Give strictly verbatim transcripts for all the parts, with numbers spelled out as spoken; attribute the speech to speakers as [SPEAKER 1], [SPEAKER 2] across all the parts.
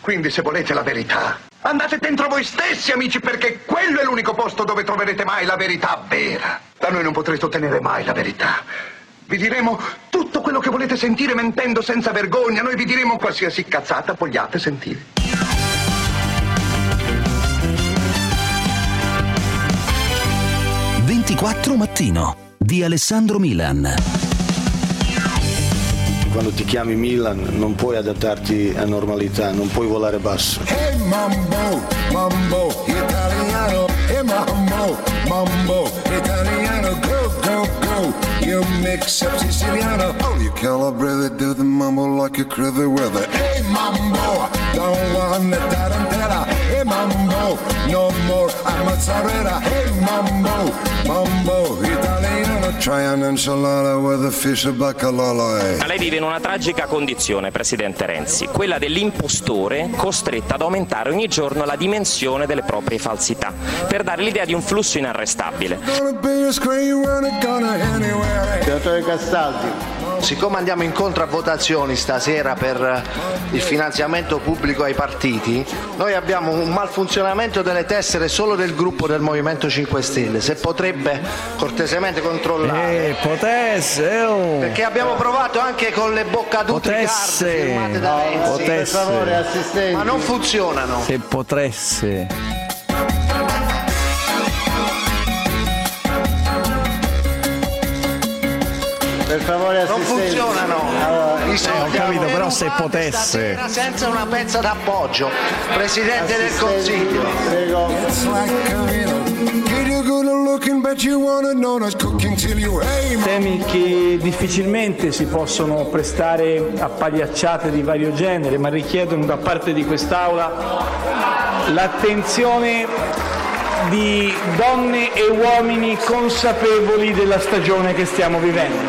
[SPEAKER 1] Quindi se volete la verità, andate dentro voi stessi, amici, perché quello è l'unico posto dove troverete mai la verità vera. Da noi non potrete ottenere mai la verità. Vi diremo tutto quello che volete sentire mentendo senza vergogna. Noi vi diremo qualsiasi cazzata vogliate sentire.
[SPEAKER 2] ventiquattro Mattino di Alessandro Milan.
[SPEAKER 3] Quando ti chiami Milan non puoi adattarti a normalità, non puoi volare basso.
[SPEAKER 4] Hey mambo, mambo, italiano. Hey mambo, mambo, italiano. Go, go, go. You mix up Siciliano. Oh, you calibrate, do the mambo like a crazy weather. Hey mambo, don't want the tarantella. Hey mambo, no more a mozzarella. Hey mambo, mambo, italiano. Try an enchilada with a fish and bacalao.
[SPEAKER 5] Ma lei vive in una tragica condizione, Presidente Renzi, quella dell'impostore costretto ad aumentare ogni giorno la dimensione delle proprie falsità, per dare l'idea di un flusso inarrestabile.
[SPEAKER 3] Senatore Castaldi, siccome andiamo incontro a votazioni stasera per il finanziamento pubblico ai partiti, noi abbiamo un malfunzionamento delle tessere solo del gruppo del Movimento cinque Stelle. Se potrebbe cortesemente controllare.
[SPEAKER 6] Eh, potesse, oh.
[SPEAKER 3] Perché abbiamo provato anche con le boccadutri card firmate da Renzi.
[SPEAKER 6] Potesse.
[SPEAKER 3] Per favore, assistenti. Ma non funzionano.
[SPEAKER 6] Se potresse.
[SPEAKER 3] Per favore, non funzionano. Allora, i
[SPEAKER 6] eh, ho capito, però se potesse.
[SPEAKER 3] Senza una pezza d'appoggio. Presidente assistenti, del Consiglio. Prego.
[SPEAKER 7] Temi che difficilmente si possono prestare a pagliacciate di vario genere, ma richiedono da parte di quest'Aula l'attenzione di donne e uomini consapevoli della stagione che stiamo vivendo.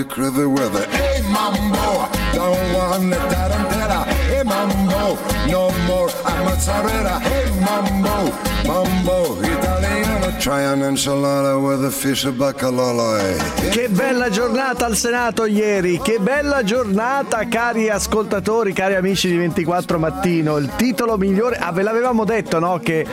[SPEAKER 6] Che bella giornata al Senato ieri, che bella giornata, cari ascoltatori, cari amici di ventiquattro Mattino. Il titolo migliore, ah, ve l'avevamo detto, no, che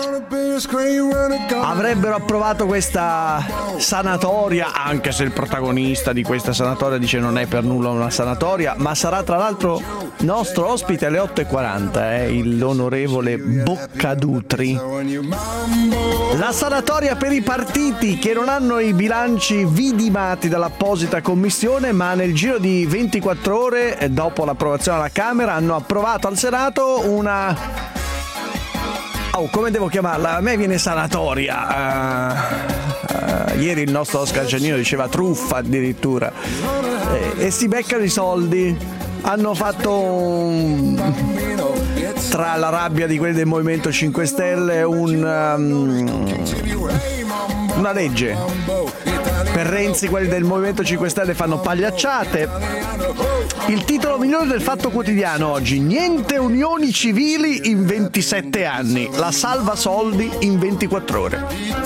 [SPEAKER 6] avrebbero approvato questa sanatoria, anche se il protagonista di questa sanatoria dice non è per nulla una sanatoria, ma sarà tra l'altro nostro ospite alle otto e quaranta, eh, l'onorevole Boccadutri. La sanatoria per i partiti che non hanno i bilanci vidimati dall'apposita commissione, ma nel giro di ventiquattro ore dopo l'approvazione alla Camera hanno approvato al Senato una... Oh, come devo chiamarla? A me viene sanatoria. Uh, uh, ieri il nostro Oscar Giannino diceva truffa addirittura. E, e si beccano i soldi. Hanno fatto un... tra la rabbia di quelli del Movimento cinque Stelle un, um, una legge. Per Renzi quelli del Movimento cinque Stelle fanno pagliacciate. Il titolo migliore del Fatto Quotidiano oggi: niente unioni civili in ventisette anni, la salva soldi in ventiquattro ore.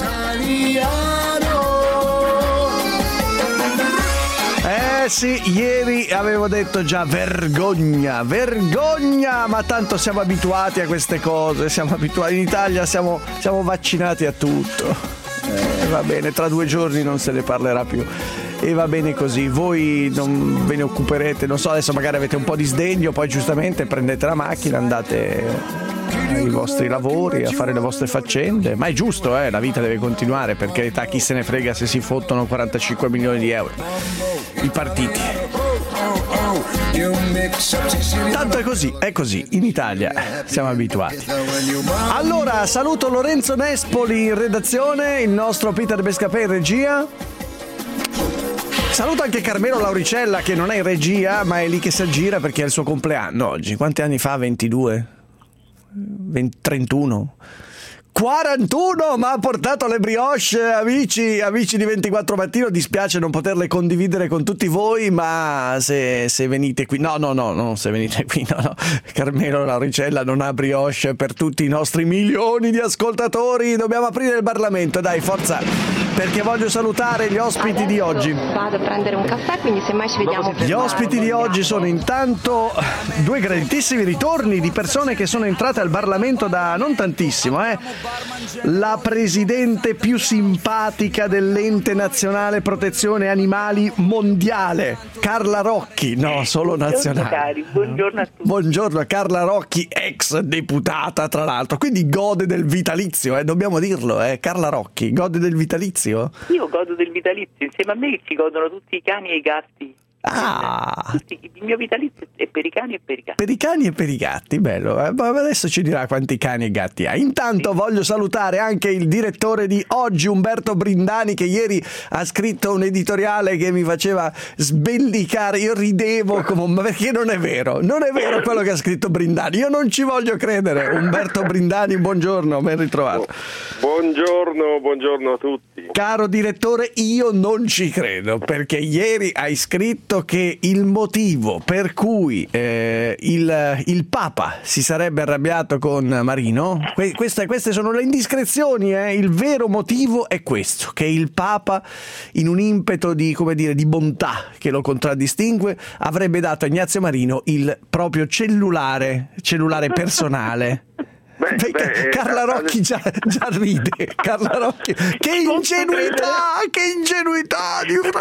[SPEAKER 6] Eh sì, ieri avevo detto già vergogna, vergogna, ma tanto siamo abituati a queste cose, siamo abituati, in Italia siamo, siamo vaccinati a tutto. Eh, va bene, tra due giorni non se ne parlerà più. E va bene così, voi non ve ne occuperete, non so, adesso magari avete un po' di sdegno, poi giustamente prendete la macchina, andate ai vostri lavori, a fare le vostre faccende, ma è giusto, eh, la vita deve continuare, per carità, chi se ne frega se si fottono quarantacinque milioni di euro i partiti. Tanto è così, è così, in Italia siamo abituati. Allora, saluto Lorenzo Nespoli in redazione, il nostro Peter Bescapè in regia. Saluto anche Carmelo Lauricella che non è in regia ma è lì che si aggira perché è il suo compleanno oggi. Quanti anni fa? ventidue? venti, trentuno? quarantuno, ma ha portato le brioche, amici, amici di ventiquattro Mattino. Dispiace non poterle condividere con tutti voi, ma se, se venite qui, no, no, no, no, se venite qui, no, no, Carmelo Lauricella non ha brioche per tutti i nostri milioni di ascoltatori. Dobbiamo aprire il Parlamento, dai, forza. perché voglio salutare gli ospiti di oggi.
[SPEAKER 8] Vado a prendere un caffè, quindi semmai ci vediamo.
[SPEAKER 6] Gli ospiti di oggi sono intanto due graditissimi ritorni di persone che sono entrate al Parlamento da non tantissimo, eh. La presidente più simpatica dell'Ente Nazionale Protezione Animali Mondiale, Carla Rocchi, no, solo nazionale.
[SPEAKER 9] Cari, buongiorno a tutti.
[SPEAKER 6] Buongiorno a Carla Rocchi, ex deputata tra l'altro, quindi gode del vitalizio, eh, dobbiamo dirlo, eh. Carla Rocchi, gode del vitalizio?
[SPEAKER 9] Io godo del vitalizio, insieme a me ci godono tutti i cani e i gatti.
[SPEAKER 6] Ah,
[SPEAKER 9] Tutti, il mio vitalizio è per i cani e per i gatti.
[SPEAKER 6] per i cani e per i gatti, bello. Eh, ma adesso ci dirà quanti cani e gatti ha. Intanto sì. Voglio salutare anche il direttore di Oggi, Umberto Brindani, che ieri ha scritto un editoriale che mi faceva sbellicare. Io ridevo come, ma perché non è vero? Non è vero quello che ha scritto Brindani. Io non ci voglio credere. Umberto Brindani, buongiorno, ben ritrovato.
[SPEAKER 10] Buongiorno, buongiorno a tutti.
[SPEAKER 6] Caro direttore, io non ci credo, perché ieri hai scritto che il motivo per cui eh, il, il Papa si sarebbe arrabbiato con Marino, que- queste, queste sono le indiscrezioni, eh? Il vero motivo è questo, che il Papa, in un impeto di, come dire, di bontà che lo contraddistingue, avrebbe dato a Ignazio Marino il proprio cellulare, cellulare personale. Beh, beh, Carla Rocchi già, già ride. Carla Rocchi, che ingenuità, che ingenuità,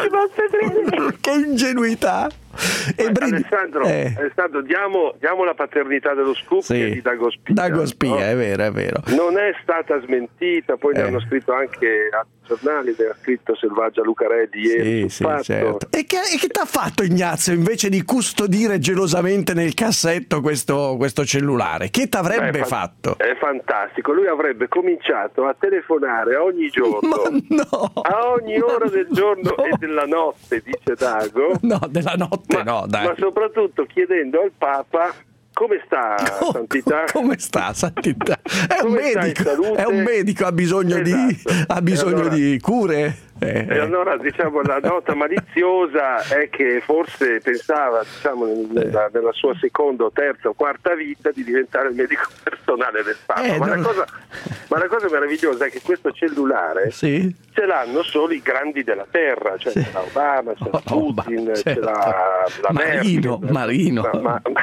[SPEAKER 6] di... che ingenuità.
[SPEAKER 10] E Brid... Alessandro, eh. Alessandro diamo, diamo la paternità dello scoop, sì, che è di Dago Spia.
[SPEAKER 6] Dago Spia, no? È vero, è vero.
[SPEAKER 10] Non è stata smentita, poi eh. ne hanno scritto anche altri giornali, ne ha scritto Selvaggia Lucarelli ieri.
[SPEAKER 6] Sì, sì, certo. E che, che ti ha fatto Ignazio invece di custodire gelosamente nel cassetto questo, questo cellulare? Che ti avrebbe fatto?
[SPEAKER 10] È fantastico, lui avrebbe cominciato a telefonare ogni giorno,
[SPEAKER 6] no.
[SPEAKER 10] a ogni ora del giorno no. e della notte, dice Dago.
[SPEAKER 6] No, della notte.
[SPEAKER 10] Ma,
[SPEAKER 6] no, dai.
[SPEAKER 10] ma soprattutto chiedendo al Papa come sta
[SPEAKER 6] oh,
[SPEAKER 10] Santità?
[SPEAKER 6] Come sta Santità? È un medico, è un medico, ha bisogno
[SPEAKER 10] esatto.
[SPEAKER 6] di ha bisogno
[SPEAKER 10] allora,
[SPEAKER 6] di cure. Eh,
[SPEAKER 10] e allora diciamo la nota maliziosa è che forse pensava, diciamo, nella, nella sua seconda o terza o quarta vita di diventare il medico personale del Papa.
[SPEAKER 6] Eh,
[SPEAKER 10] ma,
[SPEAKER 6] non...
[SPEAKER 10] la cosa, ma la cosa meravigliosa è che questo cellulare
[SPEAKER 6] sì.
[SPEAKER 10] ce l'hanno solo i grandi della terra, cioè sì. c'è Obama, c'è oh, Putin,
[SPEAKER 6] oh, certo.
[SPEAKER 10] c'è la, la
[SPEAKER 6] Marino,
[SPEAKER 10] Merkel,
[SPEAKER 6] Marino.
[SPEAKER 10] Ma, ma,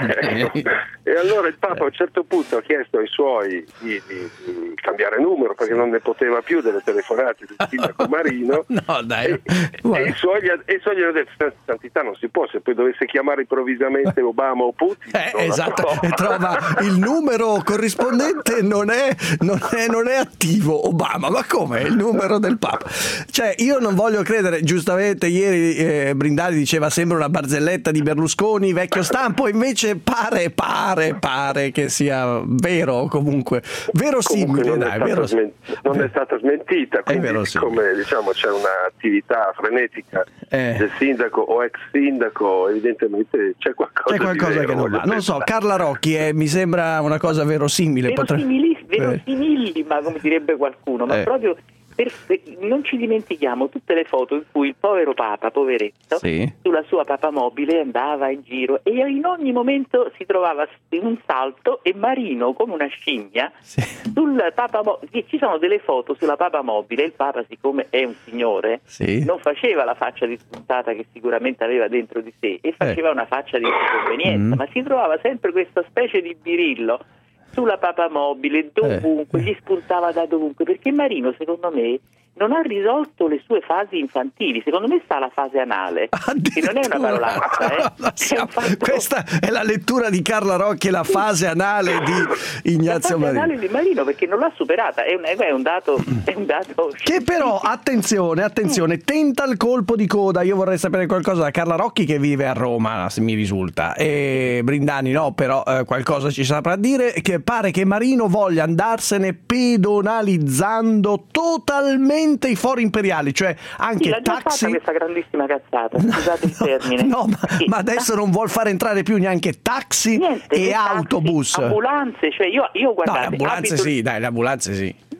[SPEAKER 10] e allora il Papa a un certo punto ha chiesto ai suoi di, di, di cambiare numero perché non ne poteva più delle telefonate del sindaco Marino.
[SPEAKER 6] No, dai.
[SPEAKER 10] E, e i suoi e i suoi gli hanno detto: Santità, non si può, se poi dovesse chiamare improvvisamente Obama o Putin.
[SPEAKER 6] Eh, esatto, e trova il numero corrispondente non è, non è non è attivo. Obama, ma come? È il numero del Papa. Cioè, io non voglio credere, giustamente ieri eh, Brindani diceva sembra una barzelletta di Berlusconi, vecchio stampo, invece pare pare pare che sia vero, comunque verosimile,
[SPEAKER 10] non,
[SPEAKER 6] dai,
[SPEAKER 10] è,
[SPEAKER 6] vero,
[SPEAKER 10] sment- non è stata smentita, quindi come diciamo c'è un'attività frenetica eh. del sindaco o ex sindaco, evidentemente c'è qualcosa,
[SPEAKER 6] c'è qualcosa
[SPEAKER 10] vero,
[SPEAKER 6] che non va. Non so, Carla Rocchi, eh, mi sembra una cosa verosimile,
[SPEAKER 9] verosimili,
[SPEAKER 6] potre...
[SPEAKER 9] verosimilissima, come direbbe qualcuno, ma eh. proprio per, non ci dimentichiamo tutte le foto in cui il povero Papa, poveretto, sì. sulla sua papamobile andava in giro e in ogni momento si trovava in un salto e Marino come una scimmia sì. sul papamobile. Ci sono delle foto sulla papamobile, il Papa, siccome è un signore, sì. non faceva la faccia di spuntata che sicuramente aveva dentro di sé e faceva eh. una faccia di inconvenienza, mm. ma si trovava sempre questa specie di birillo sulla papamobile, dovunque, eh. gli spuntava da dovunque, perché Marino, secondo me, non ha risolto le sue fasi infantili. Secondo me sta la fase anale, che non è una parolaccia, eh?
[SPEAKER 6] no, siamo, fatto... Questa è la lettura di Carla Rocchi, la fase anale di Ignazio Marino.
[SPEAKER 9] La fase anale di Marino, perché non l'ha superata, è un, è un dato, è un dato
[SPEAKER 6] che però, attenzione, attenzione, tenta il colpo di coda. Io vorrei sapere qualcosa da Carla Rocchi, che vive a Roma, se mi risulta, e Brindani no, però eh, qualcosa ci saprà dire, che pare che Marino voglia andarsene pedonalizzando totalmente i fori imperiali, cioè anche
[SPEAKER 9] sì, l'ha già
[SPEAKER 6] taxi.
[SPEAKER 9] fatta questa grandissima cazzata, scusate il termine.
[SPEAKER 6] No, ma, sì. ma adesso non vuol far entrare più neanche taxi
[SPEAKER 9] Niente,
[SPEAKER 6] e
[SPEAKER 9] taxi,
[SPEAKER 6] autobus.
[SPEAKER 9] Ambulanze, cioè io, io guardate.
[SPEAKER 6] No, le ambulanze
[SPEAKER 9] abito...
[SPEAKER 6] sì, dai, le ambulanze sì.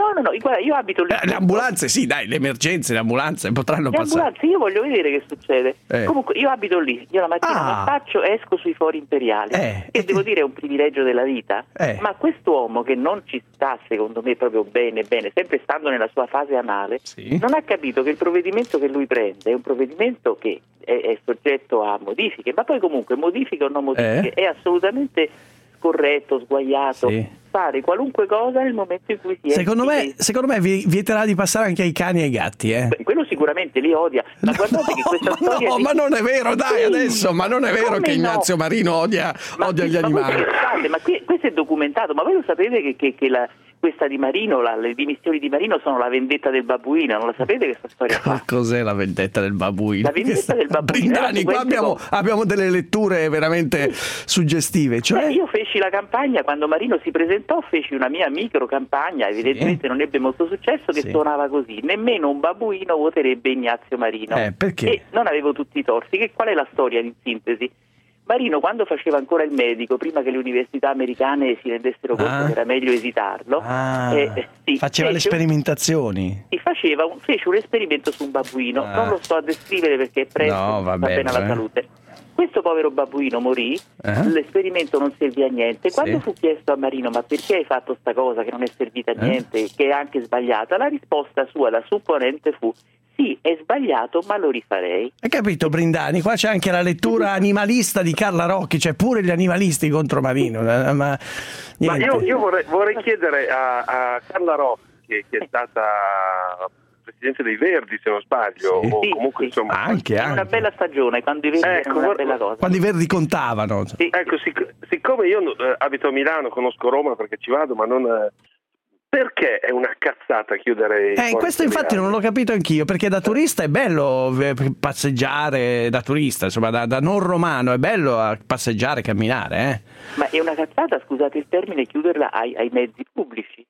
[SPEAKER 9] No, no, no, guarda, io abito lì.
[SPEAKER 6] Eh, le ambulanze, sì, dai, le emergenze, le ambulanze potranno
[SPEAKER 9] le
[SPEAKER 6] passare.
[SPEAKER 9] Ambulanze, io voglio vedere che succede. Eh. Comunque, io abito lì, io la mattina
[SPEAKER 6] ah.
[SPEAKER 9] non faccio, esco sui fori imperiali,
[SPEAKER 6] eh.
[SPEAKER 9] che devo dire è un privilegio della vita,
[SPEAKER 6] eh.
[SPEAKER 9] ma quest'uomo che non ci sta, secondo me, proprio bene, bene, sempre stando nella sua fase anale, sì. non ha capito che il provvedimento che lui prende è un provvedimento che è, è soggetto a modifiche, ma poi comunque modifiche o non modifiche, eh. è assolutamente scorretto, sguaiato. Sì. Fare qualunque cosa nel momento in cui si è.
[SPEAKER 6] Secondo me, secondo me vieterà di passare anche ai cani e ai gatti, eh.
[SPEAKER 9] Beh, quello sicuramente li odia. Ma guardate
[SPEAKER 6] no,
[SPEAKER 9] che questa
[SPEAKER 6] ma
[SPEAKER 9] storia.
[SPEAKER 6] No,
[SPEAKER 9] di...
[SPEAKER 6] ma non è vero, dai,
[SPEAKER 9] sì.
[SPEAKER 6] adesso, ma non è vero
[SPEAKER 9] Come
[SPEAKER 6] che
[SPEAKER 9] no?
[SPEAKER 6] Ignazio Marino odia,
[SPEAKER 9] ma
[SPEAKER 6] odia
[SPEAKER 9] sì,
[SPEAKER 6] gli
[SPEAKER 9] ma
[SPEAKER 6] animali.
[SPEAKER 9] Voi, ma qui, questo è documentato, ma voi lo sapete che, che, che la, questa di Marino, la, le dimissioni di Marino sono la vendetta del babbuino? Non la sapete questa storia qua?
[SPEAKER 6] Cos'è la vendetta del babbuino?
[SPEAKER 9] La vendetta del babbuino.
[SPEAKER 6] Brindani, qua abbiamo, abbiamo delle letture veramente sì. suggestive. Cioè...
[SPEAKER 9] Beh, io feci la campagna, quando Marino si presentò, feci una mia micro campagna, evidentemente sì. non ebbe molto successo, che sì. suonava così: nemmeno un babbuino voterebbe Ignazio Marino.
[SPEAKER 6] Eh, perché?
[SPEAKER 9] E non avevo tutti i torti. Che, qual è la storia in sintesi? Marino, quando faceva ancora il medico, prima che le università americane si rendessero conto ah. che era meglio esitarlo,
[SPEAKER 6] ah.
[SPEAKER 9] eh, sì,
[SPEAKER 6] faceva le sperimentazioni.
[SPEAKER 9] Si faceva un, fece un esperimento su un babbuino. Ah. Non lo sto a descrivere perché è presto,
[SPEAKER 6] no,
[SPEAKER 9] va
[SPEAKER 6] bene
[SPEAKER 9] alla
[SPEAKER 6] eh.
[SPEAKER 9] salute. Questo povero babbuino morì, eh? l'esperimento non servì a niente. Quando sì. fu chiesto a Marino: ma perché hai fatto sta cosa che non è servita a niente, eh? che è anche sbagliata? La risposta sua da supponente fu: sì, è sbagliato, ma lo rifarei.
[SPEAKER 6] Hai capito, Brindani? Qua c'è anche la lettura animalista di Carla Rocchi, cioè pure gli animalisti contro Marino. Ma,
[SPEAKER 10] ma io, io vorrei, vorrei chiedere a, a Carla Rocchi, che, che è stata presidente dei Verdi, se non sbaglio, sì, o comunque
[SPEAKER 9] sì,
[SPEAKER 10] insomma
[SPEAKER 6] anche, anche.
[SPEAKER 9] una bella stagione, quando i Verdi ecco, erano una bella cosa.
[SPEAKER 6] Quando i Verdi contavano.
[SPEAKER 9] Sì.
[SPEAKER 10] Ecco, sic- siccome io eh, abito a Milano, conosco Roma perché ci vado, ma non... Eh, perché è una cazzata chiudere...
[SPEAKER 6] Eh, questo infatti non l'ho capito anch'io, perché da turista è bello passeggiare, da turista, insomma, da, da non romano è bello passeggiare, camminare, eh.
[SPEAKER 9] Ma è una cazzata, scusate il termine, chiuderla ai, ai mezzi pubblici.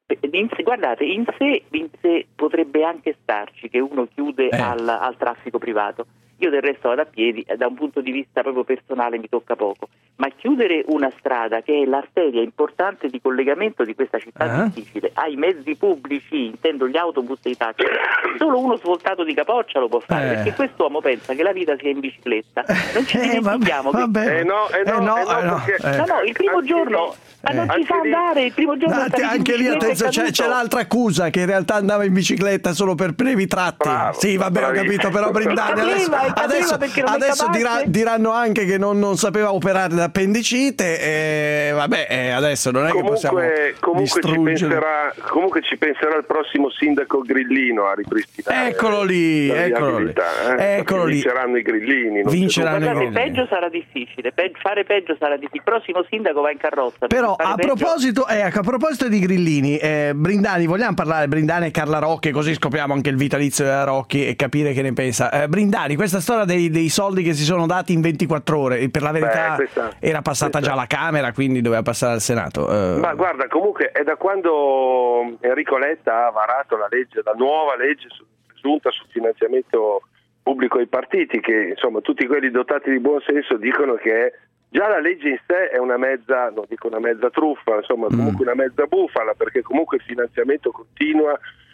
[SPEAKER 9] In sé, guardate, in sé, in sé potrebbe anche starci che uno chiude eh. al, al traffico privato. Io del resto vado a piedi, da un punto di vista proprio personale mi tocca poco, ma chiudere una strada che è l'arteria importante di collegamento di questa città uh-huh. difficile ai mezzi pubblici, intendo gli autobus e i taxi, solo uno svoltato di capoccia lo può fare, eh. perché quest'uomo pensa che la vita sia in bicicletta. Non ci
[SPEAKER 6] eh,
[SPEAKER 9] dimentichiamo
[SPEAKER 6] vabbè,
[SPEAKER 9] che...
[SPEAKER 10] Eh no, eh no,
[SPEAKER 6] eh no,
[SPEAKER 10] eh no,
[SPEAKER 6] eh no,
[SPEAKER 10] perché...
[SPEAKER 6] eh.
[SPEAKER 9] no, no, il primo giorno... Ma non ci fa andare, il primo giorno
[SPEAKER 6] anche, anche lì attenzione, c'è, c'è l'altra accusa che in realtà andava in bicicletta solo per brevi tratti. Bravo, sì, vabbè, ho capito, però Brindani adesso, adesso, adesso dirà, diranno anche che non, non sapeva operare l'appendicite e vabbè, eh, adesso non è
[SPEAKER 10] comunque,
[SPEAKER 6] che possiamo
[SPEAKER 10] comunque ci, penserà, comunque ci penserà il prossimo sindaco Grillino a ripristinare.
[SPEAKER 6] Eccolo lì, eccolo lì.
[SPEAKER 10] Eh,
[SPEAKER 6] eccolo lì.
[SPEAKER 10] Vinceranno i Grillini.
[SPEAKER 6] Vinceranno i
[SPEAKER 9] Grillini. Peggio sarà difficile, Pe- fare peggio sarà difficile. Il prossimo sindaco va in carrozza.
[SPEAKER 6] Però a proposito, eh, a proposito di Grillini, eh, Brindani, vogliamo parlare Brindani e Carla Rocchi, così scopriamo anche il vitalizio della Rocchi e capire che ne pensa. Eh, Brindani, questa storia dei, dei soldi che si sono dati in ventiquattro ore, per la verità Beh, questa, era passata questa. già alla Camera, quindi doveva passare al Senato. Eh.
[SPEAKER 10] Ma guarda, comunque è da quando Enrico Letta ha varato la legge, la nuova legge giunta sul finanziamento pubblico ai partiti, che insomma tutti quelli dotati di buon senso dicono che è già la legge in sé è una mezza, non dico una mezza truffa, insomma comunque una mezza bufala, perché comunque il finanziamento continua,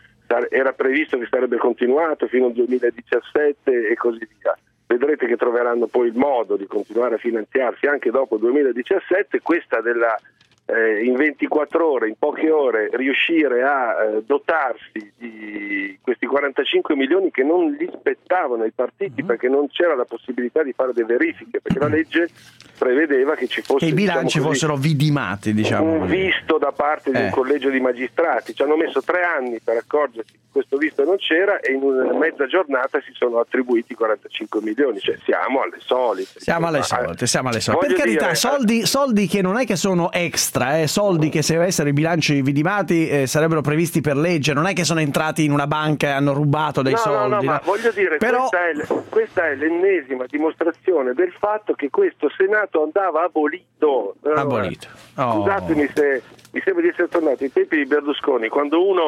[SPEAKER 10] era previsto che sarebbe continuato fino al duemiladiciassette e così via. Vedrete che troveranno poi il modo di continuare a finanziarsi anche dopo il duemiladiciassette. Questa della eh, in ventiquattro ore, in poche ore, riuscire a eh, dotarsi di questi quarantacinque milioni che non gli spettavano ai partiti, uh-huh. perché non c'era la possibilità di fare delle verifiche, perché la legge prevedeva che ci fosse,
[SPEAKER 6] che i bilanci diciamo così, fossero vidimati, diciamo
[SPEAKER 10] un
[SPEAKER 6] così.
[SPEAKER 10] visto da parte di
[SPEAKER 6] eh.
[SPEAKER 10] un collegio di magistrati. Ci hanno messo tre anni per accorgersi che questo visto non c'era e in una mezza giornata si sono attribuiti quarantacinque milioni, cioè siamo alle solite.
[SPEAKER 6] Siamo alle solite, siamo alle solite. Per carità,
[SPEAKER 10] dire,
[SPEAKER 6] soldi, soldi che non è che sono extra, eh, soldi che se avessero i bilanci vidimati eh, sarebbero previsti per legge, non è che sono entrati in una banca e hanno rubato dei
[SPEAKER 10] no,
[SPEAKER 6] soldi.
[SPEAKER 10] No, no,
[SPEAKER 6] no,
[SPEAKER 10] ma voglio dire,
[SPEAKER 6] Però...
[SPEAKER 10] questa, è, questa è l'ennesima dimostrazione del fatto che questo Senato andava abolito.
[SPEAKER 6] Abolito. Oh.
[SPEAKER 10] Scusatemi se mi sembra di essere tornato ai tempi di Berlusconi, quando uno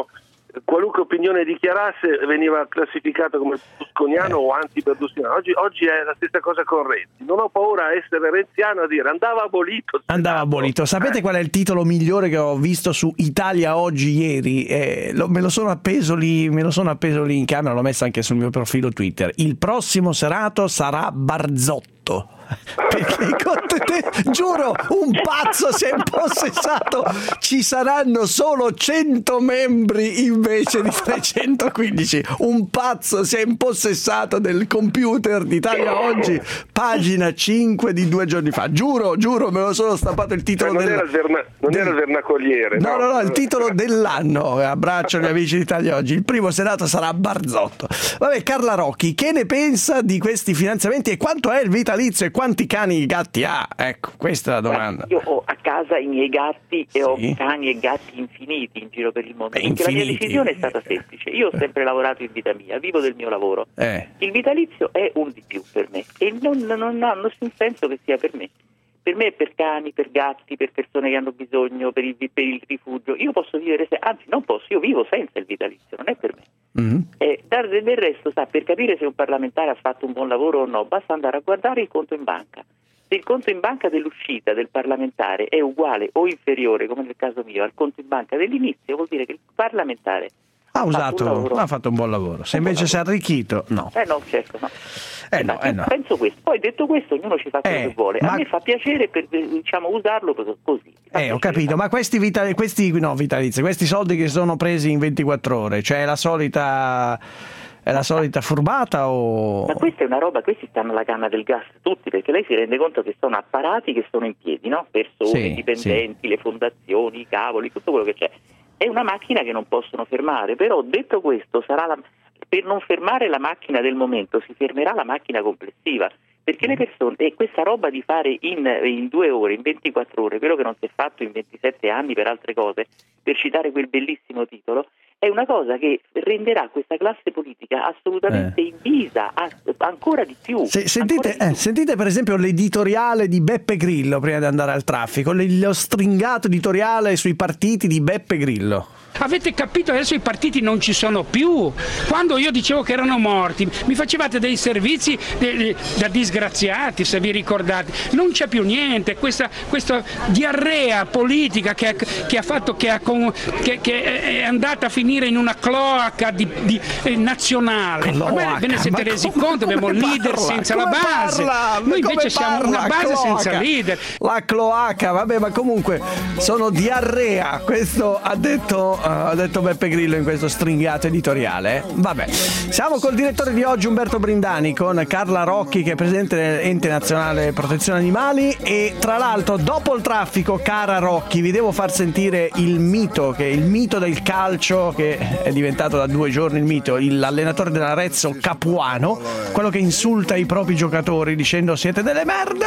[SPEAKER 10] qualunque opinione dichiarasse veniva classificato come berlusconiano eh. o anti-berlusconiano. Oggi, oggi è la stessa cosa con Renzi. Non ho paura a essere renziano, a dire andava abolito.
[SPEAKER 6] Andava abolito. Sapete eh. qual è il titolo migliore che ho visto su Italia Oggi ieri? Eh, lo, me lo sono appeso lì, me lo sono appeso lì in camera, l'ho messo anche sul mio profilo Twitter. Il prossimo Senato sarà Barzotto. Perché te, giuro, un pazzo si è impossessato. Ci saranno solo cento membri invece di trecentoquindici. Un pazzo si è impossessato del computer d'Italia Oggi, pagina cinque di due giorni fa. Giuro, giuro, me lo sono stampato il titolo.
[SPEAKER 10] Cioè, non,
[SPEAKER 6] del...
[SPEAKER 10] era, il verna... non del... era il vernacoliere.
[SPEAKER 6] No, no, no, no, il titolo dell'anno. Abbraccio gli amici d'Italia Oggi. Il primo Senato sarà Barzotto. Vabbè, Carla Rocchi, che ne pensa di questi finanziamenti e quanto è il vitalizio e quanti cani e gatti ha? Ecco, questa è la domanda.
[SPEAKER 9] Io ho a casa i miei gatti e ho sì. cani e gatti infiniti in giro per il mondo. Beh, perché infiniti. La mia decisione è stata semplice. Io ho sempre lavorato in vita mia, vivo del mio lavoro.
[SPEAKER 6] Eh.
[SPEAKER 9] Il vitalizio è un di più per me e non, non ha nessun senso che sia per me. Per me è per cani, per gatti, per persone che hanno bisogno, per il, per il rifugio. Io posso vivere, se, anzi non posso, io vivo senza il vitalizio, non è per me. Mm-hmm. Eh, del resto, sa, per capire se un parlamentare ha fatto un buon lavoro o no, basta andare a guardare il conto in banca. Se il conto in banca dell'uscita del parlamentare è uguale o inferiore, come nel caso mio, al conto in banca dell'inizio, vuol dire che il parlamentare
[SPEAKER 6] ha usato, ha fatto un buon lavoro. Se invece si è arricchito, no.
[SPEAKER 9] Eh no, certo, no.
[SPEAKER 6] Eh no, eh no.
[SPEAKER 9] Penso questo. Poi detto questo, ognuno ci fa quello
[SPEAKER 6] eh,
[SPEAKER 9] che vuole.
[SPEAKER 6] ma...
[SPEAKER 9] A me fa piacere per, diciamo, usarlo così.
[SPEAKER 6] Eh, ho capito, ma questi vitali, questi no, vitalizi, questi soldi che sono presi in ventiquattro ore, cioè è la solita è la solita furbata o...
[SPEAKER 9] Ma questa è una roba, questi stanno alla canna del gas tutti, perché lei si rende conto che sono apparati che sono in piedi, no? Persone, sì, dipendenti, sì. Le fondazioni, i cavoli, tutto quello che c'è. È una macchina che non possono fermare, però detto questo, sarà la... per non fermare la macchina del momento si fermerà la macchina complessiva, perché le persone, e questa roba di fare in, in due ore, in ventiquattro ore, quello che non si è fatto in ventisette anni per altre cose, per citare quel bellissimo titolo, è una cosa che renderà questa classe politica assolutamente eh. invisa a, ancora di più.
[SPEAKER 6] Se, sentite,
[SPEAKER 9] ancora di
[SPEAKER 6] eh,
[SPEAKER 9] più.
[SPEAKER 6] sentite per esempio l'editoriale di Beppe Grillo prima di andare al traffico, lo stringato editoriale sui partiti di Beppe Grillo.
[SPEAKER 11] Avete capito? Adesso i partiti non ci sono più. Quando io dicevo che erano morti, mi facevate dei servizi de, de, da disgraziati, se vi ricordate. Non c'è più niente. Questa, questa diarrea politica che, che ha fatto che, ha, che, che è andata a finire in una cloaca di, di, eh, nazionale. Cloaca, ormai ve ne siete resi come, conto, abbiamo leader parla, senza la base.
[SPEAKER 6] Parla,
[SPEAKER 11] Noi invece siamo
[SPEAKER 6] parla,
[SPEAKER 11] una base
[SPEAKER 6] cloaca,
[SPEAKER 11] senza leader.
[SPEAKER 6] La cloaca, vabbè, ma comunque sono diarrea. Questo ha detto. Ha detto Beppe Grillo in questo stringato editoriale. Vabbè, siamo col direttore di Oggi Umberto Brindani, con Carla Rocchi che è presidente dell'Ente Nazionale Protezione Animali, e tra l'altro dopo il traffico, cara Rocchi, vi devo far sentire il mito, che è il mito del calcio, che è diventato da due giorni il mito, l'allenatore dell'Arezzo Capuano, quello che insulta i propri giocatori dicendo siete delle merde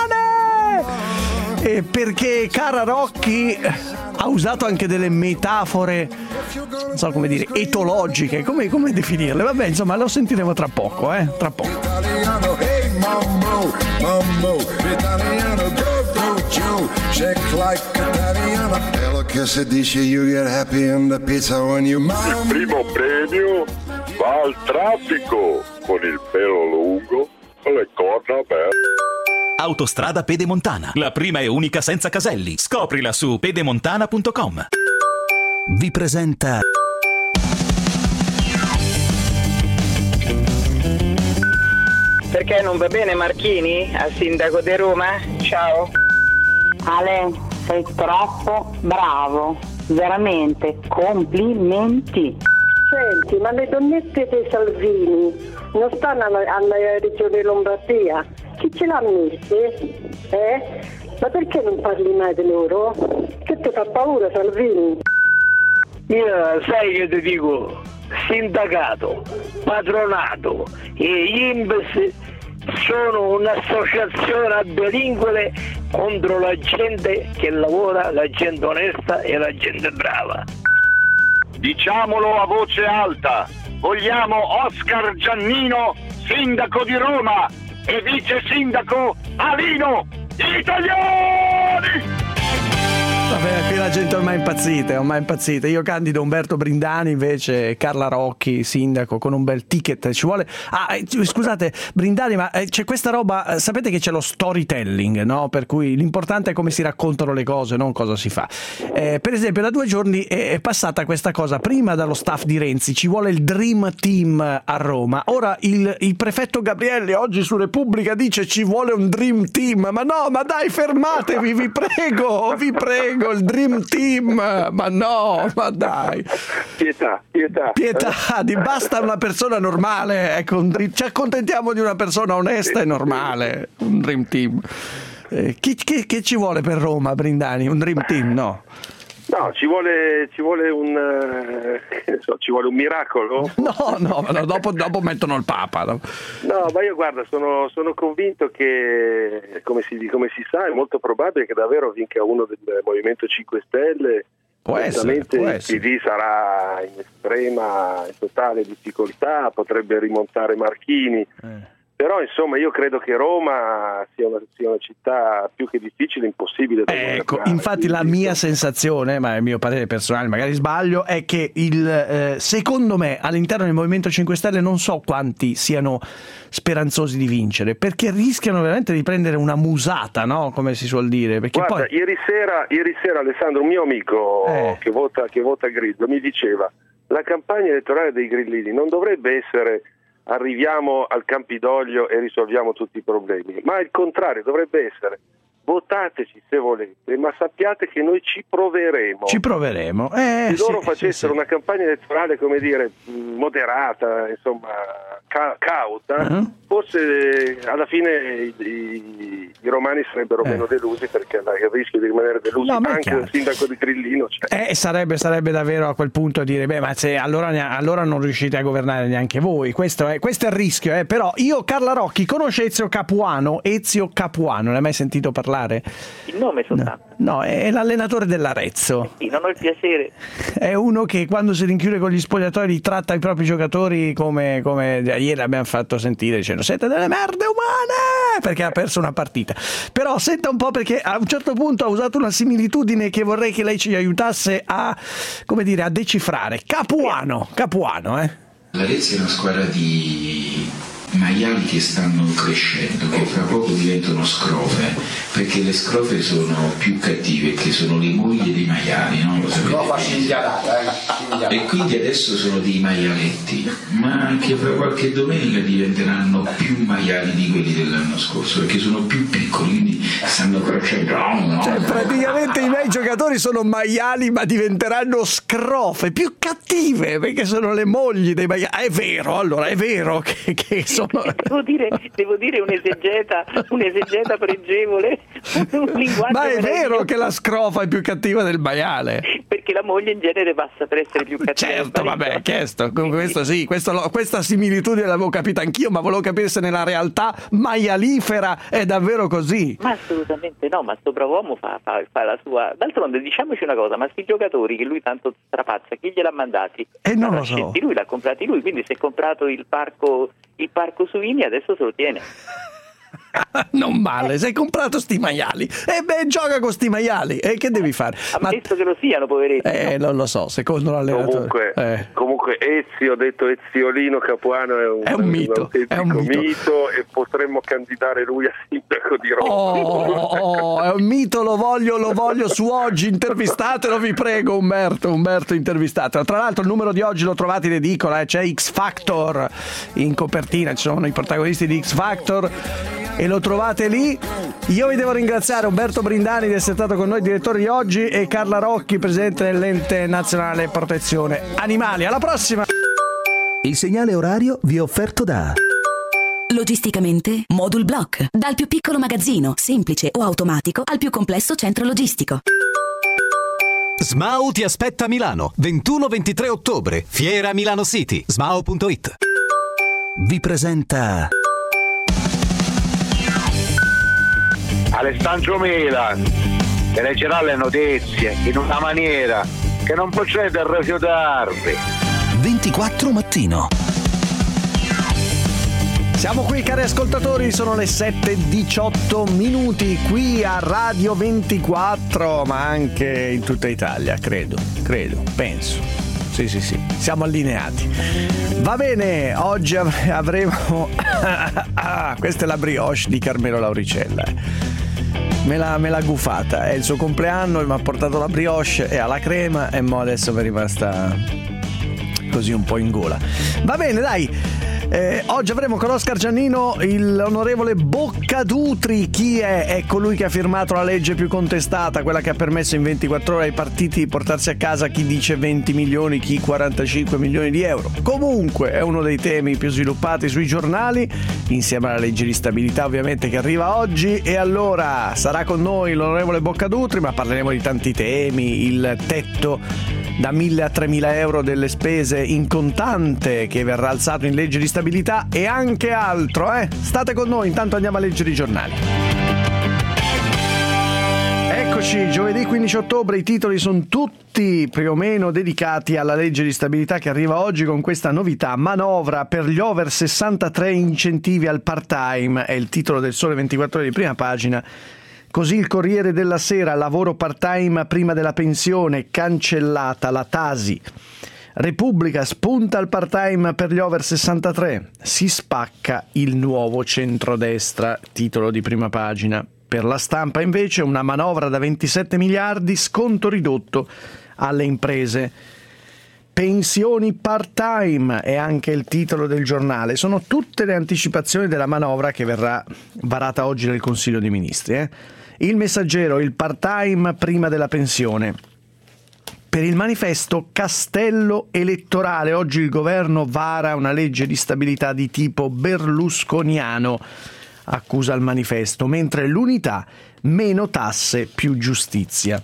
[SPEAKER 6] umane. E perché cara Rocchi ha usato anche delle metafore, non so come dire, etologiche, come, come definirle? Vabbè, insomma, lo sentiremo tra poco, eh? Tra poco.
[SPEAKER 4] Italiano, hey mambo, mambo, italiano, go, go, Joe, shake like italiano. Quello che si dice you get happy in the pizza when you mambo.
[SPEAKER 12] Il primo premio va al traffico con il pelo lungo, con le corna aperte.
[SPEAKER 2] Autostrada Pedemontana, la prima e unica senza caselli. Scoprila su pedemontana punto com. Vi presenta
[SPEAKER 13] Perché non va bene Marchini al sindaco di Roma? Ciao.
[SPEAKER 14] Ale, sei troppo bravo, veramente, complimenti.
[SPEAKER 15] Senti, ma le donnette dei Salvini non stanno alla, alla regione Lombardia? Chi ce l'ha messe? Eh? Ma perché non parli mai di loro? Che ti fa paura, Salvini?
[SPEAKER 16] Io sai che ti dico, sindacato, patronato e I N P S sono un'associazione a delinquere contro la gente che lavora, la gente onesta e la gente brava.
[SPEAKER 12] Diciamolo a voce alta, vogliamo Oscar Giannino, sindaco di Roma, e vice sindaco Alino, italiani!
[SPEAKER 6] Vabbè, appena la gente ormai impazzita, ormai impazzita. Io candido Umberto Brindani, invece Carla Rocchi, sindaco, con un bel ticket. Ci vuole. Ah, scusate, Brindani, ma c'è questa roba. Sapete che c'è lo storytelling, no? Per cui l'importante è come si raccontano le cose, non cosa si fa. Eh, per esempio, da due giorni è passata questa cosa. Prima dallo staff di Renzi, ci vuole il Dream Team a Roma. Ora il, il prefetto Gabrielli oggi su Repubblica dice ci vuole un Dream Team. Ma no, ma dai, fermatevi, vi prego, vi prego, il Dream Team, ma no, ma dai.
[SPEAKER 10] Pietà, pietà.
[SPEAKER 6] Pietà, di basta una persona normale, ecco, un dream, ci accontentiamo di una persona onesta e normale, un Dream Team. Eh, chi, chi, che ci vuole per Roma, Brindani? Un Dream Team, no?
[SPEAKER 10] No, ci vuole, ci vuole un eh, so, ci vuole un miracolo?
[SPEAKER 6] No, no, no dopo, dopo mettono il Papa. No,
[SPEAKER 10] no ma io guarda, sono, sono convinto che, come si, come si sa, è molto probabile che davvero vinca uno del Movimento cinque Stelle.
[SPEAKER 6] Può essere, può
[SPEAKER 10] il
[SPEAKER 6] essere.
[SPEAKER 10] P D sarà in estrema, in totale difficoltà, potrebbe rimontare Marchini. Eh. Però insomma io credo che Roma sia una, sia una città più che difficile, impossibile da
[SPEAKER 6] ecco, infatti la mia sensazione, ma è il mio parere personale, magari sbaglio, è che il eh, secondo me all'interno del Movimento cinque Stelle non so quanti siano speranzosi di vincere, perché rischiano veramente di prendere una musata, no? Come si suol dire. Perché
[SPEAKER 10] Guarda,
[SPEAKER 6] poi...
[SPEAKER 10] ieri sera, ieri sera Alessandro, un mio amico eh. che vota, che vota Grillo, mi diceva la campagna elettorale dei grillini non dovrebbe essere arriviamo al Campidoglio e risolviamo tutti i problemi, ma il contrario dovrebbe essere votateci se volete, ma sappiate che noi ci proveremo.
[SPEAKER 6] Ci proveremo. Eh,
[SPEAKER 10] se loro
[SPEAKER 6] sì,
[SPEAKER 10] facessero
[SPEAKER 6] sì, sì.
[SPEAKER 10] una campagna elettorale, come dire, moderata, insomma, ca- cauta, uh-huh. forse alla fine i, i, i romani sarebbero eh. meno delusi, perché il rischio di rimanere delusi no, anche un sindaco di Grillino. Cioè.
[SPEAKER 6] Eh, sarebbe, sarebbe davvero a quel punto dire, beh, ma se allora, allora non riuscite a governare neanche voi. Questo è, questo è il rischio, eh. Però io, Carla Rocchi, conosce Ezio Capuano? Ezio Capuano, l'hai mai sentito parlare?
[SPEAKER 9] Il nome soltanto.
[SPEAKER 6] No, no, è l'allenatore dell'Arezzo.
[SPEAKER 9] Sì, non ho il piacere.
[SPEAKER 6] È uno che quando si rinchiude con gli spogliatori tratta i propri giocatori come, come ieri abbiamo fatto sentire, dicendo siete delle merde umane, perché ha perso una partita. Però senta un po', perché a un certo punto ha usato una similitudine che vorrei che lei ci aiutasse a, come dire, a decifrare. Capuano, Capuano, eh.
[SPEAKER 17] L'Arezzo è una squadra di maiali che stanno crescendo, che fra poco diventano scrofe, perché le scrofe sono più cattive, che sono le mogli dei maiali, no? Lo sapete? E quindi adesso sono dei maialetti, ma anche fra qualche domenica diventeranno più maiali di quelli dell'anno scorso, perché sono più piccoli, quindi stanno crescendo.
[SPEAKER 6] Cioè, praticamente i miei giocatori sono maiali, ma diventeranno scrofe, più cattive, perché sono le mogli dei maiali. Ah, è vero, allora è vero che, che sono...
[SPEAKER 9] Devo dire, devo dire un'esegeta, un'esegeta pregevole, un linguaggio.
[SPEAKER 6] Ma è vero che la scrofa è più cattiva del maiale?
[SPEAKER 9] Perché la moglie in genere passa per essere più cattiva.
[SPEAKER 6] Certo, vabbè, chiesto, questo sì, questo lo, questa similitudine l'avevo capita anch'io, ma volevo capire se nella realtà maialifera è davvero così.
[SPEAKER 9] Ma assolutamente no, ma sto brav'uomo fa, fa, fa la sua. D'altronde diciamoci una cosa, ma sti giocatori che lui tanto strapazza, chi gliel'ha mandati?
[SPEAKER 6] E eh, non lo so.
[SPEAKER 9] Lui l'ha comprati lui, quindi si è comprato il parco il parco Suini, adesso se lo tiene.
[SPEAKER 6] Non male, sei comprato sti maiali. E beh, gioca con sti maiali. E che devi fare?
[SPEAKER 9] Ammesso Ma... che lo siano, poveretti.
[SPEAKER 6] Eh, non lo so, secondo l'allenatore.
[SPEAKER 10] Comunque,
[SPEAKER 6] eh.
[SPEAKER 10] comunque Ezio, detto Eziolino Capuano, è un,
[SPEAKER 6] è un mito,
[SPEAKER 10] un
[SPEAKER 6] è un mito.
[SPEAKER 10] mito, e potremmo candidare lui a sindaco di Roma.
[SPEAKER 6] Oh, oh, è un mito, lo voglio, lo voglio su Oggi, intervistatelo, vi prego, Umberto, Umberto intervistatelo. Tra l'altro il numero di oggi lo trovate in edicola, eh, c'è X Factor in copertina, ci sono i protagonisti di X Factor e lo trovate lì. Io vi devo ringraziare Umberto Brindani di essere stato con noi, direttore di Oggi, e Carla Rocchi, presidente dell'Ente Nazionale Protezione Animali. Alla prossima!
[SPEAKER 18] Il segnale orario vi è offerto da
[SPEAKER 19] Logisticamente Modul Block, dal più piccolo magazzino semplice o automatico al più complesso centro logistico.
[SPEAKER 20] S M A U ti aspetta a Milano ventuno ventitré ottobre, Fiera Milano City, smau punto it.
[SPEAKER 18] Vi presenta
[SPEAKER 21] Alessandro Milan, che leggerà le notizie in una maniera che non potrete rifiutarvi.
[SPEAKER 18] ventiquattro mattino.
[SPEAKER 6] Siamo qui, cari ascoltatori, sono le sette e diciotto minuti qui a Radio ventiquattro, ma anche in tutta Italia, credo, credo, penso. Sì, sì, sì, siamo allineati. Va bene, oggi av- avremo... ah, questa è la brioche di Carmelo Lauricella. Me l'ha, me l'ha gufata, è il suo compleanno, mi ha portato la brioche e alla crema e mo adesso mi è rimasta così un po' in gola. Va bene, dai. Eh, oggi avremo con Oscar Giannino l'onorevole Boccadutri. Chi è? È colui che ha firmato la legge più contestata, quella che ha permesso in ventiquattro ore ai partiti di portarsi a casa chi dice venti milioni, chi quarantacinque milioni di euro. Comunque è uno dei temi più sviluppati sui giornali, insieme alla legge di stabilità ovviamente che arriva oggi. E allora sarà con noi l'onorevole Boccadutri, ma parleremo di tanti temi, il tetto da mille a tremila euro delle spese in contante che verrà alzato in legge di stabilità e anche altro, eh? State con noi, intanto andiamo a leggere i giornali. Eccoci, giovedì quindici ottobre, i titoli sono tutti più o meno dedicati alla legge di stabilità che arriva oggi con questa novità: manovra per gli over sessantatré, incentivi al part-time, è il titolo del Sole ventiquattro Ore di prima pagina. Così il Corriere della Sera, lavoro part-time prima della pensione, cancellata la Tasi. Repubblica, spunta il part-time per gli over sessantatré, si spacca il nuovo centrodestra, titolo di prima pagina. Per La Stampa invece una manovra da ventisette miliardi, sconto ridotto alle imprese. Pensioni part-time è anche il titolo del giornale. Sono tutte le anticipazioni della manovra che verrà varata oggi dal Consiglio dei Ministri. Eh? Il Messaggero, il part-time prima della pensione. Per il Manifesto, castello elettorale. Oggi il governo vara una legge di stabilità di tipo berlusconiano, accusa il Manifesto, mentre l'Unità, meno tasse, più giustizia.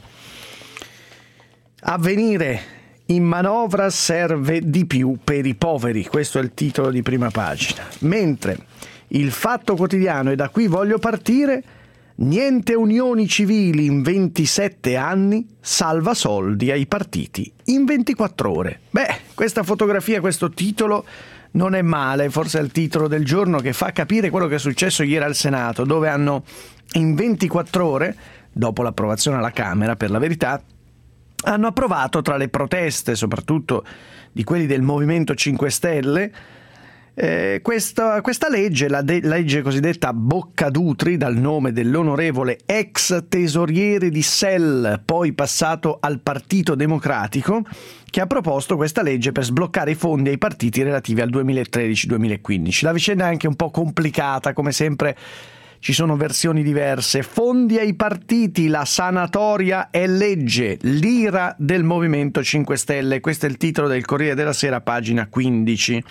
[SPEAKER 6] Avvenire, in manovra serve di più per i poveri, questo è il titolo di prima pagina. Mentre il Fatto Quotidiano, e da qui voglio partire, niente unioni civili in ventisette anni, salva soldi ai partiti in ventiquattro ore. Beh, questa fotografia, questo titolo non è male, forse è il titolo del giorno che fa capire quello che è successo ieri al Senato, dove hanno in ventiquattro ore, dopo l'approvazione alla Camera per la verità, hanno approvato, tra le proteste soprattutto di quelli del Movimento cinque Stelle, eh, questa, questa legge, la, de, la legge cosiddetta Boccadutri, dal nome dell'onorevole ex tesoriere di S E L, poi passato al Partito Democratico, che ha proposto questa legge per sbloccare i fondi ai partiti relativi al duemilatredici duemilaquindici. La vicenda è anche un po' complicata, come sempre. Ci sono versioni diverse. Fondi ai partiti, la sanatoria è legge, l'ira del Movimento cinque Stelle. Questo è il titolo del Corriere della Sera, pagina quindici.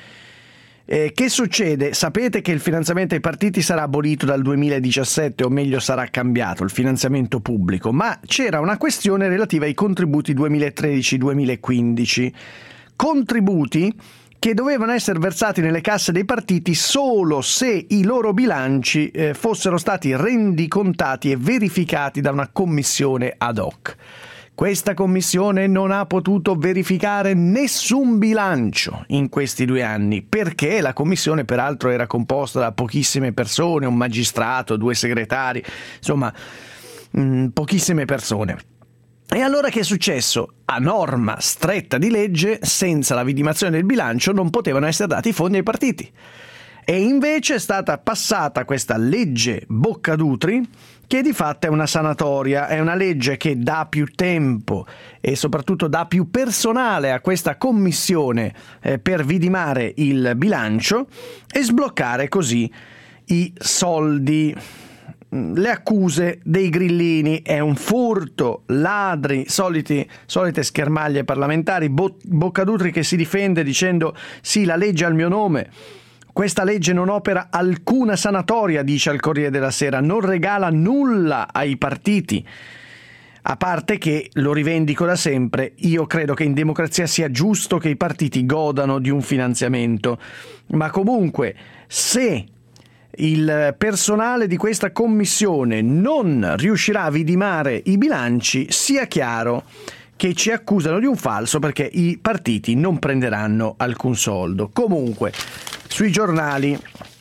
[SPEAKER 6] Eh, che succede? Sapete che il finanziamento ai partiti sarà abolito dal duemiladiciassette, o meglio sarà cambiato il finanziamento pubblico, ma c'era una questione relativa ai contributi duemilatredici duemilaquindici. Contributi che dovevano essere versati nelle casse dei partiti solo se i loro bilanci eh, fossero stati rendicontati e verificati da una commissione ad hoc. Questa commissione non ha potuto verificare nessun bilancio in questi due anni, perché la commissione peraltro era composta da pochissime persone, un magistrato, due segretari, insomma mh, pochissime persone. E allora che è successo? A norma stretta di legge, senza la vidimazione del bilancio non potevano essere dati i fondi ai partiti. E invece è stata passata questa legge Boccadutri, che di fatto è una sanatoria, è una legge che dà più tempo e soprattutto dà più personale a questa commissione eh, per vidimare il bilancio e sbloccare così i soldi. Le accuse dei grillini: è un furto, ladri, soliti, solite schermaglie parlamentari. Bo- Boccadutri che si difende dicendo sì, la legge ha il mio nome, questa legge non opera alcuna sanatoria, dice al Corriere della Sera, non regala nulla ai partiti. A parte che, lo rivendico da sempre, io credo che in democrazia sia giusto che i partiti godano di un finanziamento, ma comunque se il personale di questa commissione non riuscirà a vidimare i bilanci, sia chiaro che ci accusano di un falso, perché i partiti non prenderanno alcun soldo. Comunque, sui giornali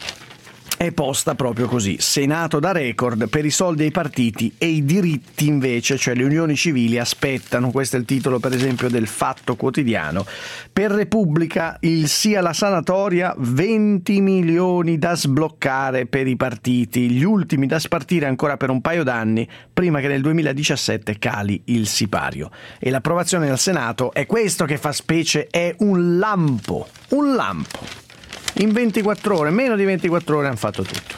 [SPEAKER 6] è posta proprio così: Senato da record per i soldi ai partiti e i diritti invece, cioè le unioni civili, aspettano. Questo è il titolo per esempio del Fatto Quotidiano. Per Repubblica il sì alla sanatoria, venti milioni da sbloccare per i partiti, gli ultimi da spartire ancora per un paio d'anni prima che nel duemiladiciassette cali il sipario. E l'approvazione al Senato è questo che fa specie, è un lampo, un lampo. In ventiquattro ore, meno di ventiquattro ore hanno fatto tutto.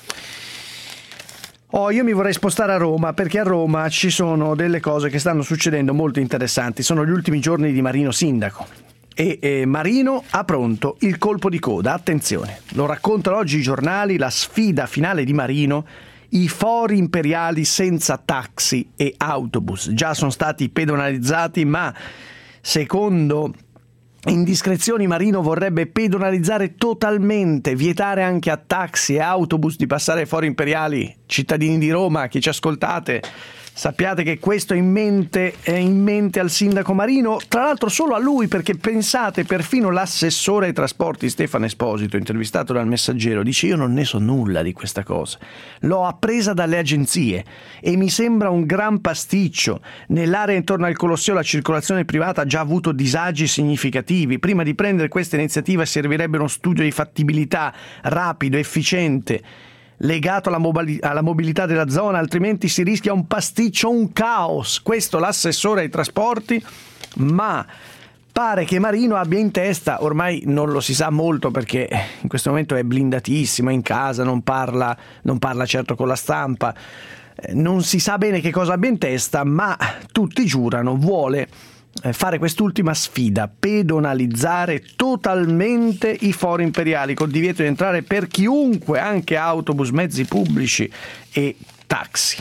[SPEAKER 6] Oh, io mi vorrei spostare a Roma, perché a Roma ci sono delle cose che stanno succedendo molto interessanti. Sono gli ultimi giorni di Marino sindaco. E eh, Marino ha pronto il colpo di coda. Attenzione, lo raccontano oggi i giornali, la sfida finale di Marino, i fori imperiali senza taxi e autobus. Già sono stati pedonalizzati, ma secondo indiscrezioni Marino vorrebbe pedonalizzare totalmente, vietare anche a taxi e autobus di passare ai fori imperiali. Cittadini di Roma, che ci ascoltate, sappiate che questo è in mente, è in mente al sindaco Marino, tra l'altro solo a lui, perché pensate, perfino l'assessore ai trasporti Stefano Esposito, intervistato dal Messaggero, dice: io non ne so nulla di questa cosa, l'ho appresa dalle agenzie e mi sembra un gran pasticcio. Nell'area intorno al Colosseo la circolazione privata ha già avuto disagi significativi. Prima di prendere questa iniziativa servirebbe uno studio di fattibilità rapido, efficiente, legato alla, mobili- alla mobilità della zona, altrimenti si rischia un pasticcio, un caos. Questo l'assessore ai trasporti, ma pare che Marino abbia in testa, ormai non lo si sa molto perché in questo momento è blindatissimo, è in casa, non parla, non parla certo con la stampa, non si sa bene che cosa abbia in testa, ma tutti giurano vuole fare quest'ultima sfida, pedonalizzare totalmente i fori imperiali col divieto di entrare per chiunque, anche autobus, mezzi pubblici e taxi.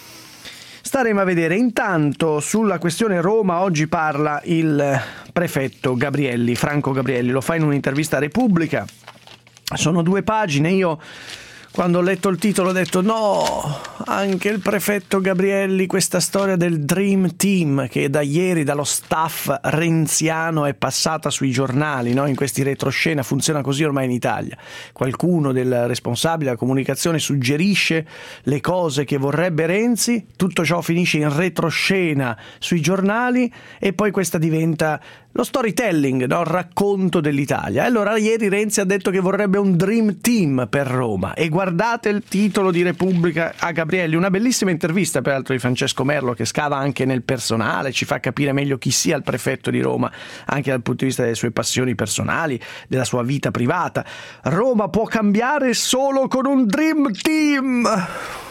[SPEAKER 6] Staremo a vedere. Intanto sulla questione Roma oggi parla il prefetto Gabrielli, Franco Gabrielli, lo fa in un'intervista a Repubblica, sono due pagine. Io quando ho letto il titolo ho detto no, anche il prefetto Gabrielli, questa storia del Dream Team che da ieri dallo staff renziano è passata sui giornali, no? In questi retroscena, funziona così ormai in Italia. Qualcuno del responsabile della comunicazione suggerisce le cose che vorrebbe Renzi, tutto ciò finisce in retroscena sui giornali e poi questa diventa lo storytelling, no? Il racconto dell'Italia. Allora ieri Renzi ha detto che vorrebbe un Dream Team per Roma e guardate il titolo di Repubblica a Gabrielli, una bellissima intervista peraltro di Francesco Merlo che scava anche nel personale, ci fa capire meglio chi sia il prefetto di Roma anche dal punto di vista delle sue passioni personali, della sua vita privata. Roma può cambiare solo con un Dream Team.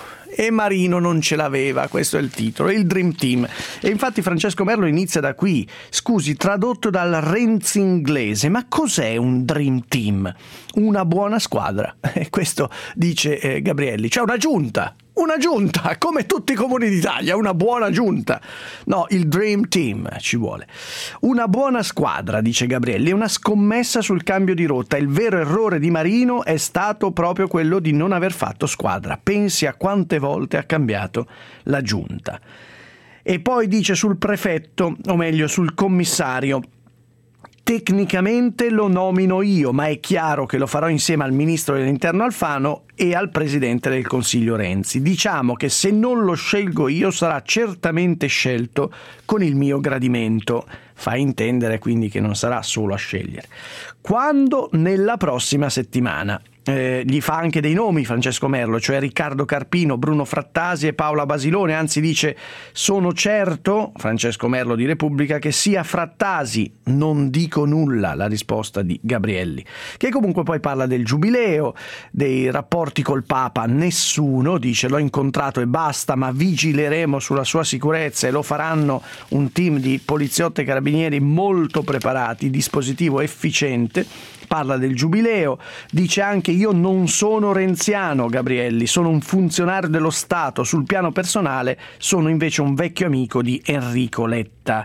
[SPEAKER 6] E Marino non ce l'aveva, questo è il titolo, il Dream Team. E infatti Francesco Merlo inizia da qui. Scusi, tradotto dal Renzi inglese, ma cos'è un Dream Team? Una buona squadra. E questo dice eh, Gabrielli, cioè una giunta. Una giunta, come tutti i comuni d'Italia, una buona giunta. No, il Dream Team ci vuole. Una buona squadra, dice Gabrielli, è una scommessa sul cambio di rotta. Il vero errore di Marino è stato proprio quello di non aver fatto squadra. Pensi a quante volte ha cambiato la giunta. E poi dice sul prefetto, o meglio sul commissario, tecnicamente lo nomino io, ma è chiaro che lo farò insieme al ministro dell'Interno Alfano e al presidente del Consiglio Renzi. Diciamo che se non lo scelgo io sarà certamente scelto con il mio gradimento. Fa intendere quindi che non sarà solo a scegliere. Quando? Nella prossima settimana. Eh, gli fa anche dei nomi Francesco Merlo, cioè Riccardo Carpino, Bruno Frattasi e Paola Basilone, anzi dice sono certo, Francesco Merlo di Repubblica, che sia Frattasi, non dico nulla, la risposta di Gabrielli, che comunque poi parla del giubileo, dei rapporti col Papa, nessuno, dice l'ho incontrato e basta, ma vigileremo sulla sua sicurezza e lo faranno un team di poliziotti e carabinieri molto preparati, dispositivo efficiente. Parla del giubileo, dice anche io non sono renziano, Gabrielli, sono un funzionario dello Stato, sul piano personale sono invece un vecchio amico di Enrico Letta.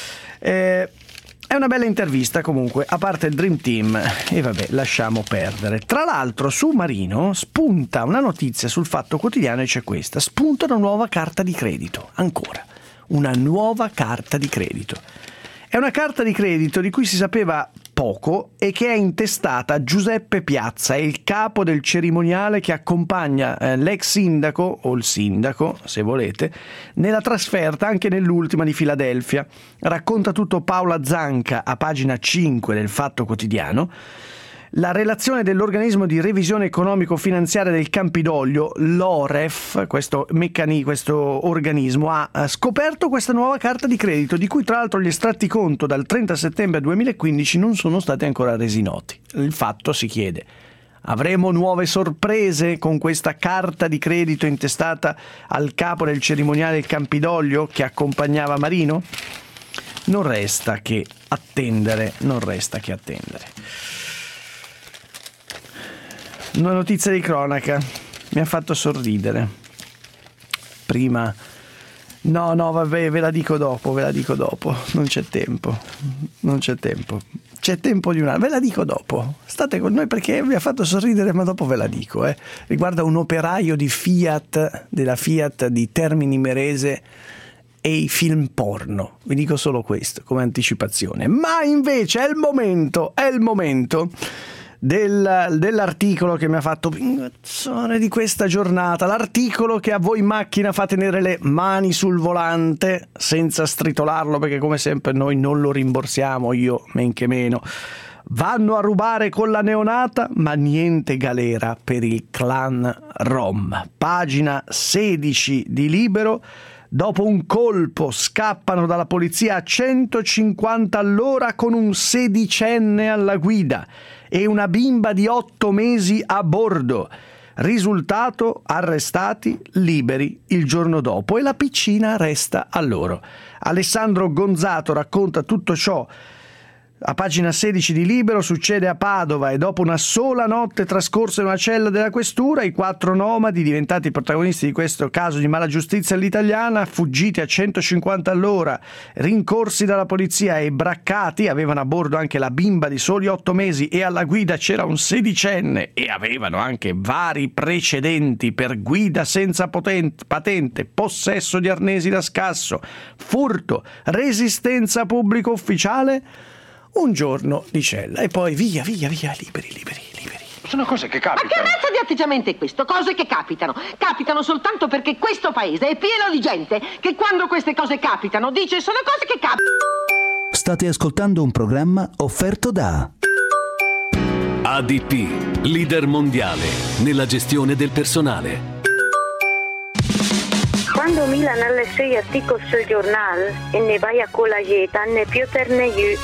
[SPEAKER 6] Eh, è una bella intervista comunque, a parte il Dream Team, e vabbè, lasciamo perdere. Tra l'altro su Marino spunta una notizia sul Fatto Quotidiano e c'è questa, spunta una nuova carta di credito, ancora, una nuova carta di credito. È una carta di credito di cui si sapeva poco e che è intestata a Giuseppe Piazza, è il capo del cerimoniale che accompagna eh, l'ex sindaco, o il sindaco se volete, nella trasferta anche nell'ultima di Filadelfia. Racconta tutto Paola Zanca a pagina cinque del Fatto Quotidiano. La relazione dell'organismo di revisione economico-finanziaria del Campidoglio, l'O R E F, questo, meccani, questo organismo, ha scoperto questa nuova carta di credito, di cui tra l'altro gli estratti conto dal trenta settembre duemilaquindici non sono stati ancora resi noti. Il Fatto si chiede: avremo nuove sorprese con questa carta di credito intestata al capo del cerimoniale del Campidoglio che accompagnava Marino? Non resta che attendere, non resta che attendere. Una notizia di cronaca mi ha fatto sorridere. Prima, no, no, vabbè, ve la dico dopo, ve la dico dopo. Non c'è tempo, non c'è tempo. C'è tempo di una, ve la dico dopo. State con noi perché mi ha fatto sorridere, ma dopo ve la dico. Eh. Riguarda un operaio di Fiat, della Fiat di Termini Imerese e i film porno. Vi dico solo questo come anticipazione. Ma invece è il momento, è il momento. Del, dell'articolo che mi ha fatto pinguazzone di questa giornata, l'articolo che a voi in macchina fa tenere le mani sul volante senza stritolarlo, perché come sempre noi non lo rimborsiamo, io men che meno. Vanno a rubare con la neonata, ma niente galera per il clan Rom. Pagina sedici di Libero. Dopo un colpo scappano dalla polizia a centocinquanta all'ora con un sedicenne alla guida e una bimba di otto mesi a bordo. Risultato: arrestati, liberi il giorno dopo, e la piccina resta a loro. Alessandro Gonzato racconta tutto ciò a pagina sedici di Libero. Succede a Padova e dopo una sola notte trascorsa in una cella della questura, i quattro nomadi, diventati protagonisti di questo caso di mala giustizia all'italiana, fuggiti a centocinquanta all'ora, rincorsi dalla polizia e braccati, avevano a bordo anche la bimba di soli otto mesi e alla guida c'era un sedicenne, e avevano anche vari precedenti per guida senza potente, patente, possesso di arnesi da scasso, furto, resistenza a pubblico ufficiale. Un giorno di cella e poi via, via, via, liberi, liberi, liberi.
[SPEAKER 1] Sono cose che capitano.
[SPEAKER 22] Ma che razza di atteggiamento è questo? Cose che capitano. Capitano soltanto perché questo paese è pieno di gente che quando queste cose capitano dice sono cose che capitano.
[SPEAKER 18] State ascoltando un programma offerto da
[SPEAKER 23] A D P, leader mondiale nella gestione del personale.
[SPEAKER 24] Quando Milan ha le sei articoli sul giornale e ne vai a colageta, ne più terne giù.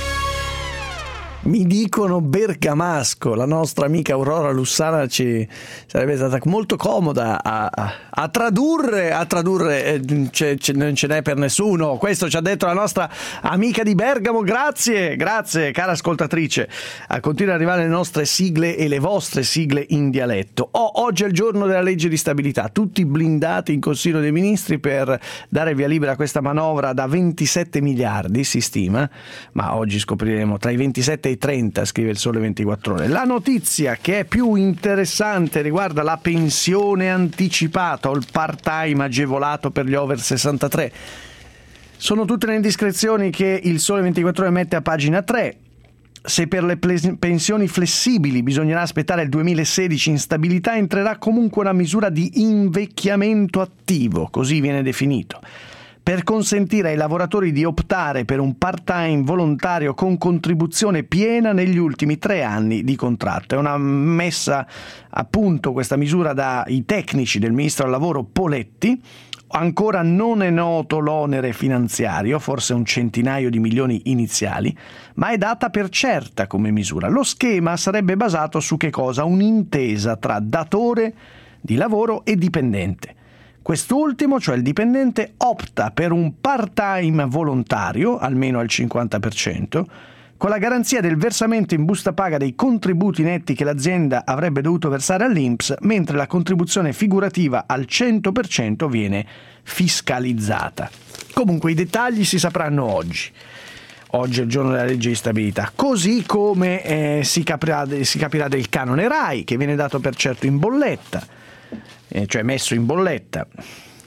[SPEAKER 6] Mi dicono bergamasco, la nostra amica Aurora Lussana ci sarebbe stata molto comoda a, a, a tradurre, a tradurre eh, c'è, c'è, non ce n'è per nessuno, questo ci ha detto la nostra amica di Bergamo. Grazie, grazie cara ascoltatrice. A continuare ad arrivare le nostre sigle e le vostre sigle in dialetto. Oh, oggi è il giorno della legge di stabilità, tutti blindati in Consiglio dei Ministri per dare via libera a questa manovra da ventisette miliardi, si stima, ma oggi scopriremo tra i ventisette e i trenta, scrive il Sole ventiquattro Ore. La notizia che è più interessante riguarda la pensione anticipata o il part-time agevolato per gli over sessantatré. Sono tutte le indiscrezioni che il Sole ventiquattro Ore mette a pagina tre. Se per le pensioni flessibili bisognerà aspettare il duemilasedici in stabilità, entrerà comunque una misura di invecchiamento attivo, così viene definito, per consentire ai lavoratori di optare per un part-time volontario con contribuzione piena negli ultimi tre anni di contratto. È una messa a punto questa misura dai tecnici del Ministro del Lavoro Poletti. Ancora non è noto l'onere finanziario, forse un centinaio di milioni iniziali, ma è data per certa come misura. Lo schema sarebbe basato su che cosa? Un'intesa tra datore di lavoro e dipendente. Quest'ultimo, cioè il dipendente, opta per un part-time volontario, almeno al cinquanta per cento, con la garanzia del versamento in busta paga dei contributi netti che l'azienda avrebbe dovuto versare all'I N P S, mentre la contribuzione figurativa al cento per cento viene fiscalizzata. Comunque i dettagli si sapranno oggi. Oggi è il giorno della legge di stabilità, così come eh, si, capirà, si capirà del canone RAI, che viene dato per certo in bolletta, cioè messo in bolletta.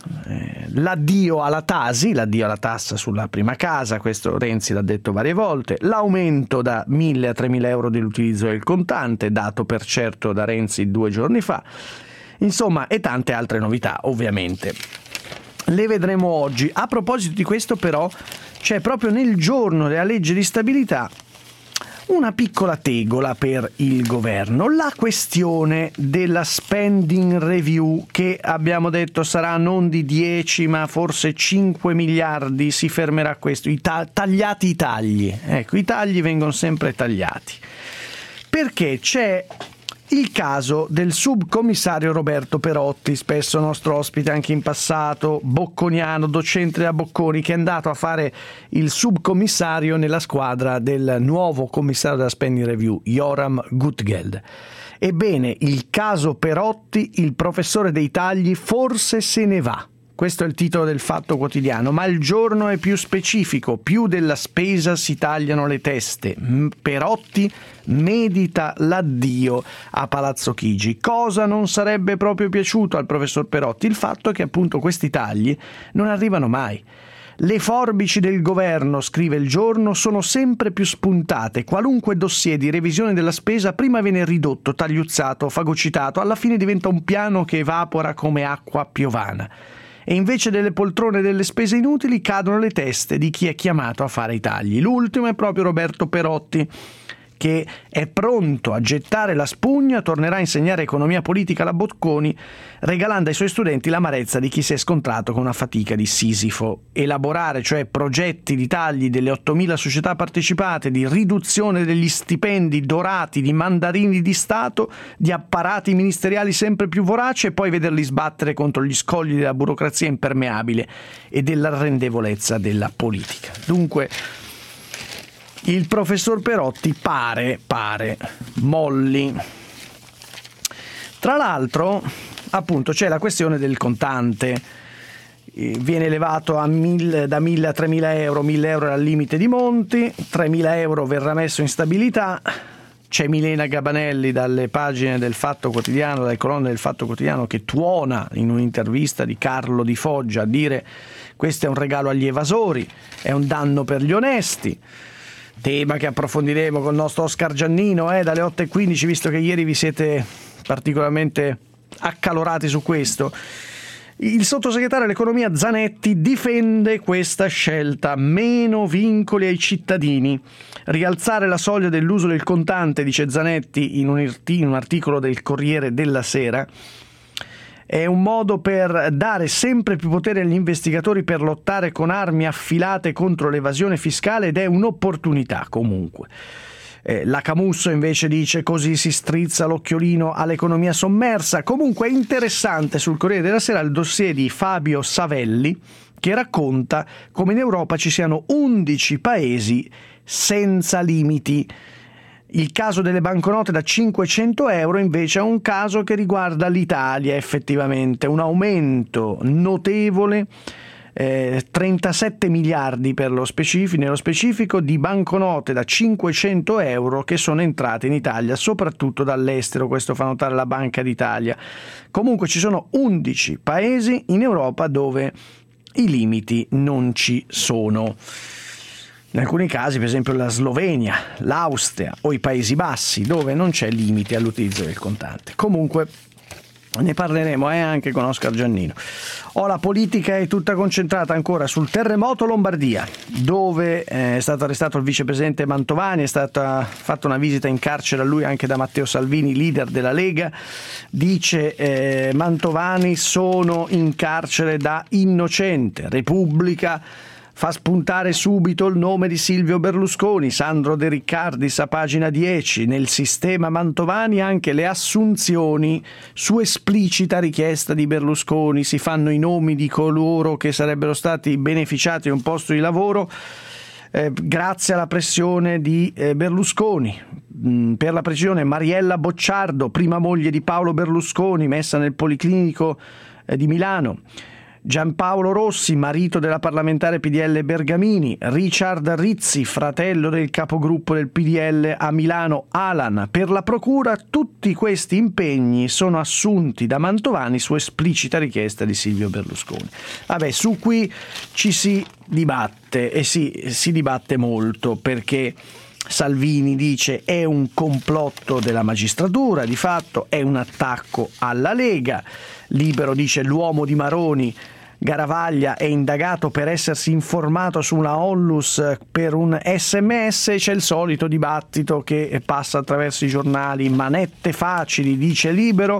[SPEAKER 6] eh, l'addio alla Tasi, l'addio alla tassa sulla prima casa, questo Renzi l'ha detto varie volte, l'aumento da mille a tremila euro dell'utilizzo del contante, dato per certo da Renzi due giorni fa, insomma, e tante altre novità, ovviamente. Le vedremo oggi. A proposito di questo, però, c'è proprio nel giorno della legge di stabilità una piccola tegola per il governo, la questione della spending review, che abbiamo detto sarà non di dieci ma forse cinque miliardi, si fermerà a questo, i ta- tagliati i tagli, ecco, i tagli vengono sempre tagliati, perché c'è il caso del subcommissario Roberto Perotti, spesso nostro ospite anche in passato, bocconiano, docente da Bocconi, che è andato a fare il subcommissario nella squadra del nuovo commissario della Spending Review, Joram Gutgeld. Ebbene, il caso Perotti, il professore dei tagli, forse se ne va. Questo è il titolo del Fatto Quotidiano, ma il giorno è più specifico, più della spesa si tagliano le teste. Perotti medita l'addio a Palazzo Chigi. Cosa non sarebbe proprio piaciuto al professor Perotti? Il fatto è che appunto questi tagli non arrivano mai. Le forbici del governo, scrive il giorno, sono sempre più spuntate. Qualunque dossier di revisione della spesa prima viene ridotto, tagliuzzato, fagocitato, alla fine diventa un piano che evapora come acqua piovana. E invece delle poltrone e delle spese inutili cadono le teste di chi è chiamato a fare i tagli. L'ultimo è proprio Roberto Perotti, che è pronto a gettare la spugna, tornerà a insegnare economia politica alla Bocconi, regalando ai suoi studenti l'amarezza di chi si è scontrato con una fatica di Sisifo. Elaborare, cioè, progetti di tagli delle ottomila società partecipate, di riduzione degli stipendi dorati di mandarini di Stato, di apparati ministeriali sempre più voraci, e poi vederli sbattere contro gli scogli della burocrazia impermeabile e dell'arrendevolezza della politica. Dunque, il professor Perotti pare, pare, molli. Tra l'altro, appunto, c'è la questione del contante. Viene elevato a mille, da mille a tremila euro, mille euro al limite di Monti, tremila euro verrà messo in stabilità. C'è Milena Gabanelli dalle pagine del Fatto Quotidiano, dalle colonne del Fatto Quotidiano, che tuona in un'intervista di Carlo Di Foggia a dire: questo è un regalo agli evasori, è un danno per gli onesti. Tema che approfondiremo con il nostro Oscar Giannino eh, dalle otto e quindici, visto che ieri vi siete particolarmente accalorati su questo. Il sottosegretario all'economia Zanetti difende questa scelta: meno vincoli ai cittadini. Rialzare la soglia dell'uso del contante, dice Zanetti in un, in un articolo del Corriere della Sera, è un modo per dare sempre più potere agli investigatori per lottare con armi affilate contro l'evasione fiscale, ed è un'opportunità comunque. Eh, la Camusso invece dice: così si strizza l'occhiolino all'economia sommersa. Comunque è interessante sul Corriere della Sera il dossier di Fabio Savelli, che racconta come in Europa ci siano undici paesi senza limiti. Il caso delle banconote da cinquecento euro invece è un caso che riguarda l'Italia, effettivamente, un aumento notevole, eh, trentasette miliardi per lo specifico, nello specifico, di banconote da cinquecento euro che sono entrate in Italia, soprattutto dall'estero, questo fa notare la Banca d'Italia. Comunque ci sono undici paesi in Europa dove i limiti non ci sono. In alcuni casi, per esempio la Slovenia, l'Austria o i Paesi Bassi, dove non c'è limite all'utilizzo del contante. Comunque ne parleremo eh, anche con Oscar Giannino. Oh, la politica è tutta concentrata ancora sul terremoto Lombardia, dove eh, è stato arrestato il vicepresidente Mantovani, è stata fatta una visita in carcere a lui anche da Matteo Salvini, leader della Lega. Dice eh, Mantovani: sono in carcere da innocente. Repubblica fa spuntare subito il nome di Silvio Berlusconi. Sandro De Riccardis a pagina dieci. Nel sistema Mantovani anche le assunzioni su esplicita richiesta di Berlusconi. Si fanno i nomi di coloro che sarebbero stati beneficiati di un posto di lavoro eh, grazie alla pressione di eh, Berlusconi. Mm, per la precisione, Mariella Bocciardo, prima moglie di Paolo Berlusconi, messa nel Policlinico eh, di Milano. Giampaolo Rossi, marito della parlamentare P D L Bergamini, Richard Rizzi, fratello del capogruppo del P D L a Milano Alan. Per la procura tutti questi impegni sono assunti da Mantovani su esplicita richiesta di Silvio Berlusconi. Vabbè, su qui ci si dibatte e si, si dibatte molto, perché Salvini dice è un complotto della magistratura, di fatto è un attacco alla Lega. Libero dice l'uomo di Maroni, Garavaglia, è indagato per essersi informato su una onlus per un sms. C'è il solito dibattito che passa attraverso i giornali, manette facili, dice Libero.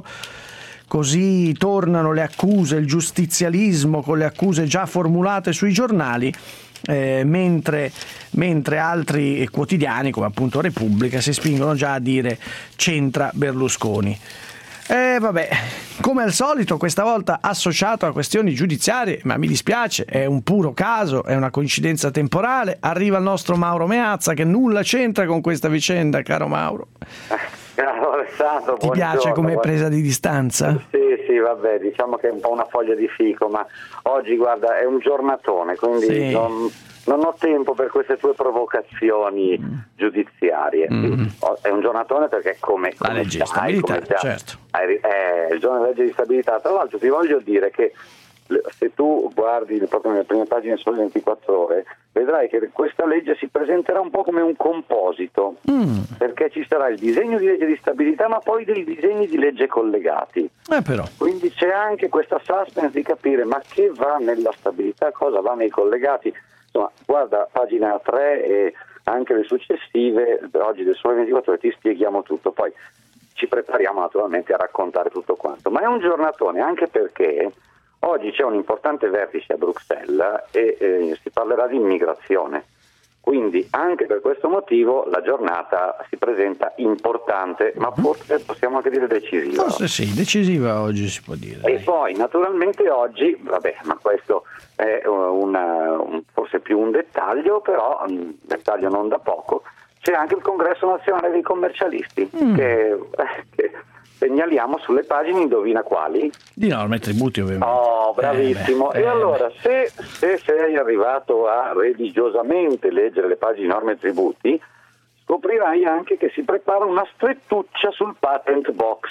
[SPEAKER 6] Così tornano le accuse, il giustizialismo con le accuse già formulate sui giornali, eh, mentre, mentre altri quotidiani come appunto Repubblica si spingono già a dire c'entra Berlusconi. E eh, vabbè, come al solito questa volta associato a questioni giudiziarie, ma mi dispiace, è un puro caso, è una coincidenza temporale. Arriva il nostro Mauro Meazza che nulla c'entra con questa vicenda, caro Mauro.
[SPEAKER 1] Caro Alessandro,
[SPEAKER 6] ti piace come presa di distanza?
[SPEAKER 1] Sì, sì, vabbè, diciamo che è un po' una foglia di fico, ma oggi guarda è un giornatone, quindi sì. non, non ho tempo per queste tue provocazioni mm. giudiziarie. Mm. È un giornatone perché come, come
[SPEAKER 6] la legge di stabilità,
[SPEAKER 1] già,
[SPEAKER 6] certo.
[SPEAKER 1] È il giorno della legge di stabilità. Tra l'altro ti voglio dire che se tu guardi proprio nelle prime pagine Sole ventiquattro Ore, vedrai che questa legge si presenterà un po' come un composito, mm. perché ci sarà il disegno di legge di stabilità ma poi dei disegni di legge collegati.
[SPEAKER 6] Eh però.
[SPEAKER 1] Quindi c'è anche questa suspense di capire ma che va nella stabilità, cosa va nei collegati. Insomma, guarda pagina tre e anche le successive, oggi del Sole ventiquattro Ore ti spieghiamo tutto, poi ci prepariamo naturalmente a raccontare tutto quanto. Ma è un giornatone anche perché oggi c'è un importante vertice a Bruxelles e eh, si parlerà di immigrazione, quindi anche per questo motivo la giornata si presenta importante, ma forse possiamo anche dire decisiva.
[SPEAKER 6] Forse sì, decisiva oggi si può dire.
[SPEAKER 1] E poi naturalmente oggi, vabbè, ma questo è una, un, forse più un dettaglio, però un dettaglio non da poco, c'è anche il Congresso Nazionale dei Commercialisti, mm. che, che segnaliamo sulle pagine, indovina quali?
[SPEAKER 6] Di norme e tributi ovviamente.
[SPEAKER 1] Oh, bravissimo. Eh, beh, e eh, allora, se, se sei arrivato a religiosamente leggere le pagine di norme e tributi, scoprirai anche che si prepara una strettuccia sul patent box.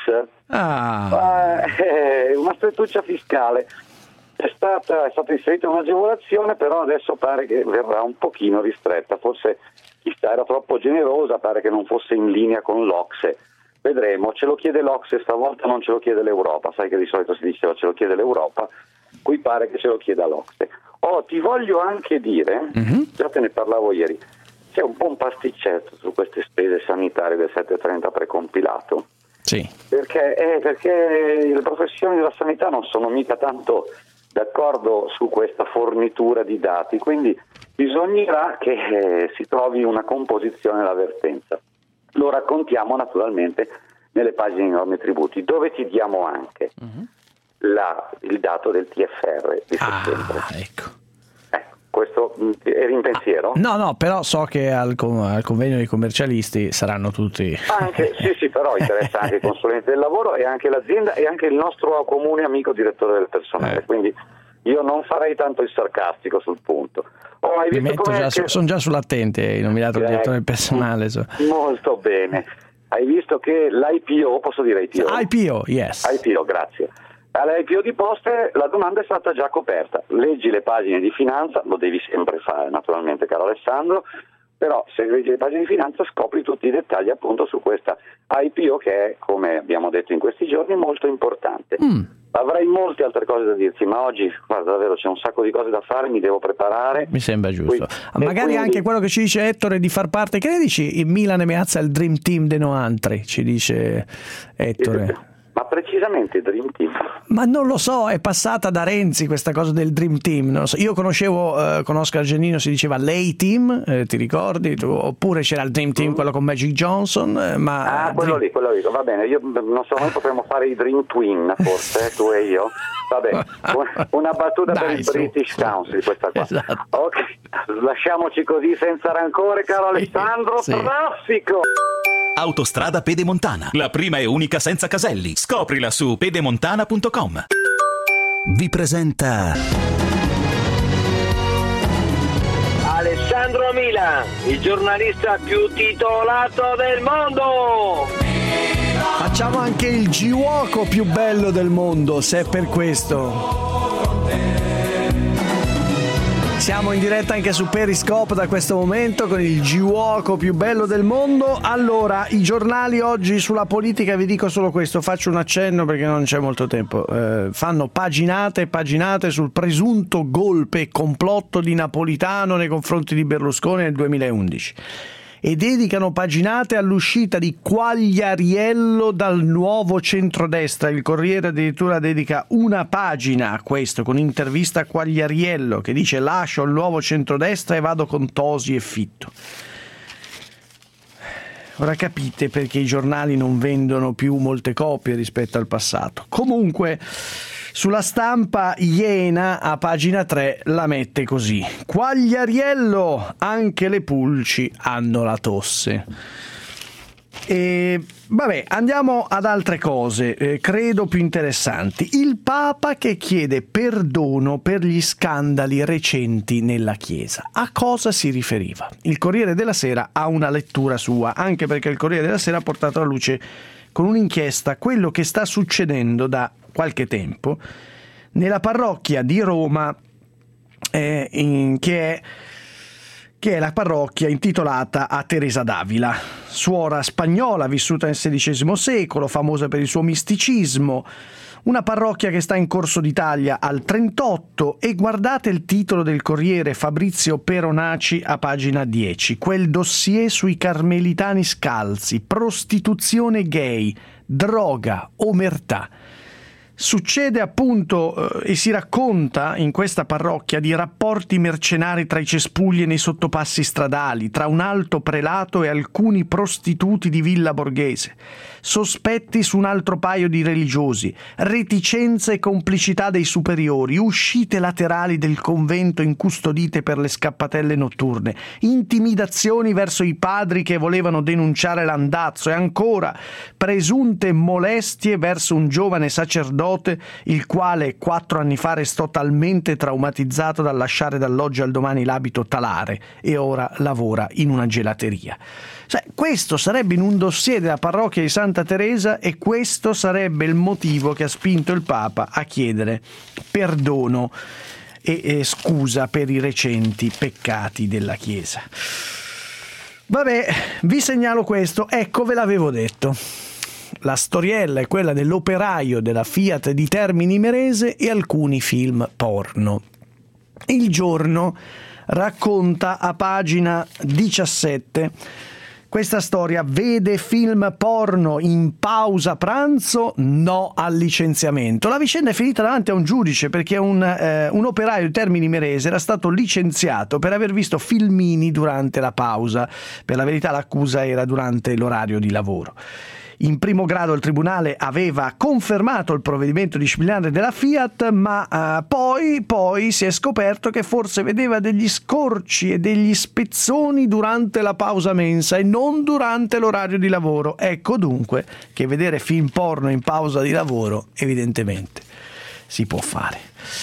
[SPEAKER 6] Ah.
[SPEAKER 1] Eh, una strettuccia fiscale. È stata, è stata inserita un'agevolazione, però adesso pare che verrà un pochino ristretta. Forse chissà, era troppo generosa, pare che non fosse in linea con l'Ocse. Vedremo, ce lo chiede l'Ocse, stavolta non ce lo chiede l'Europa, sai che di solito si diceva ce lo chiede l'Europa, qui pare che ce lo chieda l'Ocse. Oh, ti voglio anche dire, mm-hmm. già te ne parlavo ieri, c'è un po' un pasticcetto su queste spese sanitarie del settecentotrenta precompilato.
[SPEAKER 6] Sì.
[SPEAKER 1] Perché, eh, perché le professioni della sanità non sono mica tanto d'accordo su questa fornitura di dati, quindi bisognerà che eh, si trovi una composizione dell'avvertenza. Lo raccontiamo naturalmente nelle pagine di norme e tributi, dove ti diamo anche uh-huh. la, il dato del T F R di settembre.
[SPEAKER 6] Ah, ecco.
[SPEAKER 1] Ecco, questo eri in pensiero?
[SPEAKER 6] Ah, no, no, però so che al, al convegno dei commercialisti saranno tutti...
[SPEAKER 1] Anche, sì, sì, però interessa anche il consulente del lavoro e anche l'azienda e anche il nostro comune amico direttore del personale, eh. quindi io non farei tanto il sarcastico sul punto. Oh, hai visto come
[SPEAKER 6] già,
[SPEAKER 1] che...
[SPEAKER 6] Sono già sull'attenti, nominato il direttore del personale. So.
[SPEAKER 1] Molto bene. Hai visto che l'I P O, posso dire I P O?
[SPEAKER 6] I P O, yes.
[SPEAKER 1] I P O, grazie. All'I P O di Poste la domanda è stata già coperta. Leggi le pagine di finanza, lo devi sempre fare naturalmente, caro Alessandro, però se leggi le pagine di finanza scopri tutti i dettagli appunto su questa I P O che è, come abbiamo detto in questi giorni, molto importante. Mm. Avrei molte altre cose da dirti, ma oggi, guarda, davvero c'è un sacco di cose da fare, mi devo preparare.
[SPEAKER 6] Mi sembra giusto.
[SPEAKER 1] Qui,
[SPEAKER 6] Magari
[SPEAKER 1] quindi...
[SPEAKER 6] anche quello che ci dice Ettore di far parte, che ne dici? Il Milan e Meazza il Dream Team de Noantri, ci dice Ettore.
[SPEAKER 1] Ma precisamente Dream Team?
[SPEAKER 6] Ma non lo so, è passata da Renzi questa cosa del Dream Team. Non so. Io conoscevo, eh, con Oscar Giannino si diceva l'A Team, eh, ti ricordi? Tu? Oppure c'era il Dream Team, quello con Magic Johnson. Eh, ma
[SPEAKER 1] ah, quello Dream... lì, quello lì, va bene. Io non so, noi potremmo fare i Dream Twin, forse, tu e io. Vabbè, una battuta Dai, per il su. British Council, questa qua. Esatto. Ok, lasciamoci così senza rancore, caro sì, Alessandro. Sì. Traffico!
[SPEAKER 2] Autostrada Pedemontana, la prima e unica senza caselli. Scoprila su pedemontana punto com.
[SPEAKER 18] vi presenta
[SPEAKER 16] Alessandro Mila, il giornalista più titolato del mondo.
[SPEAKER 6] Facciamo anche il giuoco più bello del mondo, se è per questo. Siamo in diretta anche su Periscope da questo momento con il giuoco più bello del mondo. Allora, i giornali oggi sulla politica, vi dico solo questo, faccio un accenno perché non c'è molto tempo. Eh, fanno paginate e paginate sul presunto golpe e complotto di Napolitano nei confronti di Berlusconi nel duemilaundici. E dedicano paginate all'uscita di Quagliariello dal nuovo centrodestra. Il Corriere addirittura dedica una pagina a questo, con intervista a Quagliariello che dice: lascio il nuovo centrodestra e vado con Tosi e Fitto. Ora capite perché i giornali non vendono più molte copie rispetto al passato. Comunque, sulla Stampa, Iena a pagina tre la mette così: Quagliariello, anche le pulci hanno la tosse. E vabbè, andiamo ad altre cose, eh, credo più interessanti. Il Papa che chiede perdono per gli scandali recenti nella Chiesa. A cosa si riferiva? Il Corriere della Sera ha una lettura sua, anche perché il Corriere della Sera ha portato alla luce con un'inchiesta quello che sta succedendo da qualche tempo nella parrocchia di Roma, eh, in, che, è, che è la parrocchia intitolata a Teresa d'Avila, suora spagnola vissuta nel sedicesimo secolo, famosa per il suo misticismo, una parrocchia che sta in Corso d'Italia al trentotto. E guardate il titolo del Corriere, Fabrizio Peronaci a pagina dieci: quel dossier sui carmelitani scalzi, prostituzione gay, droga, omertà. Succede appunto eh, e si racconta in questa parrocchia di rapporti mercenari tra i cespugli e nei sottopassi stradali, tra un alto prelato e alcuni prostituti di Villa Borghese, sospetti su un altro paio di religiosi, reticenze e complicità dei superiori, uscite laterali del convento incustodite per le scappatelle notturne, intimidazioni verso i padri che volevano denunciare l'andazzo e ancora presunte molestie verso un giovane sacerdote il quale quattro anni fa restò talmente traumatizzato da lasciare dall'oggi al domani l'abito talare e ora lavora in una gelateria. Cioè, questo sarebbe in un dossier della parrocchia di Santa Teresa e questo sarebbe il motivo che ha spinto il Papa a chiedere perdono e, e scusa per i recenti peccati della Chiesa. Vabbè, vi segnalo questo, ecco, ve l'avevo detto. La storiella è quella dell'operaio della Fiat di Termini Imerese e alcuni film porno. Il Giorno racconta a pagina diciassette questa storia: vede film porno in pausa pranzo, no al licenziamento. La vicenda è finita davanti a un giudice perché un, eh, un operaio di Termini Imerese era stato licenziato per aver visto filmini durante la pausa. Per la verità l'accusa era durante l'orario di lavoro. In primo grado il tribunale aveva confermato il provvedimento disciplinare della Fiat, ma uh, poi, poi si è scoperto che forse vedeva degli scorci e degli spezzoni durante la pausa mensa e non durante l'orario di lavoro. Ecco dunque che vedere film porno in pausa di lavoro evidentemente si può fare.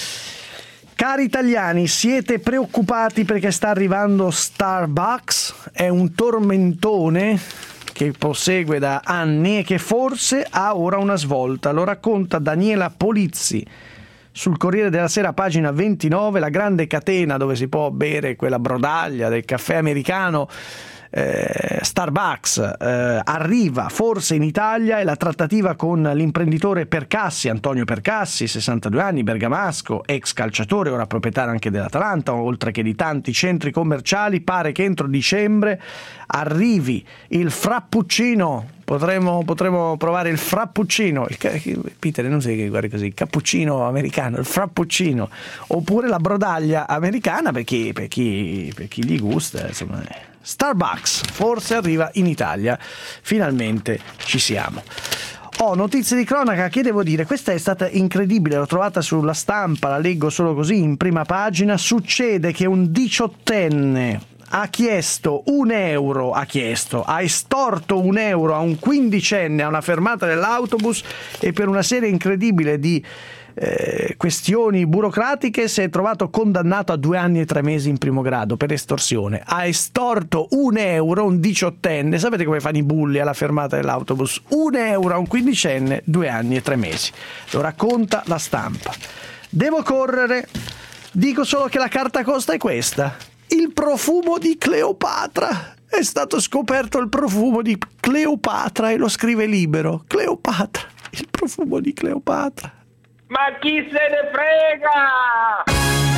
[SPEAKER 6] Cari italiani, siete preoccupati perché sta arrivando Starbucks? È un tormentone che prosegue da anni e che forse ha ora una svolta. Lo racconta Daniela Polizzi sul Corriere della Sera, pagina ventinove. La grande catena dove si può bere quella brodaglia del caffè americano, eh, Starbucks, eh, arriva forse in Italia, e la trattativa con l'imprenditore Percassi, Antonio Percassi, sessantadue anni, bergamasco, ex calciatore, ora proprietario anche dell'Atalanta, oltre che di tanti centri commerciali. Pare che entro dicembre arrivi il frappuccino. Potremmo, potremmo provare il frappuccino, il, Peter non sei che guardi così, il cappuccino americano, il frappuccino, oppure la brodaglia americana per chi, per chi, per chi gli gusta, insomma. Starbucks forse arriva in Italia, finalmente ci siamo. Oh, notizie di cronaca, che devo dire, questa è stata incredibile, l'ho trovata sulla Stampa, la leggo solo così in prima pagina. Succede che un diciottenne ha chiesto un euro, ha chiesto, ha estorto un euro a un quindicenne a una fermata dell'autobus, e per una serie incredibile di eh, questioni burocratiche si è trovato condannato a due anni e tre mesi in primo grado per estorsione. Ha estorto un euro, un diciottenne, sapete come fanno i bulli alla fermata dell'autobus? Un euro a un quindicenne, due anni e tre mesi. Lo racconta La Stampa. Devo correre, dico solo che la carta costa è questa: il profumo di Cleopatra. È stato scoperto il profumo di Cleopatra e lo scrive Libero. Cleopatra, il profumo di Cleopatra.
[SPEAKER 16] Ma chi se ne frega?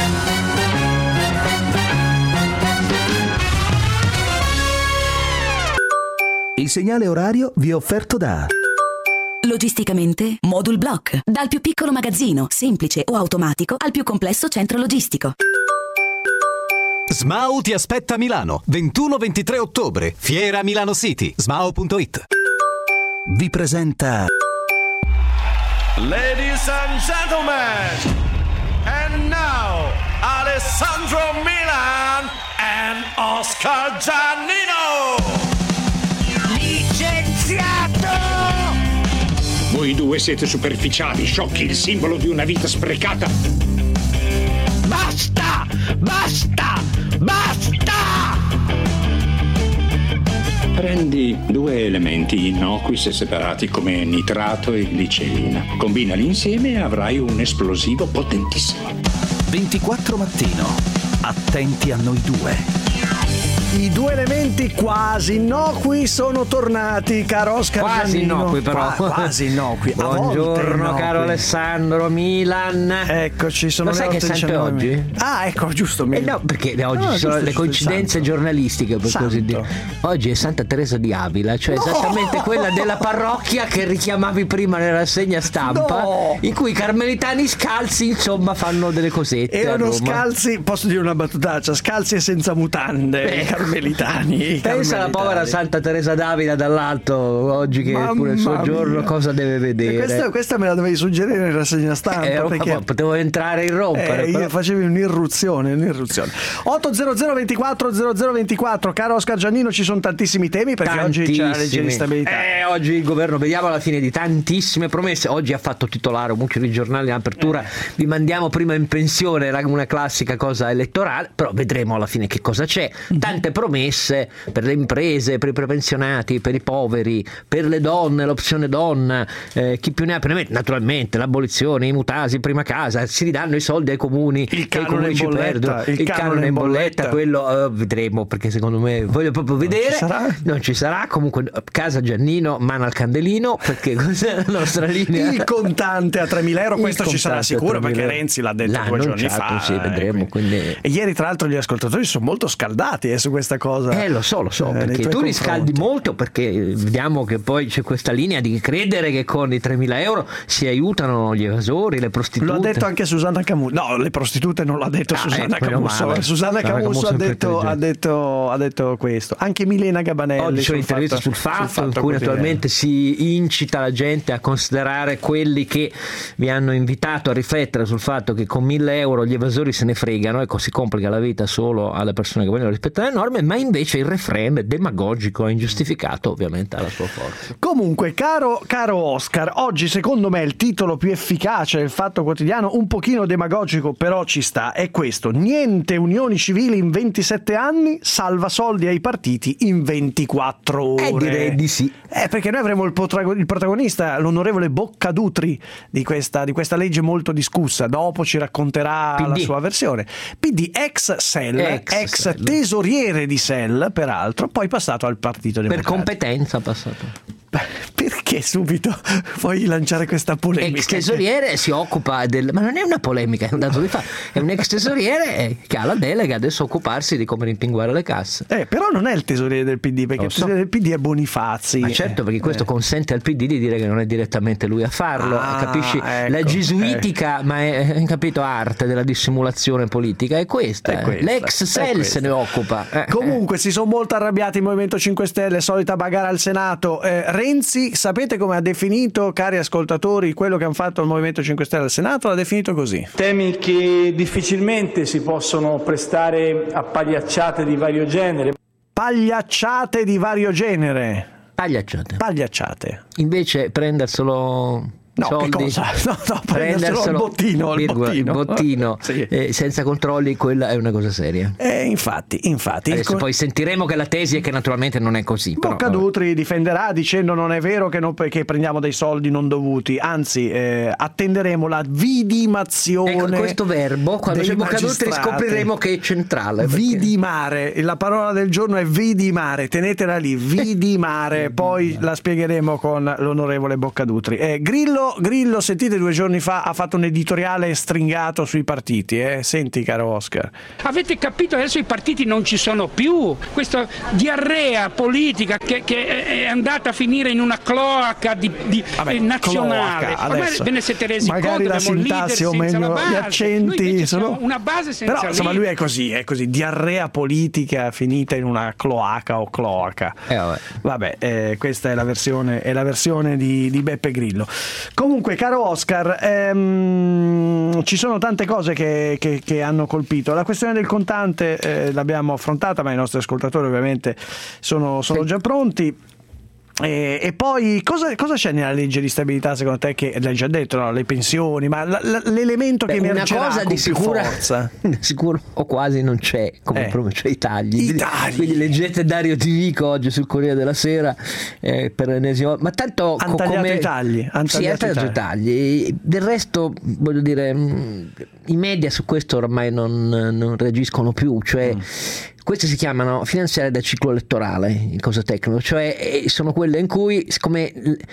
[SPEAKER 18] Il segnale orario vi è offerto da
[SPEAKER 19] Logisticamente Modul Block. Dal più piccolo magazzino, semplice o automatico, al più complesso centro logistico.
[SPEAKER 20] S M A U ti aspetta a Milano, ventuno ventitré ottobre, Fiera Milano City, smau punto it.
[SPEAKER 18] Vi presenta
[SPEAKER 3] Ladies and gentlemen, and now Alessandro Milan and Oscar Giannino.
[SPEAKER 11] Licenziato! Voi due siete superficiali, sciocchi, il simbolo di una vita sprecata. Basta! Basta! Basta! Prendi due elementi innocui se separati come nitrato e glicerina. Combinali insieme e avrai un esplosivo potentissimo.
[SPEAKER 18] ventiquattro mattino. Attenti a noi due.
[SPEAKER 6] I due elementi quasi innocui sono tornati, caro Oscar
[SPEAKER 5] Quasi
[SPEAKER 6] Giannino.
[SPEAKER 5] innocui però.
[SPEAKER 6] Qua, quasi innocui. A volte
[SPEAKER 5] Buongiorno
[SPEAKER 6] innocui.
[SPEAKER 5] caro Alessandro Milan.
[SPEAKER 6] Eccoci, sono
[SPEAKER 5] Lo
[SPEAKER 6] le
[SPEAKER 5] sai che è
[SPEAKER 6] otto e
[SPEAKER 5] sempre
[SPEAKER 6] diciannove.
[SPEAKER 5] oggi?
[SPEAKER 6] Ah, ecco, giusto.
[SPEAKER 5] Eh no, perché oggi
[SPEAKER 6] No,
[SPEAKER 5] ci sono
[SPEAKER 6] giusto,
[SPEAKER 5] le
[SPEAKER 6] giusto,
[SPEAKER 5] coincidenze
[SPEAKER 6] santo.
[SPEAKER 5] giornalistiche, per
[SPEAKER 6] Santo.
[SPEAKER 5] così dire. Oggi è Santa Teresa di Avila, cioè esattamente quella della parrocchia che richiamavi prima nella rassegna stampa,
[SPEAKER 6] No.
[SPEAKER 5] in cui i carmelitani scalzi, insomma, fanno delle cosette.
[SPEAKER 6] Erano
[SPEAKER 5] a Roma.
[SPEAKER 6] scalzi, posso dire una battutaccia, scalzi e senza mutande, i
[SPEAKER 5] Ecco.
[SPEAKER 6] carmelitani. i
[SPEAKER 5] Pensa alla
[SPEAKER 6] carmelitani.
[SPEAKER 5] povera Santa Teresa d'Avila dall'alto, oggi che è pure il suo
[SPEAKER 6] Mamma
[SPEAKER 5] giorno,
[SPEAKER 6] mia.
[SPEAKER 5] cosa deve
[SPEAKER 6] E
[SPEAKER 5] vedere.
[SPEAKER 6] Questa, questa me la dovevi suggerire nella rassegna stampa,
[SPEAKER 5] Eh,
[SPEAKER 6] perché
[SPEAKER 5] potevo entrare in rompere.
[SPEAKER 6] eh,
[SPEAKER 5] però-
[SPEAKER 6] io facevi un'irruzione, un'irruzione. otto zero zero ventiquattro zero zero ventiquattro, caro Oscar Giannino, ci sono tantissimi temi perché oggi c'è la legge di stabilità.
[SPEAKER 5] Eh, oggi il governo, vediamo alla fine di tantissime promesse. Oggi ha fatto titolare un mucchio di giornali in apertura.
[SPEAKER 6] Eh.
[SPEAKER 5] Vi mandiamo prima in pensione, era una classica cosa elettorale, però vedremo alla fine che cosa c'è. Tante promesse per le imprese, per i prepensionati, per i poveri, per le donne, l'opzione donna, eh, chi più ne ha più ne mette. Naturalmente l'abolizione, i mutasi, prima casa, si ridanno i soldi ai comuni,
[SPEAKER 6] Il
[SPEAKER 5] e i
[SPEAKER 6] canone
[SPEAKER 5] comuni
[SPEAKER 6] in
[SPEAKER 5] ci
[SPEAKER 6] bolletta,
[SPEAKER 5] perdono.
[SPEAKER 6] il
[SPEAKER 5] Il
[SPEAKER 6] canone
[SPEAKER 5] canone
[SPEAKER 6] in
[SPEAKER 5] in bolletta,
[SPEAKER 6] bolletta.
[SPEAKER 5] quello eh, vedremo, perché secondo me voglio proprio vedere.
[SPEAKER 6] ci sarà?
[SPEAKER 5] Non ci sarà. Comunque casa Giannino, mano al candelino, perché questa è la nostra linea.
[SPEAKER 6] Il contante a tremila euro,
[SPEAKER 5] Il
[SPEAKER 6] questo ci sarà
[SPEAKER 5] contante a
[SPEAKER 6] sicuro
[SPEAKER 5] tremila
[SPEAKER 6] perché
[SPEAKER 5] euro.
[SPEAKER 6] Renzi l'ha detto
[SPEAKER 5] L'ha
[SPEAKER 6] due giorni
[SPEAKER 5] annunciato,
[SPEAKER 6] fa.
[SPEAKER 5] sì,
[SPEAKER 6] eh,
[SPEAKER 5] vedremo, quindi-
[SPEAKER 6] E ieri tra l'altro gli ascoltatori sono molto scaldati eh, su questa cosa.
[SPEAKER 5] Eh lo so, lo so,
[SPEAKER 6] eh, nei
[SPEAKER 5] perché
[SPEAKER 6] tuoi
[SPEAKER 5] tu li
[SPEAKER 6] confronti.
[SPEAKER 5] scaldi molto, perché vediamo che poi c'è questa linea di credere che con i tremila euro si aiutano gli evasori, le prostitute.
[SPEAKER 6] Lo ha detto anche Susanna Camusso. No, le prostitute non l'ha detto
[SPEAKER 5] Ah,
[SPEAKER 6] Susanna
[SPEAKER 5] ecco, meno
[SPEAKER 6] Camusso.
[SPEAKER 5] male.
[SPEAKER 6] Susanna
[SPEAKER 5] Susanna
[SPEAKER 6] Camusso
[SPEAKER 5] Camusso
[SPEAKER 6] ha
[SPEAKER 5] sempre
[SPEAKER 6] detto, ha,
[SPEAKER 5] intelligente.
[SPEAKER 6] detto, ha detto questo. Anche Milena Gabanelli.
[SPEAKER 5] Oggi c'è
[SPEAKER 6] sul
[SPEAKER 5] un'intervista
[SPEAKER 6] fatto-
[SPEAKER 5] sul fatto, in cui
[SPEAKER 6] quotidiano.
[SPEAKER 5] naturalmente si incita la gente a considerare quelli che vi hanno invitato a riflettere sul fatto che con mille euro gli evasori se ne fregano, ecco, si complica la vita solo alle persone che vogliono rispettare le norme, ma invece il refrain è demagogico e ingiustificato, ovviamente ha la sua forza.
[SPEAKER 6] Comunque, caro, caro Oscar, oggi secondo me il titolo più efficace del Fatto Quotidiano, un pochino demagogico però ci sta, è questo: niente unioni civili in ventisette anni, salva soldi ai partiti in ventiquattro ore.
[SPEAKER 5] Eh, direi di sì.
[SPEAKER 6] Eh, perché noi avremo il, potrago- il protagonista, l'onorevole Boccadutri, di questa, di questa legge molto discussa. Dopo ci racconterà
[SPEAKER 5] P D.
[SPEAKER 6] la sua versione. P D, ex S E L,
[SPEAKER 5] Ex
[SPEAKER 6] ex,
[SPEAKER 5] S E L.
[SPEAKER 6] tesoriere di S E L, peraltro, poi passato al Partito
[SPEAKER 5] Per
[SPEAKER 6] Democratico.
[SPEAKER 5] competenza passato.
[SPEAKER 6] Perché subito vuoi lanciare questa polemica?
[SPEAKER 5] Ex tesoriere si occupa del... ma non è una polemica, è un dato di fatto. È un ex tesoriere che ha la delega adesso a occuparsi di come rimpinguare le casse.
[SPEAKER 6] Eh, però non è il tesoriere del P D, perché
[SPEAKER 5] Lo
[SPEAKER 6] il
[SPEAKER 5] so.
[SPEAKER 6] tesoriere del P D è Bonifazzi.
[SPEAKER 5] Ma certo, perché questo
[SPEAKER 6] Eh.
[SPEAKER 5] consente al P D di dire che non è direttamente lui a farlo,
[SPEAKER 6] Ah,
[SPEAKER 5] capisci?
[SPEAKER 6] ecco,
[SPEAKER 5] La gesuitica, ma è, è, capito, arte della dissimulazione politica è questa.
[SPEAKER 6] È questa,
[SPEAKER 5] L'ex
[SPEAKER 6] è
[SPEAKER 5] S E L
[SPEAKER 6] questa.
[SPEAKER 5] se ne occupa. Eh,
[SPEAKER 6] Comunque si sono molto arrabbiati il Movimento cinque Stelle, solita bagarre al Senato. Eh, Renzi, sapete come ha definito, cari ascoltatori, quello che hanno fatto il Movimento cinque Stelle al Senato? L'ha definito così:
[SPEAKER 7] Temi che difficilmente si possono prestare a pagliacciate di vario genere.
[SPEAKER 6] Pagliacciate di vario genere.
[SPEAKER 5] Pagliacciate.
[SPEAKER 6] Pagliacciate.
[SPEAKER 5] Invece prenderselo
[SPEAKER 6] No,
[SPEAKER 5] soldi,
[SPEAKER 6] che cosa? No, no, prenderselo al bottino, al
[SPEAKER 5] virgola,
[SPEAKER 6] bottino.
[SPEAKER 5] bottino
[SPEAKER 6] Sì.
[SPEAKER 5] eh, senza controlli, quella è una cosa seria.
[SPEAKER 6] Eh, infatti, infatti.
[SPEAKER 5] Adesso
[SPEAKER 6] con...
[SPEAKER 5] poi sentiremo che la tesi è che naturalmente non è così. Però,
[SPEAKER 6] Boccadutri difenderà dicendo non è vero che, non, che prendiamo dei soldi non dovuti, anzi eh, attenderemo la vidimazione.
[SPEAKER 5] Ecco, questo verbo, quando c'è Boccadutri scopriremo che è centrale. Perché...
[SPEAKER 6] Vidimare, la parola del giorno è vidimare, tenetela lì, vidimare, poi la spiegheremo con l'onorevole Boccadutri. Eh, Grillo Grillo, sentite, due giorni fa ha fatto un editoriale stringato sui partiti, eh? Senti, caro Oscar.
[SPEAKER 11] Avete capito? Adesso i partiti non ci sono più. Questa diarrea politica che, che è andata a finire in una cloaca di, di,
[SPEAKER 6] Vabbè,
[SPEAKER 11] nazionale.
[SPEAKER 6] Cloaca,
[SPEAKER 11] ormai ve ne siete resi
[SPEAKER 6] magari
[SPEAKER 11] conto?
[SPEAKER 6] la sintassi o meglio gli accenti sono
[SPEAKER 11] una base senza
[SPEAKER 6] però insomma lui è così, è così, diarrea politica finita in una cloaca o cloaca.
[SPEAKER 5] Eh, vabbè,
[SPEAKER 6] vabbè eh, questa è la versione, è la versione di, di Beppe Grillo. Comunque, caro Oscar, ehm, ci sono tante cose che, che, che hanno colpito. La questione del contante eh, l'abbiamo affrontata, ma i nostri ascoltatori ovviamente sono, sono sì. già pronti. E, e poi cosa, cosa c'è nella legge di stabilità secondo te, che l'hai già detto, no? Le pensioni, ma l- l- l'elemento Beh, che emergerà
[SPEAKER 5] una cosa
[SPEAKER 6] con
[SPEAKER 5] di
[SPEAKER 6] più
[SPEAKER 5] sicura,
[SPEAKER 6] forza
[SPEAKER 5] sicuro o quasi non c'è, come
[SPEAKER 6] eh.
[SPEAKER 5] proprio c'è i tagli.
[SPEAKER 6] I tagli.
[SPEAKER 5] Quindi leggete Dario Tivico oggi sul Corriere della Sera eh, per l'ennesima, ma tanto
[SPEAKER 6] han tagliato
[SPEAKER 5] come
[SPEAKER 6] i tagli, han
[SPEAKER 5] sì, ha tagliato i tagli. Del resto voglio dire, mh, i media su questo ormai non, non reagiscono più, cioè mm. queste si chiamano finanziarie da ciclo elettorale in cosa tecnico, cioè sono quelle in cui, siccome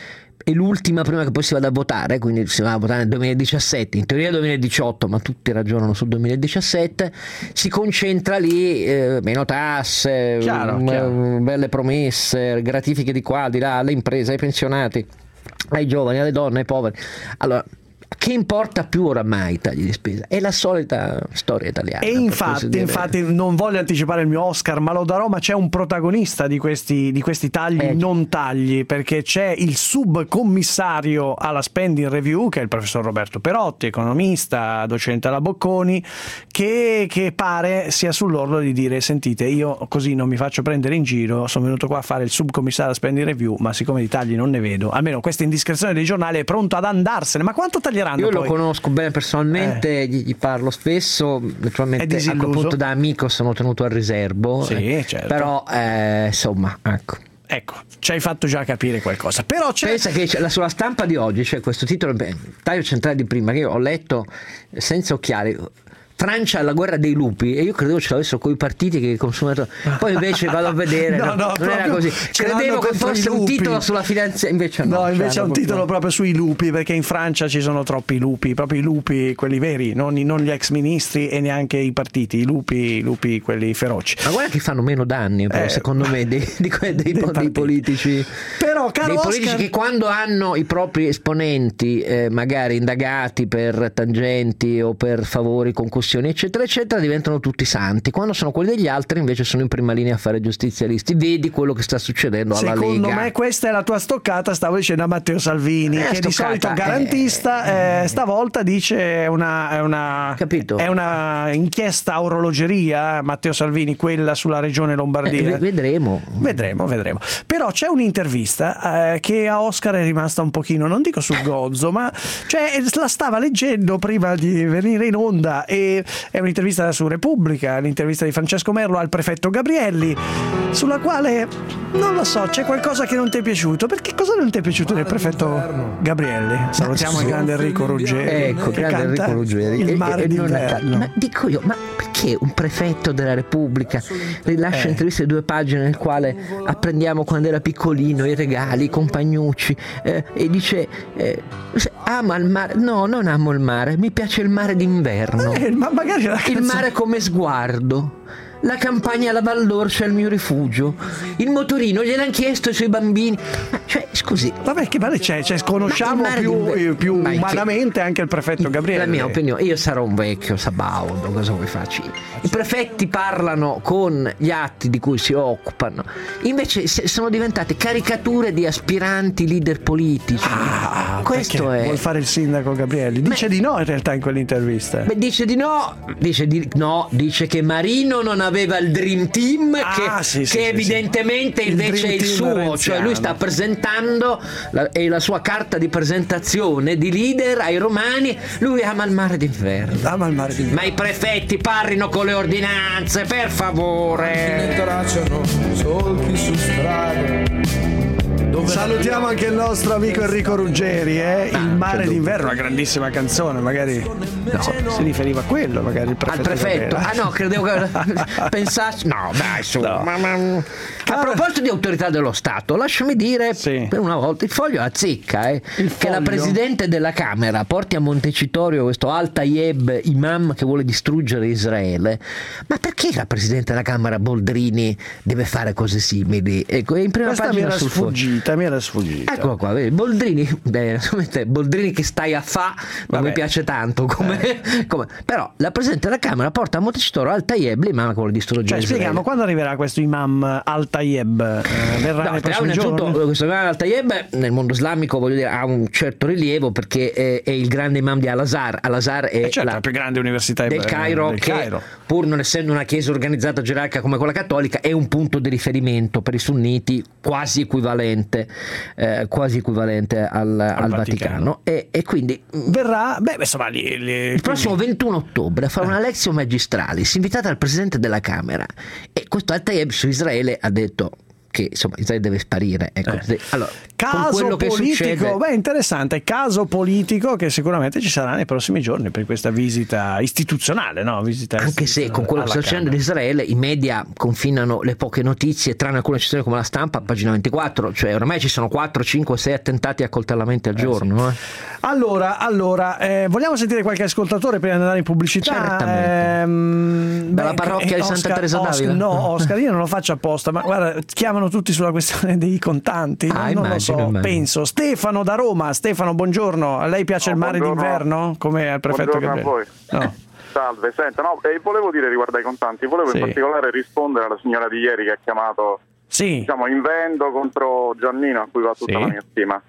[SPEAKER 5] è l'ultima prima che poi si vada a votare, quindi si va a votare nel duemiladiciassette, in teoria duemiladiciotto, ma tutti ragionano sul duemiladiciassette, si concentra lì, eh, meno tasse,
[SPEAKER 6] chiaro,
[SPEAKER 5] m-
[SPEAKER 6] chiaro.
[SPEAKER 5] belle promesse, gratifiche di qua, di là, alle imprese, ai pensionati, ai giovani, alle donne, ai poveri. Allora, che importa più oramai i tagli di spesa? È la solita storia italiana.
[SPEAKER 6] E infatti, infatti non voglio anticipare il mio Oscar, ma lo darò, ma c'è un protagonista di questi, di questi tagli eh. non tagli, perché c'è il subcommissario alla spending review, che è il professor Roberto Perotti, economista, docente alla Bocconi, che, che pare sia sull'orlo di dire: sentite, io così non mi faccio prendere in giro, sono venuto qua a fare il subcommissario alla spending review, ma siccome di tagli non ne vedo, almeno questa indiscrezione dei giornali, è pronto ad andarsene. Ma quanto taglieranno?
[SPEAKER 5] Io
[SPEAKER 6] poi?
[SPEAKER 5] Lo conosco bene personalmente,
[SPEAKER 6] eh.
[SPEAKER 5] gli, gli parlo spesso, naturalmente a quel punto da amico sono tenuto al riservo,
[SPEAKER 6] sì,
[SPEAKER 5] eh,
[SPEAKER 6] certo.
[SPEAKER 5] però eh, insomma, ecco.
[SPEAKER 6] Ecco, ci hai fatto già capire qualcosa. Però c'è...
[SPEAKER 5] Pensa che c'è, sulla stampa di oggi c'è questo titolo, beh, taglio centrale di prima, che io ho letto senza occhiali: Francia alla guerra dei lupi, e io credevo ce l'avessero coi partiti che i consumatori, poi invece vado a vedere
[SPEAKER 6] no,
[SPEAKER 5] no,
[SPEAKER 6] no,
[SPEAKER 5] non era così, credevo che fosse un titolo sulla finanza, invece no,
[SPEAKER 6] no invece è un
[SPEAKER 5] proprio...
[SPEAKER 6] titolo proprio sui lupi, perché in Francia ci sono troppi lupi, proprio i lupi, quelli veri, non, non gli ex ministri e neanche i partiti, i lupi, i lupi quelli feroci.
[SPEAKER 5] Ma guarda che fanno meno danni però, eh, secondo me dei, dei, dei, dei, dei politici,
[SPEAKER 6] però caro
[SPEAKER 5] dei
[SPEAKER 6] Oscar...
[SPEAKER 5] politici che quando hanno i propri esponenti eh, magari indagati per tangenti o per favori, concussioni eccetera eccetera, diventano tutti santi. Quando sono quelli degli altri invece sono in prima linea a fare giustizialisti. Vedi quello che sta succedendo alla Lega.
[SPEAKER 6] Secondo me questa è la tua stoccata, stavo dicendo a Matteo Salvini, eh, che stoccata, di solito garantista, eh, stavolta dice è una, è una,
[SPEAKER 5] capito?
[SPEAKER 6] È una inchiesta a orologeria, Matteo Salvini, quella sulla regione Lombardia.
[SPEAKER 5] Eh, vedremo.
[SPEAKER 6] Vedremo, vedremo. Però c'è un'intervista eh, che a Oscar è rimasta un pochino, non dico sul gozzo, ma cioè la stava leggendo prima di venire in onda, e è un'intervista su Repubblica, l'intervista di Francesco Merlo al prefetto Gabrielli, sulla quale non lo so, c'è qualcosa che non ti è piaciuto. Perché cosa non ti è piaciuto del prefetto Gabrielli? Salutiamo il grande Enrico Ruggeri.
[SPEAKER 5] Ecco, grande Enrico Ruggeri.
[SPEAKER 6] Il mare
[SPEAKER 5] e, e
[SPEAKER 6] d'inverno.
[SPEAKER 5] Ma dico io, ma perché un prefetto della Repubblica rilascia eh. interviste di due pagine nel quale apprendiamo quando era piccolino i regali, i compagnucci, eh, e dice eh, ama il mare? No, non amo il mare, mi piace il mare d'inverno.
[SPEAKER 6] Eh, ma magari la
[SPEAKER 5] il mare come sguardo. La campagna alla Val d'Orcia è il mio rifugio. Il motorino gliel'hanno chiesto ai suoi bambini. Ma cioè, scusi.
[SPEAKER 6] Vabbè, che male c'è? Cioè, conosciamo più, più umanamente anche il prefetto Gabriele.
[SPEAKER 5] La mia opinione, io sarò un vecchio sabaudo, cosa vuoi farci? I prefetti parlano con gli atti di cui si occupano. Invece sono diventate caricature di aspiranti leader politici.
[SPEAKER 6] Ah,
[SPEAKER 5] questo è.
[SPEAKER 6] Vuol fare il sindaco Gabrielli? Dice Beh, di no in realtà in quell'intervista.
[SPEAKER 5] Beh, dice di no, dice di no, dice che Marino non ha aveva il Dream Team
[SPEAKER 6] Ah,
[SPEAKER 5] che,
[SPEAKER 6] sì, sì,
[SPEAKER 5] che
[SPEAKER 6] sì,
[SPEAKER 5] evidentemente
[SPEAKER 6] sì.
[SPEAKER 5] invece
[SPEAKER 6] Il
[SPEAKER 5] è il
[SPEAKER 6] Dream Team
[SPEAKER 5] suo,
[SPEAKER 6] renziano.
[SPEAKER 5] cioè lui sta presentando la, è la sua carta di presentazione di leader ai romani. Lui ama il mare d'inverno,
[SPEAKER 6] ama il mare d'inverno.
[SPEAKER 5] ma i prefetti parlino con le ordinanze, per favore.
[SPEAKER 4] Tracciano solchi su strade.
[SPEAKER 6] Salutiamo anche il nostro amico Enrico Ruggeri, eh? Il mare d'inverno, una grandissima canzone, magari no, si riferiva a quello, magari il prefetto.
[SPEAKER 5] Al prefetto?
[SPEAKER 6] Era.
[SPEAKER 5] Ah no, credevo che pensassi. No, dai, su.
[SPEAKER 6] No.
[SPEAKER 5] Ma, ma... A proposito di autorità dello Stato, lasciami dire
[SPEAKER 6] sì.
[SPEAKER 5] per una volta il foglio azzecca eh, che
[SPEAKER 6] foglio?
[SPEAKER 5] la Presidente della Camera porti a Montecitorio questo Al-Tayeb imam che vuole distruggere Israele. Ma perché la Presidente della Camera Boldrini deve fare cose simili? Ecco, è in prima
[SPEAKER 6] Questa mi
[SPEAKER 5] pagina
[SPEAKER 6] era
[SPEAKER 5] sul foglio.
[SPEAKER 6] sfuggita, mi era sfuggita.
[SPEAKER 5] Eccolo qua, vedi, Boldrini, beh, Boldrini che stai a fa, non
[SPEAKER 6] Vabbè.
[SPEAKER 5] mi piace tanto come,
[SPEAKER 6] Eh.
[SPEAKER 5] come- però la Presidente della Camera porta a Montecitorio Al-Tayeb l'imam che vuole distruggere
[SPEAKER 6] Cioè,
[SPEAKER 5] Israele.
[SPEAKER 6] spieghiamo, quando arriverà questo imam Al-Tayeb? Eh, verrà
[SPEAKER 5] No,
[SPEAKER 6] nei
[SPEAKER 5] però
[SPEAKER 6] prossimi
[SPEAKER 5] innanzitutto
[SPEAKER 6] giorni?
[SPEAKER 5] questo imam Al-Tayeb nel mondo islamico, voglio dire, ha un certo rilievo perché è, è il grande imam di Al-Azhar. Al-Azhar è
[SPEAKER 6] Eh, certo,
[SPEAKER 5] la
[SPEAKER 6] la più grande università
[SPEAKER 5] del
[SPEAKER 6] eh,
[SPEAKER 5] Cairo,
[SPEAKER 6] del
[SPEAKER 5] che
[SPEAKER 6] Cairo.
[SPEAKER 5] pur non essendo una chiesa organizzata gerarchica come quella cattolica è un punto di riferimento per i sunniti quasi equivalente eh, quasi equivalente al, al Vaticano,
[SPEAKER 6] Vaticano.
[SPEAKER 5] E, e quindi
[SPEAKER 6] Verrà, beh, insomma, lì, lì,
[SPEAKER 5] il prossimo ventuno ottobre a fare una Lectio Magistralis invitata al Presidente della Camera, e questo Al-Tayeb su Israele ha detto che insomma Israele deve sparire, ecco.
[SPEAKER 6] Eh.
[SPEAKER 5] Allora, con
[SPEAKER 6] Caso
[SPEAKER 5] quello che
[SPEAKER 6] politico,
[SPEAKER 5] succede,
[SPEAKER 6] beh, interessante, caso politico che sicuramente ci sarà nei prossimi giorni per questa visita istituzionale, no? Visita
[SPEAKER 5] anche se con quello che sta
[SPEAKER 6] alla
[SPEAKER 5] succedendo in Israele i media confinano le poche notizie, tranne alcune eccezioni come la Stampa, a pagina ventiquattro, cioè ormai ci sono quattro, cinque, sei attentati e accoltellamenti al giorno. Eh.
[SPEAKER 6] Allora, allora eh, vogliamo sentire qualche ascoltatore prima di andare in pubblicità?
[SPEAKER 5] Certamente.
[SPEAKER 6] Ehm,
[SPEAKER 5] Dalla
[SPEAKER 6] beh,
[SPEAKER 5] parrocchia di Santa
[SPEAKER 6] Oscar-
[SPEAKER 5] Teresa
[SPEAKER 6] Oscar-
[SPEAKER 5] d'Avila?
[SPEAKER 6] No, Oscar, io non lo faccio apposta, ma guarda, chiamano tutti sulla questione dei contanti.
[SPEAKER 5] Ah,
[SPEAKER 6] non
[SPEAKER 5] immagino,
[SPEAKER 6] lo so,
[SPEAKER 5] immagino.
[SPEAKER 6] penso. Stefano da Roma, Stefano, buongiorno. A lei piace
[SPEAKER 8] No,
[SPEAKER 6] il mare
[SPEAKER 8] buongiorno.
[SPEAKER 6] d'inverno? Come al prefetto
[SPEAKER 8] Buongiorno
[SPEAKER 6] che
[SPEAKER 8] a voi.
[SPEAKER 6] No.
[SPEAKER 8] Salve, senta, no, e volevo dire riguardo ai contanti, volevo
[SPEAKER 6] Sì.
[SPEAKER 8] in particolare rispondere alla signora di ieri che ha chiamato,
[SPEAKER 6] Sì.
[SPEAKER 8] diciamo, invendo contro Giannino, a cui va tutta
[SPEAKER 6] Sì.
[SPEAKER 8] la mia stima.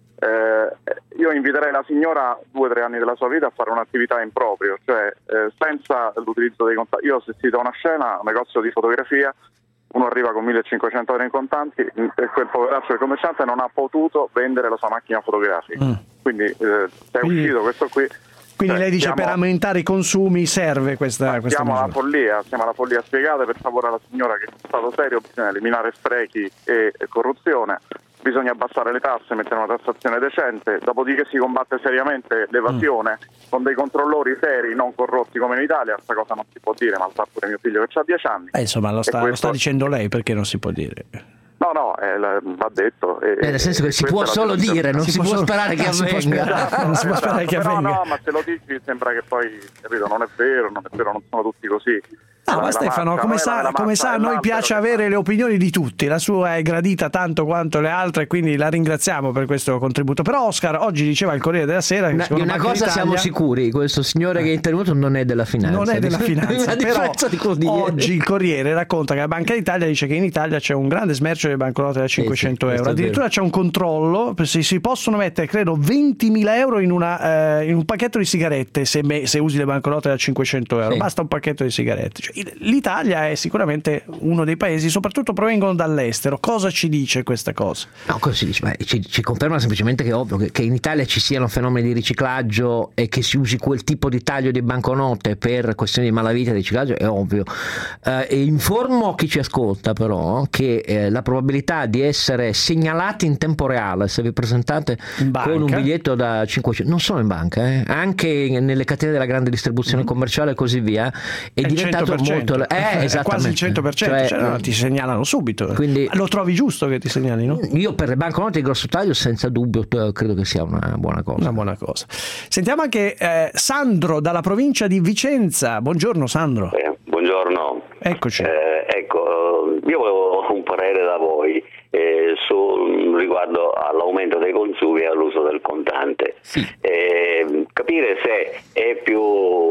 [SPEAKER 8] Eh, io inviterei la signora due o tre anni della sua vita a fare un'attività in proprio, cioè eh, senza l'utilizzo dei contanti. Io ho assistito a una scena, un negozio di fotografia, uno arriva con millecinquecento euro in contanti e quel poveraccio del commerciante non ha potuto vendere la sua macchina fotografica.
[SPEAKER 6] Mm.
[SPEAKER 8] Quindi eh, è
[SPEAKER 6] Quindi-
[SPEAKER 8] uscito questo qui.
[SPEAKER 6] Quindi
[SPEAKER 8] Cioè,
[SPEAKER 6] lei dice
[SPEAKER 8] siamo-
[SPEAKER 6] per aumentare i consumi serve questa, questa
[SPEAKER 8] Siamo alla
[SPEAKER 6] misura.
[SPEAKER 8] follia, siamo alla follia. Spiegate per favore alla signora che in stato serio bisogna eliminare sprechi e e corruzione, bisogna abbassare le tasse, mettere una tassazione decente, dopodiché si combatte seriamente l'evasione
[SPEAKER 6] Mm.
[SPEAKER 8] con dei controllori seri, non corrotti come in Italia. Questa cosa non si può dire, ma lo sa pure mio figlio che ha dieci anni.
[SPEAKER 6] Eh, insomma, lo
[SPEAKER 8] E
[SPEAKER 6] sta, lo
[SPEAKER 8] questo-
[SPEAKER 6] sta dicendo lei, perché non si può dire?
[SPEAKER 8] No, no, eh, la- va detto. E,
[SPEAKER 5] Eh, nel senso che si
[SPEAKER 8] questa
[SPEAKER 5] può
[SPEAKER 8] è la
[SPEAKER 5] solo
[SPEAKER 8] situazione.
[SPEAKER 5] dire, non si, può
[SPEAKER 6] solo-
[SPEAKER 5] sperare che
[SPEAKER 6] Ah, si può
[SPEAKER 5] avvenga.
[SPEAKER 6] sperare. Non si può sperare che
[SPEAKER 8] Però
[SPEAKER 6] avvenga.
[SPEAKER 8] no, ma se lo dici sembra che poi, capito, non è vero, non è vero, non sono tutti così.
[SPEAKER 6] No,
[SPEAKER 8] Non
[SPEAKER 6] ma
[SPEAKER 8] è la
[SPEAKER 6] Stefano,
[SPEAKER 8] marca,
[SPEAKER 6] come
[SPEAKER 8] non è
[SPEAKER 6] sa,
[SPEAKER 8] la
[SPEAKER 6] come
[SPEAKER 8] marca,
[SPEAKER 6] sa,
[SPEAKER 8] è
[SPEAKER 6] a noi
[SPEAKER 8] l'albero
[SPEAKER 6] piace
[SPEAKER 8] che
[SPEAKER 6] avere le opinioni di tutti, la sua è gradita tanto quanto le altre, quindi la ringraziamo per questo contributo. Però Oscar oggi diceva il Corriere della Sera che
[SPEAKER 5] Una- di
[SPEAKER 6] secondo
[SPEAKER 5] una
[SPEAKER 6] Banca
[SPEAKER 5] cosa
[SPEAKER 6] d'Italia
[SPEAKER 5] siamo sicuri, questo signore che è intervenuto non è della finanza.
[SPEAKER 6] non è della
[SPEAKER 5] a
[SPEAKER 6] finanza, però
[SPEAKER 5] differenza di quello di ieri.
[SPEAKER 6] oggi il Corriere racconta che la Banca d'Italia dice che in Italia c'è un grande smercio delle banconote da cinquecento
[SPEAKER 5] questo
[SPEAKER 6] euro,
[SPEAKER 5] è vero.
[SPEAKER 6] addirittura c'è un controllo, si, si possono mettere credo ventimila euro in, una, eh, in un pacchetto di sigarette se, me- se usi le banconote da cinquecento euro,
[SPEAKER 5] Sì.
[SPEAKER 6] basta un pacchetto di sigarette. Cioè, il- l'Italia è sicuramente uno dei paesi, soprattutto provengono dall'estero. Cosa ci dice questa cosa?
[SPEAKER 5] No, cosa si dice? Beh, ci, ci conferma semplicemente che è ovvio che, che in Italia ci siano fenomeni di riciclaggio e che si usi quel tipo di taglio di banconote per questioni di malavita e di riciclaggio, è ovvio. Eh, e informo chi ci ascolta però che eh, la probabilità di essere segnalati in tempo reale se vi presentate
[SPEAKER 6] In banca?
[SPEAKER 5] con un biglietto da cinquecento, non solo in banca, eh, anche nelle catene della grande distribuzione commerciale e così via, è,
[SPEAKER 6] È il
[SPEAKER 5] diventato
[SPEAKER 6] cento per cento.
[SPEAKER 5] molto... Eh,
[SPEAKER 6] È
[SPEAKER 5] esattamente.
[SPEAKER 6] quasi il cento per cento,
[SPEAKER 5] Cioè,
[SPEAKER 6] cioè, no, ti segnalano subito.
[SPEAKER 5] quindi-
[SPEAKER 6] Lo trovi giusto che ti segnalino?
[SPEAKER 5] Io per le banconote di grosso taglio senza dubbio eh, credo che sia una buona cosa.
[SPEAKER 6] Una buona cosa. Sentiamo anche eh, Sandro dalla provincia di Vicenza. Buongiorno Sandro.
[SPEAKER 13] Eh, buongiorno.
[SPEAKER 6] Eccoci.
[SPEAKER 13] Eh, ecco, io volevo un parere da voi eh, su, riguardo all'aumento dei consumi e all'uso del contante.
[SPEAKER 5] Sì.
[SPEAKER 13] Eh, capire se è più l'uso del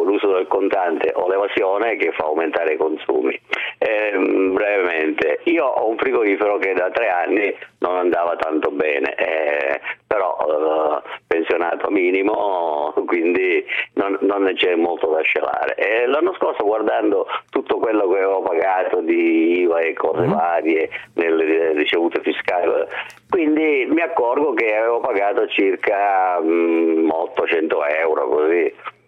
[SPEAKER 13] il contante o l'evasione che fa aumentare i consumi. Eh, brevemente, io ho un frigorifero che da tre anni non andava tanto bene, eh, però eh, pensionato minimo, quindi non, non c'è molto da celare. E l'anno scorso, guardando tutto quello che avevo pagato di I V A e cose mm. varie nelle ricevute fiscali, quindi mi accorgo che avevo pagato circa mm, ottocento euro così.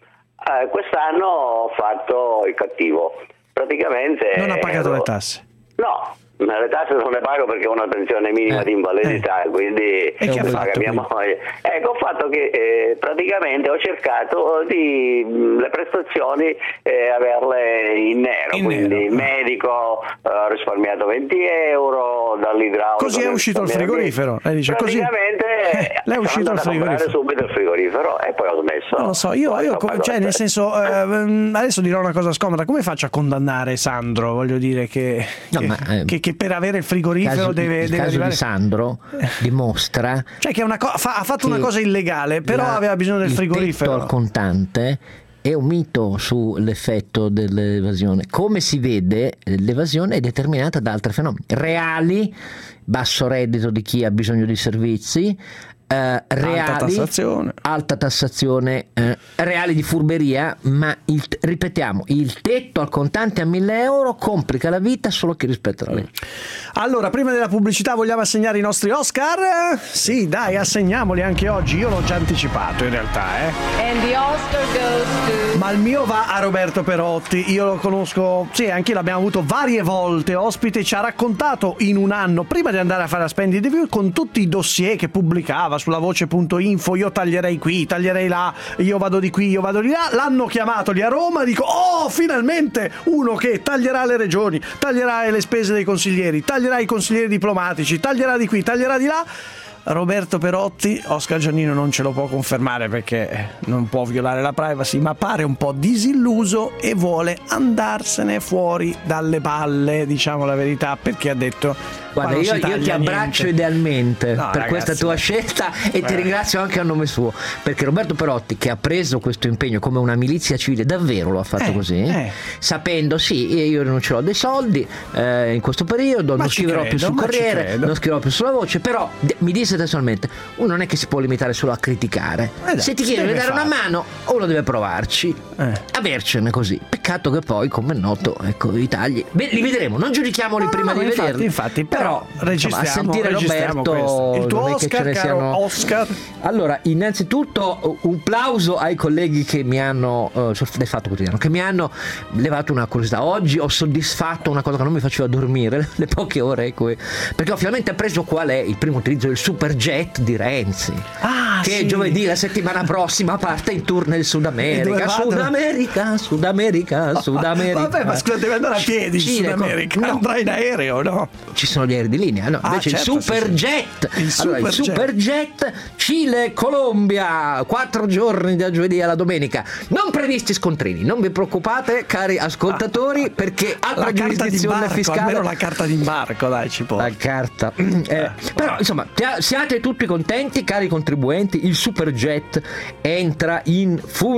[SPEAKER 13] Eh, quest'anno ho fatto il cattivo, praticamente
[SPEAKER 6] non ha pagato
[SPEAKER 13] ero...
[SPEAKER 6] le tasse?
[SPEAKER 13] No, le tasse non le pago perché ho una pensione minima
[SPEAKER 6] eh,
[SPEAKER 13] di invalidità,
[SPEAKER 6] eh.
[SPEAKER 13] quindi
[SPEAKER 6] e che
[SPEAKER 13] paga
[SPEAKER 6] fatto,
[SPEAKER 13] mia
[SPEAKER 6] quindi?
[SPEAKER 13] moglie. Ecco, ho fatto che eh, praticamente ho cercato di mh, le prestazioni eh, averle in nero,
[SPEAKER 6] in
[SPEAKER 13] quindi
[SPEAKER 6] nero.
[SPEAKER 13] il medico eh, ho risparmiato venti euro, dall'idraulico.
[SPEAKER 6] Così è uscito il frigorifero? Lei dice così?
[SPEAKER 13] Praticamente
[SPEAKER 6] eh, lei è uscito il frigorifero?
[SPEAKER 13] subito il frigorifero e poi ho smesso.
[SPEAKER 6] Non lo so, io, io cioè nel senso, eh, adesso dirò una cosa scomoda, come faccio a condannare Sandro? Voglio dire che,
[SPEAKER 5] no,
[SPEAKER 6] che,
[SPEAKER 5] ma, eh,
[SPEAKER 6] che, che per avere il frigorifero
[SPEAKER 5] caso,
[SPEAKER 6] deve,
[SPEAKER 5] il
[SPEAKER 6] deve
[SPEAKER 5] caso
[SPEAKER 6] arrivare...
[SPEAKER 5] di Sandro dimostra
[SPEAKER 6] cioè che è una co- fa, ha fatto una cosa illegale, però
[SPEAKER 5] la,
[SPEAKER 6] aveva bisogno del
[SPEAKER 5] il
[SPEAKER 6] frigorifero.
[SPEAKER 5] tetto al contante è un mito sull'effetto dell'evasione. Come si vede, l'evasione è determinata da altri fenomeni reali, basso reddito di chi ha bisogno di servizi, eh, reali,
[SPEAKER 6] alta tassazione,
[SPEAKER 5] alta tassazione eh, reali di furberia, ma il, ripetiamo, il tetto al contante a mille euro complica la vita solo a chi rispetta la legge.
[SPEAKER 6] Allora, prima della pubblicità vogliamo assegnare i nostri Oscar? Sì, dai, assegniamoli anche oggi. Io l'ho già anticipato in realtà, eh.
[SPEAKER 12] And the Oscar goes to...
[SPEAKER 6] Ma il mio va a Roberto Perotti. Io lo conosco, sì, anche l'abbiamo avuto varie volte ospite. Ci ha raccontato in un anno, prima di andare a fare la Splendid Review, con tutti i dossier che pubblicava sulla voce punto info, io taglierei qui, taglierei là, io vado di qui, io vado di là. L'hanno chiamato lì a Roma, dico, oh, finalmente uno che taglierà le regioni, taglierà le spese dei consiglieri, taglierà i consiglieri diplomatici, taglierà di qui, taglierà di là. Roberto Perotti, Oscar Giannino non ce lo può confermare perché non può violare la privacy, ma pare un po' disilluso e vuole andarsene fuori dalle palle, diciamo la verità, perché ha detto
[SPEAKER 5] guarda, io, io ti abbraccio niente. idealmente no, per ragazzi, questa tua scelta e beh. ti ringrazio anche a nome suo, perché Roberto Perotti, che ha preso questo impegno come una milizia civile, davvero lo ha fatto eh, così eh. sapendo sì, io non ce l'ho dei soldi eh, in questo periodo, ma non scriverò credo, più sul Corriere, non scriverò più sulla Voce, però mi disse testualmente, uno non è che si può limitare solo a criticare, eh, se ti chiede di dare fare. una mano uno deve provarci eh. avercene, così. Peccato che poi, come è noto, ecco, i tagli beh, li vedremo, non giudichiamoli no, prima no, di infatti, vederli
[SPEAKER 6] infatti, però, però
[SPEAKER 5] insomma, a sentire Roberto
[SPEAKER 6] il tuo
[SPEAKER 5] non è
[SPEAKER 6] Oscar,
[SPEAKER 5] che ce ne siano...
[SPEAKER 6] Oscar.
[SPEAKER 5] Allora, innanzitutto un plauso ai colleghi che mi hanno uh, del Fatto Quotidiano, che mi hanno levato una curiosità. Oggi ho soddisfatto una cosa che non mi faceva dormire le poche ore, ecco, perché ho finalmente appreso qual è il primo utilizzo del Superjet di Renzi,
[SPEAKER 6] ah,
[SPEAKER 5] che
[SPEAKER 6] sì.
[SPEAKER 5] giovedì la settimana prossima parte in tour nel Sud America. Sud America, Sud America, Sud America.
[SPEAKER 6] Vabbè, ma scusa, deve andare a piedi in Sud America, no. Andrà in aereo, no?
[SPEAKER 5] Ci sono gli aerei di linea, no?
[SPEAKER 6] Ah,
[SPEAKER 5] invece
[SPEAKER 6] certo,
[SPEAKER 5] il Superjet,
[SPEAKER 6] sì, sì.
[SPEAKER 5] allora, il Superjet Cile Colombia, quattro giorni da giovedì alla domenica, non previsti scontrini, non vi preoccupate cari ascoltatori, perché altra giurisdizione fiscale,
[SPEAKER 6] almeno la carta d'imbarco, dai, ci può.
[SPEAKER 5] La carta eh, però insomma siate tutti contenti cari contribuenti, il Superjet entra in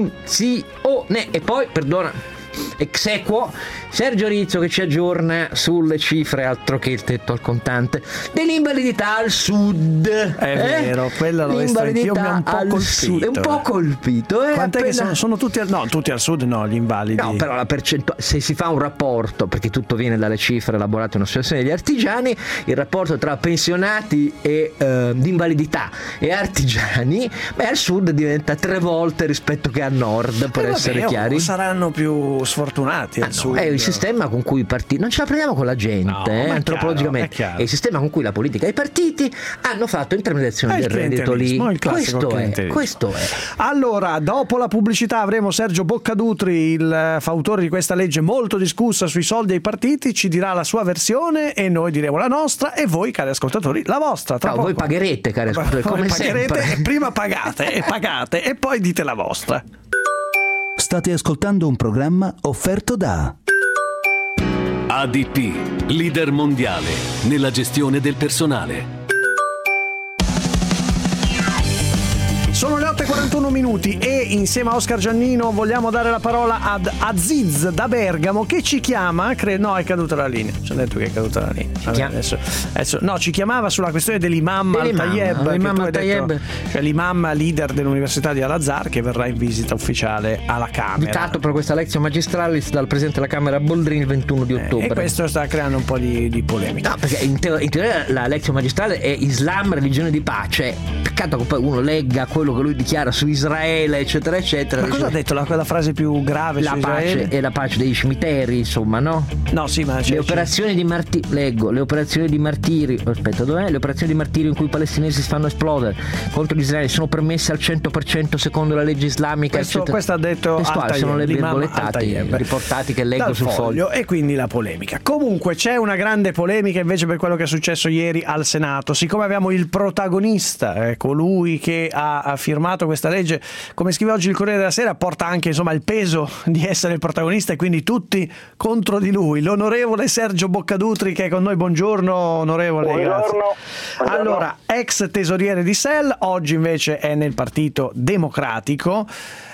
[SPEAKER 5] funzione. E poi, perdona, exequo Sergio Rizzo che ci aggiorna sulle cifre, altro che il tetto al contante, dell'invalidità al sud.
[SPEAKER 6] È eh? vero, quella l'ho vista anch'io, mi ha un po' colpito. Sud.
[SPEAKER 5] È un po' colpito. Eh?
[SPEAKER 6] Quant'è
[SPEAKER 5] appena...
[SPEAKER 6] che sono, sono tutti al, no, tutti al sud no, gli invalidi.
[SPEAKER 5] No, però la percentuale, se si fa un rapporto, perché tutto viene dalle cifre elaborate in un'associazione degli artigiani, il rapporto tra pensionati e eh, di invalidità e artigiani, beh, al sud diventa tre volte rispetto che al nord, per
[SPEAKER 6] eh,
[SPEAKER 5] essere
[SPEAKER 6] vabbè,
[SPEAKER 5] chiari.
[SPEAKER 6] Saranno più sfortunati al
[SPEAKER 5] ah,
[SPEAKER 6] sud.
[SPEAKER 5] No, è il sistema con cui i partiti, non ce la prendiamo con la gente, no, eh, antropologicamente, è, chiaro, è, è il sistema con cui la politica e i partiti hanno fatto intermediazione del reddito lì. Questo è, questo è.
[SPEAKER 6] Allora, dopo la pubblicità avremo Sergio Boccadutri, il fautore di questa legge molto discussa sui soldi ai partiti, ci dirà la sua versione e noi diremo la nostra e voi, cari ascoltatori, la vostra. Tra
[SPEAKER 5] no,
[SPEAKER 6] poco.
[SPEAKER 5] Voi pagherete, cari ascoltatori, come
[SPEAKER 6] pagherete,
[SPEAKER 5] sempre.
[SPEAKER 6] Prima pagate e pagate e poi dite la vostra.
[SPEAKER 18] State ascoltando un programma offerto da
[SPEAKER 23] A D P, leader mondiale nella gestione del personale.
[SPEAKER 6] Sono le otto e quarantuno minuti e insieme a Oscar Giannino vogliamo dare la parola ad Aziz da Bergamo che ci chiama, cre- no è caduta la linea, ci hanno detto che è caduta la linea. Vabbè, adesso, adesso, no, ci chiamava sulla questione dell'imam Al-Tayeb,
[SPEAKER 5] l'imam Al-Tayeb.
[SPEAKER 6] Detto, cioè l'imam leader dell'Università di Al-Azhar che verrà in visita ufficiale alla Camera.
[SPEAKER 5] Invitato per questa lezione magistralis dal Presidente della Camera Boldrini il ventuno di ottobre.
[SPEAKER 6] E questo sta creando un po' di, di polemica.
[SPEAKER 5] No, perché in, teo- in teoria la lezione magistrale è Islam, religione di pace. Peccato che poi uno legga quello che lui dichiara su Israele, eccetera, eccetera.
[SPEAKER 6] Ma cosa ha detto la, la frase più grave
[SPEAKER 5] la
[SPEAKER 6] su
[SPEAKER 5] pace
[SPEAKER 6] Israele?
[SPEAKER 5] e la pace dei cimiteri, insomma, no?
[SPEAKER 6] No, sì, ma c'è,
[SPEAKER 5] le operazioni c'è. di martirio, leggo, le operazioni di martirio, aspetta, dov'è? Le operazioni di martirio in cui i palestinesi si fanno esplodere contro l'Israele sono permesse al cento per cento secondo la legge islamica,
[SPEAKER 6] questo,
[SPEAKER 5] eccetera.
[SPEAKER 6] Questo ha detto
[SPEAKER 5] Testuali, sono le virgolettate riportati che leggo
[SPEAKER 6] dal
[SPEAKER 5] sul foglio.
[SPEAKER 6] E quindi la polemica. Comunque c'è una grande polemica invece per quello che è successo ieri al Senato. Siccome abbiamo il protagonista, eh, colui che ha, ha firmato questa legge, come scrive oggi il Corriere della Sera, porta anche insomma il peso di essere il protagonista e quindi tutti contro di lui. L'onorevole Sergio Boccadutri che è con noi. Buongiorno onorevole.
[SPEAKER 9] Buongiorno. Buongiorno.
[SPEAKER 6] Allora, ex tesoriere di S E L, oggi invece è nel Partito Democratico.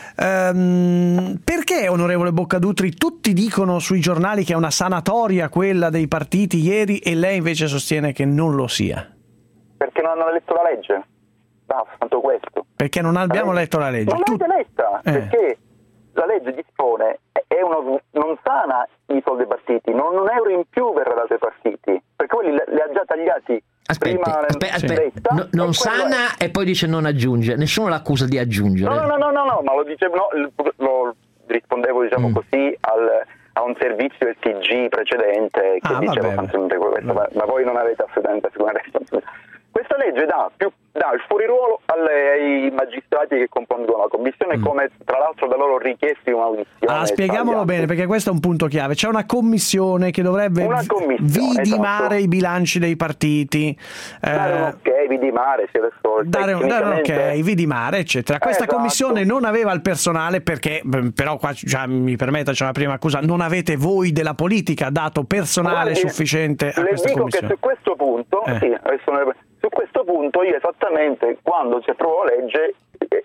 [SPEAKER 6] Um, perché, onorevole Boccadutri, tutti dicono sui giornali che è una sanatoria quella dei partiti ieri e lei invece sostiene che non lo sia?
[SPEAKER 9] Perché non hanno letto la legge. No, soltanto questo.
[SPEAKER 6] Perché non abbiamo letto la legge.
[SPEAKER 9] Non l'avete letta, eh. perché la legge dispone, è uno, non sana i soldi ai partiti, non un euro in più verrà dato ai partiti, perché quelli li ha già tagliati.
[SPEAKER 5] Aspetti,
[SPEAKER 9] prima
[SPEAKER 5] aspetti, aspetti. No, non sana è... e poi dice non aggiunge, nessuno l'accusa di aggiungere.
[SPEAKER 9] No, no, no, no, no, ma lo dicevo, no, lo rispondevo diciamo mm. così al, a un servizio del T G precedente che
[SPEAKER 6] ah,
[SPEAKER 9] diceva sostanzialmente questo, ma, ma voi non avete assolutamente alcuna responsabilità. Questa legge dà, più, dà il fuoriruolo alle, ai magistrati che compongono la commissione, mm. come tra l'altro da loro richiesti un'audizione.
[SPEAKER 6] Ah, spieghiamolo bene, perché questo è un punto chiave. C'è una commissione che dovrebbe
[SPEAKER 9] una commissione,
[SPEAKER 6] vidimare
[SPEAKER 9] esatto.
[SPEAKER 6] i bilanci dei partiti.
[SPEAKER 9] Dare
[SPEAKER 6] eh,
[SPEAKER 9] un ok, vidimare, sì, adesso
[SPEAKER 6] dare, dare un ok, vidimare, eccetera. Questa
[SPEAKER 9] esatto.
[SPEAKER 6] commissione non aveva il personale perché, però qua cioè, mi permetta, c'è una prima accusa, non avete voi della politica dato personale
[SPEAKER 9] Guardi,
[SPEAKER 6] sufficiente a
[SPEAKER 9] le
[SPEAKER 6] questa
[SPEAKER 9] dico
[SPEAKER 6] commissione.
[SPEAKER 9] Che su questo punto,
[SPEAKER 6] eh.
[SPEAKER 9] sì, adesso ne... Su questo punto io esattamente quando si approvò la legge eh,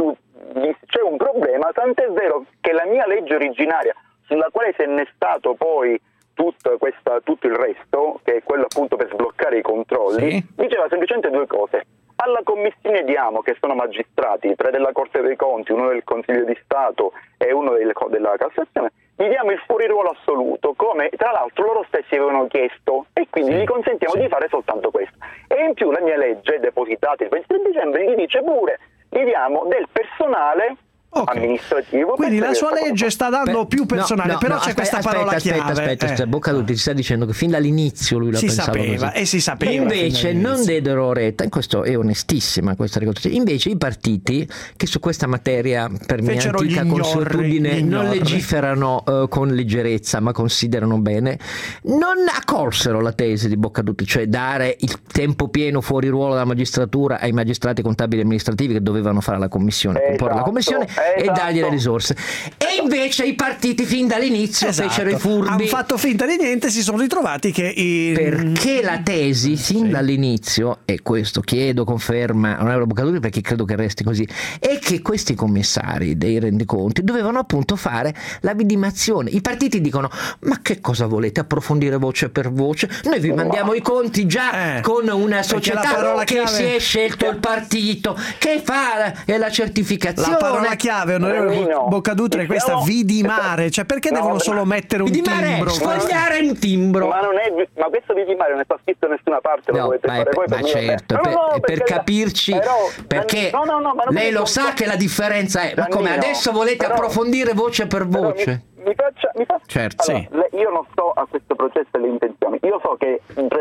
[SPEAKER 9] c'è un problema, tant'è vero che la mia legge originaria sulla quale si è innestato poi tutta questa, tutto il resto, che è quello appunto per sbloccare i controlli, sì. diceva semplicemente due cose. Alla commissione diamo, che sono magistrati, tre della Corte dei Conti, uno del Consiglio di Stato e uno del, della Cassazione, gli diamo il fuoriruolo assoluto, come tra l'altro loro stessi avevano chiesto, e quindi sì, gli consentiamo sì. di fare soltanto questo. E in più la mia legge, depositata il ventitré dicembre, gli dice pure, gli diamo del personale okay. amministrativo.
[SPEAKER 6] Quindi la sua legge sta dando
[SPEAKER 5] per,
[SPEAKER 6] più personale,
[SPEAKER 5] no,
[SPEAKER 6] però
[SPEAKER 5] no,
[SPEAKER 6] c'è
[SPEAKER 5] aspetta,
[SPEAKER 6] questa parola
[SPEAKER 5] aspetta,
[SPEAKER 6] chiave.
[SPEAKER 5] Aspetta, aspetta,
[SPEAKER 6] eh.
[SPEAKER 5] Boccadutri ci sta dicendo che fin dall'inizio lui la
[SPEAKER 6] si
[SPEAKER 5] pensava
[SPEAKER 6] sapeva
[SPEAKER 5] così.
[SPEAKER 6] e si sapeva.
[SPEAKER 5] Invece non dedero retta, questo è onestissima questa ricostruzione. Invece i partiti che su questa materia per mia
[SPEAKER 6] Fecero
[SPEAKER 5] antica consuetudine non legiferano uh, con leggerezza, ma considerano bene, non accolsero la tesi di Boccadutri, cioè dare il tempo pieno fuori ruolo dalla magistratura ai magistrati contabili e amministrativi che dovevano fare la commissione,
[SPEAKER 9] esatto,
[SPEAKER 5] comporre la commissione
[SPEAKER 9] esatto.
[SPEAKER 5] e dargli le risorse. E invece i partiti fin dall'inizio
[SPEAKER 6] esatto.
[SPEAKER 5] fecero i furbi.
[SPEAKER 6] Hanno fatto finta di niente, si sono ritrovati che i...
[SPEAKER 5] perché la tesi fin sì. dall'inizio, e questo chiedo conferma a onorevole Boccadutri perché credo che resti così, è che questi commissari dei rendiconti dovevano appunto fare la vidimazione. I partiti dicono: ma che cosa volete approfondire voce per voce? Noi vi mandiamo no. i conti già eh, con una società che chiave... si è scelto il partito, che fa la certificazione.
[SPEAKER 6] La parola chiave, onorevole Boccadutri, è questa: vidimare. Cioè, perché no, devono solo mettere un
[SPEAKER 5] vidimare,
[SPEAKER 6] timbro?
[SPEAKER 5] Sfogliare un timbro.
[SPEAKER 9] Ma non è, ma questo vidimare non è sta scritto da nessuna parte, lo
[SPEAKER 5] no,
[SPEAKER 9] dovete
[SPEAKER 5] ma
[SPEAKER 9] fare
[SPEAKER 5] è,
[SPEAKER 9] voi
[SPEAKER 5] ma
[SPEAKER 9] per
[SPEAKER 5] certo,
[SPEAKER 9] no,
[SPEAKER 5] per,
[SPEAKER 9] no,
[SPEAKER 5] per capirci,
[SPEAKER 9] però,
[SPEAKER 5] perché
[SPEAKER 9] no, no, no, ma
[SPEAKER 5] lei lo
[SPEAKER 9] posso...
[SPEAKER 5] sa che la differenza è, ma come
[SPEAKER 9] Giannino,
[SPEAKER 5] adesso volete
[SPEAKER 9] però,
[SPEAKER 5] approfondire voce per voce?
[SPEAKER 9] Mi, mi faccia, mi faccia...
[SPEAKER 5] Certo,
[SPEAKER 9] allora,
[SPEAKER 5] sì.
[SPEAKER 9] le, io non sto a questo processo e le intenzioni, io so che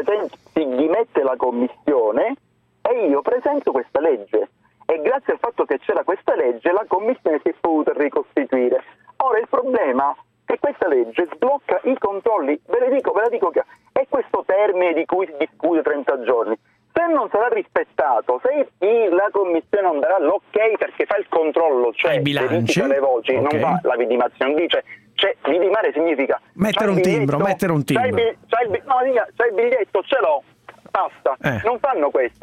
[SPEAKER 9] si dimette la commissione e io presento questa legge. E grazie al fatto che c'era questa legge la commissione si è potuta ricostituire. Ora il problema è che questa legge sblocca i controlli, ve le dico, ve la dico che è questo termine di cui si discute trenta giorni. Se non sarà rispettato, se la commissione non darà l'ok perché fa il controllo, cioè verifica le voci, okay. non fa la vidimazione, non dice, cioè vidimare significa
[SPEAKER 6] mettere un timbro, mettere un timbro.
[SPEAKER 9] C'hai il, c'hai il, no, c'hai il biglietto, ce l'ho, basta, eh. non fanno questo.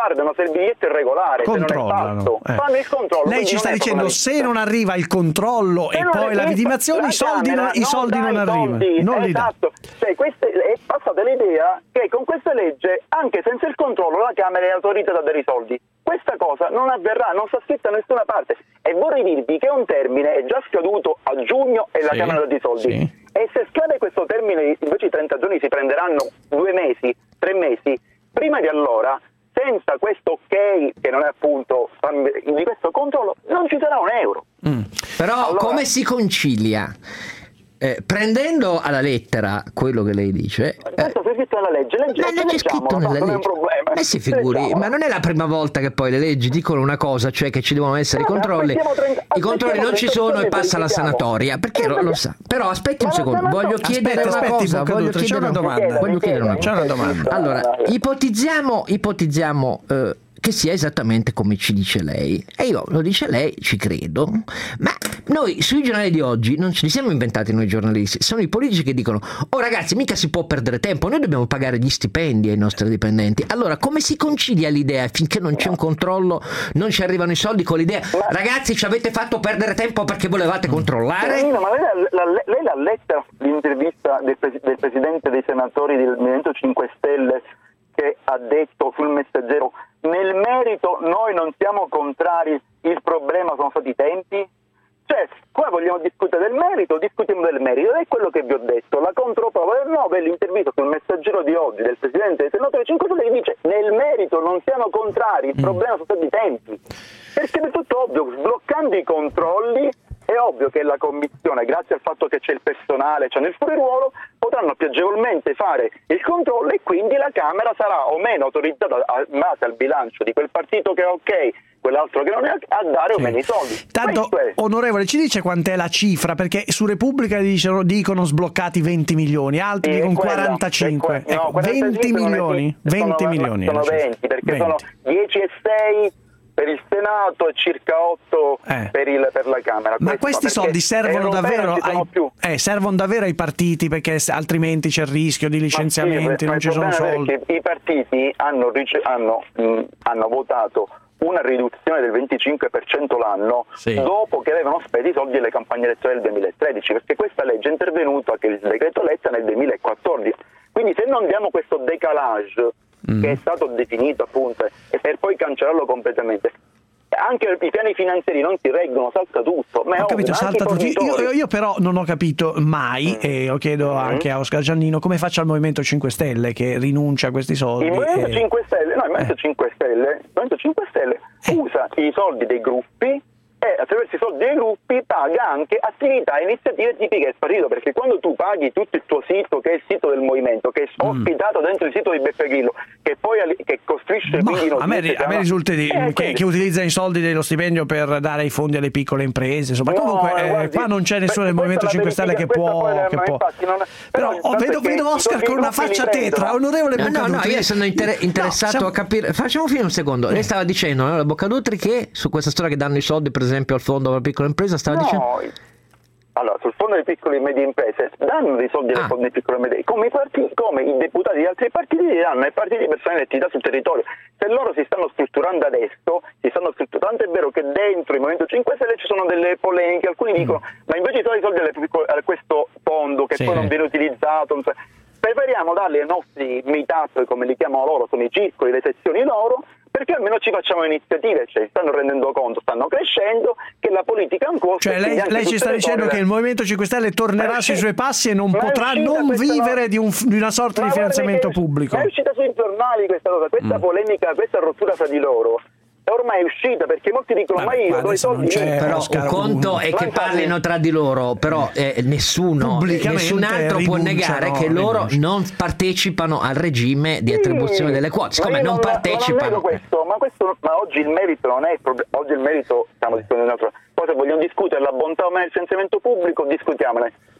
[SPEAKER 9] guardano se il biglietto è regolare,
[SPEAKER 6] controllano,
[SPEAKER 9] se non è fatto,
[SPEAKER 6] eh.
[SPEAKER 9] fanno il controllo.
[SPEAKER 6] Lei ci sta dicendo se non arriva il controllo
[SPEAKER 9] se
[SPEAKER 6] e poi la vidimazione, i soldi non, i soldi non arrivano, non li dà.
[SPEAKER 9] Esatto, cioè, questa è passata l'idea che con questa legge, anche senza il controllo, la Camera è autorizzata a dare i soldi. Questa cosa non avverrà, non sta scritta da nessuna parte, e vorrei dirvi che un termine è già scaduto a giugno e la
[SPEAKER 6] Sì,
[SPEAKER 9] Camera dà i soldi.
[SPEAKER 6] sì.
[SPEAKER 9] E se scade questo termine, invece di trenta giorni si prenderanno due mesi, tre mesi, prima di allora, senza questo ok, che non è appunto di questo controllo, non ci sarà un euro.
[SPEAKER 5] Mm. Però allora, come si concilia? Eh, prendendo alla lettera quello che lei dice,
[SPEAKER 9] questo è scritto nella legge, legge
[SPEAKER 5] ma non c'è scritto nella legge.
[SPEAKER 9] Non è un problema.
[SPEAKER 5] Eh si figuri,
[SPEAKER 9] leggiamo.
[SPEAKER 5] Ma non è la prima volta che poi le leggi dicono una cosa, cioè che ci devono essere i controlli.
[SPEAKER 9] trenta,
[SPEAKER 5] I controlli non ci sono e passa la sanatoria, perché lo, lo sa. Però aspetti un secondo, voglio chiedere una
[SPEAKER 6] aspetti,
[SPEAKER 5] cosa, voglio
[SPEAKER 6] c'è
[SPEAKER 5] chiedere
[SPEAKER 6] una domanda.
[SPEAKER 5] voglio chiedere una
[SPEAKER 6] C'è una domanda.
[SPEAKER 5] Allora, ipotizziamo, ipotizziamo eh, che sia esattamente come ci dice lei, e io lo dice lei, ci credo, ma noi sui giornali di oggi non ce li siamo inventati noi giornalisti, sono i politici che dicono: oh ragazzi, mica si può perdere tempo, noi dobbiamo pagare gli stipendi ai nostri dipendenti. Allora come si concilia l'idea, finché non c'è un controllo, non ci arrivano i soldi, con l'idea ragazzi ci avete fatto perdere tempo perché volevate controllare?
[SPEAKER 9] Ma lei, la, la, lei l'ha letta l'intervista del, del presidente dei senatori del Movimento cinque Stelle, che ha detto sul Messaggero: nel merito noi non siamo contrari, il problema sono stati i tempi? Cioè, qua vogliamo discutere del merito, discutiamo del merito, ed è quello che vi ho detto. La controprova del nove è l'intervista sul Messaggero di oggi del presidente dei senatori cinque Stelle, che dice: nel merito non siamo contrari, il problema sono stati i tempi. Perché è tutto ovvio, sbloccando i controlli è ovvio che la commissione, grazie al fatto che c'è il personale, c'è nel fuoriruolo, potranno più agevolmente fare il controllo, e quindi la Camera sarà o meno autorizzata in base al bilancio di quel partito che è ok, quell'altro che non è, a dare
[SPEAKER 6] Sì.
[SPEAKER 9] o meno i soldi.
[SPEAKER 6] Tanto, onorevole, ci dice quant'è la cifra? Perché su Repubblica dicono, dicono sbloccati venti milioni, altri
[SPEAKER 9] Sì,
[SPEAKER 6] dicono
[SPEAKER 9] quella,
[SPEAKER 6] quarantacinque.
[SPEAKER 9] que- no,
[SPEAKER 6] ecco, venti milioni, venti
[SPEAKER 9] sono,
[SPEAKER 6] milioni.
[SPEAKER 9] Sono venti, perché venti. Sono dieci e sei per il Senato e circa otto
[SPEAKER 6] Eh.
[SPEAKER 9] per, il, per la Camera.
[SPEAKER 6] Ma
[SPEAKER 9] Questo,
[SPEAKER 6] questi soldi servono davvero, ai, eh, servono davvero ai partiti, perché altrimenti c'è il rischio di licenziamenti,
[SPEAKER 9] Ma
[SPEAKER 6] non
[SPEAKER 9] sì,
[SPEAKER 6] ci sono soldi.
[SPEAKER 9] I partiti hanno, rice- hanno, mh, hanno votato una riduzione del venticinque per cento l'anno,
[SPEAKER 6] Sì.
[SPEAKER 9] dopo che avevano speso i soldi alle campagne elettorali del duemilatredici, perché questa legge è intervenuta, che il decreto Letta, nel duemilaquattordici. Quindi se non diamo questo decalage
[SPEAKER 6] Mm.
[SPEAKER 9] che è stato definito appunto, e per poi cancellarlo completamente, anche i piani finanziari non si reggono, salta tutto. Ma è
[SPEAKER 6] Ho capito,
[SPEAKER 9] ovvio,
[SPEAKER 6] salta
[SPEAKER 9] anche i
[SPEAKER 6] tutti. Io,
[SPEAKER 9] fornitori.
[SPEAKER 6] io però non ho capito mai,
[SPEAKER 9] Mm.
[SPEAKER 6] e lo chiedo
[SPEAKER 9] Mm.
[SPEAKER 6] anche a Oscar Giannino, come faccia il Movimento cinque Stelle che rinuncia a questi soldi.
[SPEAKER 9] Il Movimento
[SPEAKER 6] e-
[SPEAKER 9] cinque Stelle, no, il Movimento
[SPEAKER 6] Eh.
[SPEAKER 9] cinque Stelle, il Movimento cinque Stelle usa i soldi dei gruppi, e attraverso i soldi dei gruppi paga anche attività e iniziative tipiche del partito, perché quando tu paghi tutto il tuo sito, che è il sito del movimento, che è ospitato dentro il sito di Beppe Grillo, che poi che costruisce
[SPEAKER 6] Ma
[SPEAKER 9] quindi
[SPEAKER 6] a me,
[SPEAKER 9] notizie,
[SPEAKER 6] a me
[SPEAKER 9] no?
[SPEAKER 6] risulta di-
[SPEAKER 9] Eh,
[SPEAKER 6] che,
[SPEAKER 9] quindi-
[SPEAKER 6] che utilizzano i soldi dello stipendio per dare i fondi alle piccole imprese, insomma.
[SPEAKER 9] No,
[SPEAKER 6] Comunque eh,
[SPEAKER 9] guardi,
[SPEAKER 6] qua non c'è nessuno del
[SPEAKER 9] questa
[SPEAKER 6] Movimento
[SPEAKER 9] è la
[SPEAKER 6] cinque Stelle che
[SPEAKER 9] verifica,
[SPEAKER 6] può,
[SPEAKER 9] questa poi,
[SPEAKER 6] che
[SPEAKER 9] ma
[SPEAKER 6] può.
[SPEAKER 9] infatti non-
[SPEAKER 6] Però
[SPEAKER 9] però
[SPEAKER 6] oh,
[SPEAKER 9] il
[SPEAKER 6] vedo,
[SPEAKER 9] fatto è
[SPEAKER 6] vedo
[SPEAKER 9] che
[SPEAKER 6] Oscar
[SPEAKER 9] i
[SPEAKER 6] con una
[SPEAKER 9] gruppi li
[SPEAKER 6] faccia tetra,
[SPEAKER 9] prendono.
[SPEAKER 6] onorevole
[SPEAKER 5] No, no,
[SPEAKER 6] Boccadutri.
[SPEAKER 5] no, io sono inter- interessato
[SPEAKER 6] No, siamo-
[SPEAKER 5] a capire. Facciamo finire un secondo. Lei stava dicendo, no, la Boccadutri, che su questa storia che danno i soldi, per esempio, al fondo per la piccola impresa, stava
[SPEAKER 9] No,
[SPEAKER 5] dicendo.
[SPEAKER 9] allora sul fondo delle piccole e medie imprese danno dei soldi alle
[SPEAKER 5] Ah.
[SPEAKER 9] fondi delle piccole e medie, come i, partiti, come i deputati di altri partiti li danno ai partiti di persone di attività sul territorio. Se loro si stanno strutturando adesso, si stanno strutturando, tanto è vero che dentro il Movimento cinque Stelle ci sono delle polemiche, alcuni dicono ma invece di dare i soldi alle piccole, a questo fondo che
[SPEAKER 6] Sì.
[SPEAKER 9] poi non viene utilizzato, non so, preferiamo darli ai nostri meet-up, come li chiamano loro, sono i circoli, le sezioni loro, perché almeno ci facciamo iniziative, cioè stanno rendendo conto, stanno crescendo, che la politica è un costo.
[SPEAKER 6] Cioè
[SPEAKER 9] e
[SPEAKER 6] lei,
[SPEAKER 9] quindi anche
[SPEAKER 6] lei ci
[SPEAKER 9] sul
[SPEAKER 6] sta dicendo
[SPEAKER 9] territorio-
[SPEAKER 6] che il Movimento cinque Stelle tornerà
[SPEAKER 9] Ma
[SPEAKER 6] sui
[SPEAKER 9] è
[SPEAKER 6] suoi passi e non
[SPEAKER 9] ma è
[SPEAKER 6] potrà
[SPEAKER 9] uscita
[SPEAKER 6] non
[SPEAKER 9] questa
[SPEAKER 6] vivere
[SPEAKER 9] no-
[SPEAKER 6] di, un, di una sorta
[SPEAKER 9] Ma
[SPEAKER 6] di
[SPEAKER 9] guardi
[SPEAKER 6] finanziamento
[SPEAKER 9] che-
[SPEAKER 6] pubblico.
[SPEAKER 9] Ma è uscita sui giornali questa cosa, questa
[SPEAKER 6] Mm.
[SPEAKER 9] polemica, questa rottura fra di loro ormai è uscita, perché molti dicono
[SPEAKER 6] Vabbè,
[SPEAKER 9] ma io
[SPEAKER 6] qua
[SPEAKER 9] do i
[SPEAKER 6] adesso non
[SPEAKER 9] soldi
[SPEAKER 6] c'è-
[SPEAKER 9] lì.
[SPEAKER 5] Però
[SPEAKER 6] Oscar,
[SPEAKER 5] un conto è
[SPEAKER 9] Ma
[SPEAKER 5] che
[SPEAKER 9] infatti-
[SPEAKER 5] parlino tra di loro, però eh, nessuno,
[SPEAKER 6] Pubblicamente
[SPEAKER 5] nessun altro può
[SPEAKER 6] rinunciano,
[SPEAKER 5] negare che loro
[SPEAKER 6] rinunciano.
[SPEAKER 5] non partecipano al regime di attribuzione delle quote, siccome
[SPEAKER 9] Ma io
[SPEAKER 5] non
[SPEAKER 9] Ma non
[SPEAKER 5] partecipano.
[SPEAKER 9] nego questo, ma, questo, ma oggi il merito non è il problema, oggi il merito stiamo discutendo di un'altra. Poi se vogliamo discutere la bontà o meno del finanziamento pubblico, discutiamone.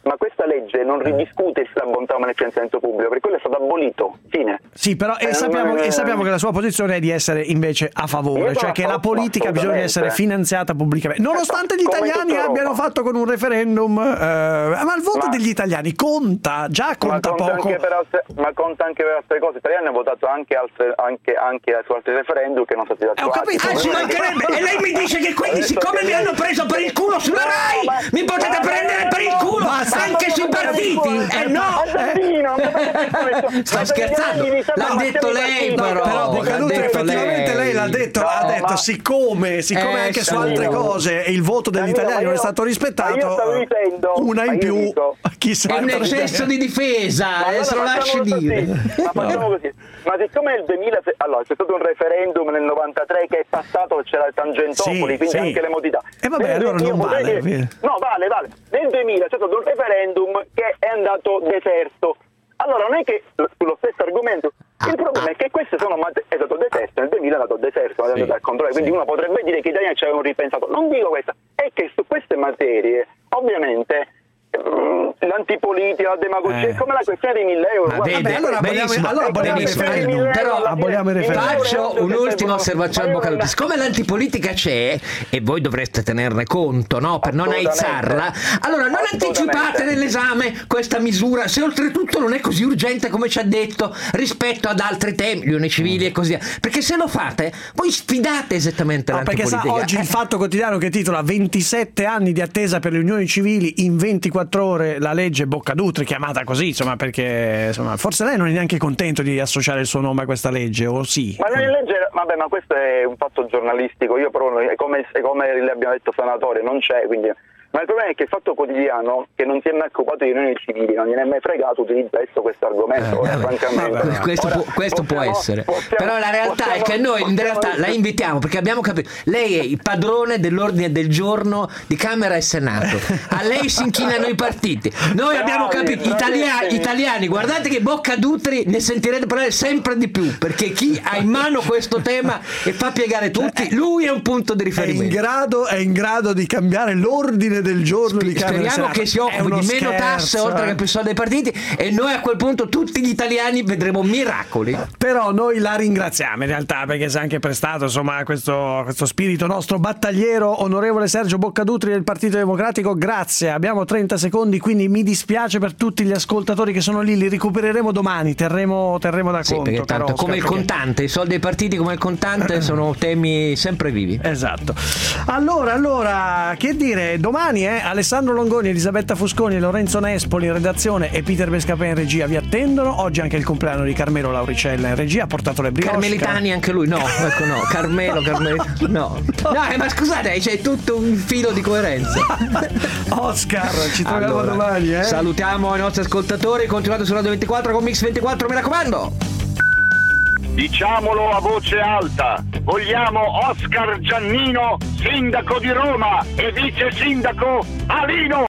[SPEAKER 9] ma questa legge non ridiscute la bontà umana nel finanziamento pubblico, perché quello è stato abolito, fine.
[SPEAKER 6] Sì, però e,
[SPEAKER 9] Eh,
[SPEAKER 6] sappiamo,
[SPEAKER 9] non-
[SPEAKER 6] e sappiamo che la sua posizione è di essere invece a favore,
[SPEAKER 9] Io
[SPEAKER 6] cioè che la politica bisogna essere finanziata pubblicamente, nonostante gli
[SPEAKER 9] Come in
[SPEAKER 6] italiani
[SPEAKER 9] tutta
[SPEAKER 6] abbiano
[SPEAKER 9] Europa.
[SPEAKER 6] fatto con un referendum, eh, ma il voto degli italiani conta, già
[SPEAKER 9] Ma
[SPEAKER 6] conta
[SPEAKER 9] conta,
[SPEAKER 6] poco.
[SPEAKER 9] anche per altre, ma conta anche per altre cose. Gli italiani hanno votato anche, altre, anche, anche su altri referendum che non sono stati
[SPEAKER 5] Eh, ho
[SPEAKER 9] attuati.
[SPEAKER 5] capito, ah, ci mancherebbe. E lei mi dice che quindi, siccome mi hanno preso per il culo sulla Rai, mi potete prendere per il culo anche sui partiti? Eh no! Eh. Sto scherzando, l'ha detto lei però.
[SPEAKER 6] Però
[SPEAKER 5] l'ha
[SPEAKER 6] Boccadutre
[SPEAKER 5] detto
[SPEAKER 6] effettivamente lei, l'ha detto,
[SPEAKER 9] No,
[SPEAKER 6] ha detto
[SPEAKER 9] ma-
[SPEAKER 6] siccome, siccome
[SPEAKER 5] Eh,
[SPEAKER 6] anche su
[SPEAKER 5] Giannino.
[SPEAKER 6] altre cose il voto degli
[SPEAKER 9] Giannino,
[SPEAKER 6] italiani
[SPEAKER 9] ma
[SPEAKER 6] non è
[SPEAKER 9] io-
[SPEAKER 6] stato
[SPEAKER 9] ma io
[SPEAKER 6] rispettato,
[SPEAKER 9] stavo dicendo-
[SPEAKER 6] una
[SPEAKER 9] ma
[SPEAKER 6] in
[SPEAKER 9] io
[SPEAKER 6] più,
[SPEAKER 9] dico-
[SPEAKER 6] chissà.
[SPEAKER 5] È un eccesso di difesa,
[SPEAKER 9] Ma
[SPEAKER 5] eh,
[SPEAKER 9] allora
[SPEAKER 5] se lo
[SPEAKER 9] facciamo
[SPEAKER 5] lasci
[SPEAKER 9] così,
[SPEAKER 5] dire.
[SPEAKER 9] Ma facciamo così. Ma siccome nel duemila allora c'è stato un referendum nel novantatré che è passato, c'era il Tangentopoli,
[SPEAKER 6] Sì,
[SPEAKER 9] quindi
[SPEAKER 6] sì.
[SPEAKER 9] anche le modalità.
[SPEAKER 6] E vabbè,
[SPEAKER 9] Nel
[SPEAKER 6] allora
[SPEAKER 9] duemila
[SPEAKER 6] non
[SPEAKER 9] vorrei
[SPEAKER 6] vale,
[SPEAKER 9] dire-
[SPEAKER 6] via.
[SPEAKER 9] No, vale, vale. Nel duemila c'è stato un referendum che è andato deserto. Allora non è che sullo stesso argomento, il problema è che queste sono mat- è stato deserto, nel duemila è andato deserto, è andato al controllo, quindi uno potrebbe dire che gli italiani ci avevano ripensato. Non dico questo, è che su queste materie ovviamente ehm, l'antipolitica, la demagogia,
[SPEAKER 6] Eh.
[SPEAKER 9] è come la questione dei mille euro.
[SPEAKER 5] Ma
[SPEAKER 9] Guarda,
[SPEAKER 5] vede,
[SPEAKER 6] allora aboliamo-
[SPEAKER 5] benissimo,
[SPEAKER 6] allora aboliamo il
[SPEAKER 5] benissimo.
[SPEAKER 6] referendum.
[SPEAKER 5] Però
[SPEAKER 6] Aboliamo il referendum.
[SPEAKER 5] faccio un'ultima osservazione al Boccalupi. Siccome l'antipolitica c'è e voi dovreste tenerne conto, no? Per non
[SPEAKER 9] Assolutamente.
[SPEAKER 5] aizzarla, allora non
[SPEAKER 9] Assolutamente.
[SPEAKER 5] anticipate nell'esame questa misura, se oltretutto non è così urgente come ci ha detto rispetto ad altri temi, le unioni civili e così via. Perché se lo fate, voi sfidate esattamente
[SPEAKER 6] No, perché sa,
[SPEAKER 5] l'antipolitica.
[SPEAKER 6] oggi
[SPEAKER 5] Eh.
[SPEAKER 6] il Fatto Quotidiano che titola ventisette anni di attesa per le unioni civili, in ventiquattro ore la legge Boccadutri, chiamata così, insomma, perché insomma, forse lei non è neanche contento di associare il suo nome a questa legge, o sì?
[SPEAKER 9] Ma non è legge, vabbè, ma questo è un fatto giornalistico, io però è come, è come le abbiamo detto sanatorio, non c'è, quindi. Ma il problema è che il Fatto Quotidiano, che non si è mai occupato di unioni civili, non gliene è mai fregato, utilizza adesso questo argomento, ora, francamente.
[SPEAKER 5] Que- questo,
[SPEAKER 9] Ora,
[SPEAKER 5] può, questo può
[SPEAKER 9] possiamo-
[SPEAKER 5] essere,
[SPEAKER 9] possiamo-
[SPEAKER 5] però la realtà
[SPEAKER 9] possiamo-
[SPEAKER 5] è che noi in
[SPEAKER 9] possiamo-
[SPEAKER 5] realtà la invitiamo perché abbiamo capito, lei è il padrone dell'ordine del giorno di Camera e Senato, a lei si inchinano i partiti, noi abbiamo capito, Italia- italiani, guardate che Boccadutri ne sentirete parlare sempre di più, perché chi ha in mano questo tema e fa piegare tutti, lui è un punto di
[SPEAKER 6] È in,
[SPEAKER 5] riferimento.
[SPEAKER 6] grado, è in grado di cambiare l'ordine del giorno di Camera e
[SPEAKER 5] Speriamo
[SPEAKER 6] Senato.
[SPEAKER 5] che si
[SPEAKER 6] È
[SPEAKER 5] occupi
[SPEAKER 6] uno
[SPEAKER 5] di meno
[SPEAKER 6] scherzo,
[SPEAKER 5] tasse oltre
[SPEAKER 6] eh.
[SPEAKER 5] che per dei partiti, e noi a quel punto tutti gli italiani vedremo miracoli.
[SPEAKER 6] Però noi la ringraziamo in realtà, perché si è anche prestato, insomma, a questo, questo spirito nostro battagliero. Onorevole Sergio Boccadutri del Partito Democratico, grazie. Abbiamo trenta secondi, quindi mi dispiace per tutti gli ascoltatori che sono lì, li recupereremo domani, terremo, terremo da
[SPEAKER 5] Sì,
[SPEAKER 6] conto.
[SPEAKER 5] perché
[SPEAKER 6] caro
[SPEAKER 5] tanto come
[SPEAKER 6] Oscar,
[SPEAKER 5] il
[SPEAKER 6] perché-
[SPEAKER 5] contante, i soldi dei partiti come il contante sono temi sempre vivi.
[SPEAKER 6] Esatto. Allora, allora, che dire, domani eh, Alessandro Longoni, Elisabetta Fusconi, Lorenzo Nespoli in redazione e Peter Bescapè in regia vi attendono. Oggi anche il compleanno di Carmelo Lauricella in regia, ha portato le brioche.
[SPEAKER 5] Carmelitani anche lui, no, ecco no, Carmelo, Carmelitani, no. No, eh, ma scusate, c'è tutto un filo di coerenza.
[SPEAKER 6] Oscar, ci troviamo
[SPEAKER 5] Allora,
[SPEAKER 6] domani, eh.
[SPEAKER 5] salutiamo i nostri ascoltatori, continuate su Radio ventiquattro con Mix ventiquattro, mi raccomando.
[SPEAKER 21] Diciamolo a voce alta, vogliamo Oscar Giannino, sindaco di Roma e vice sindaco Alino!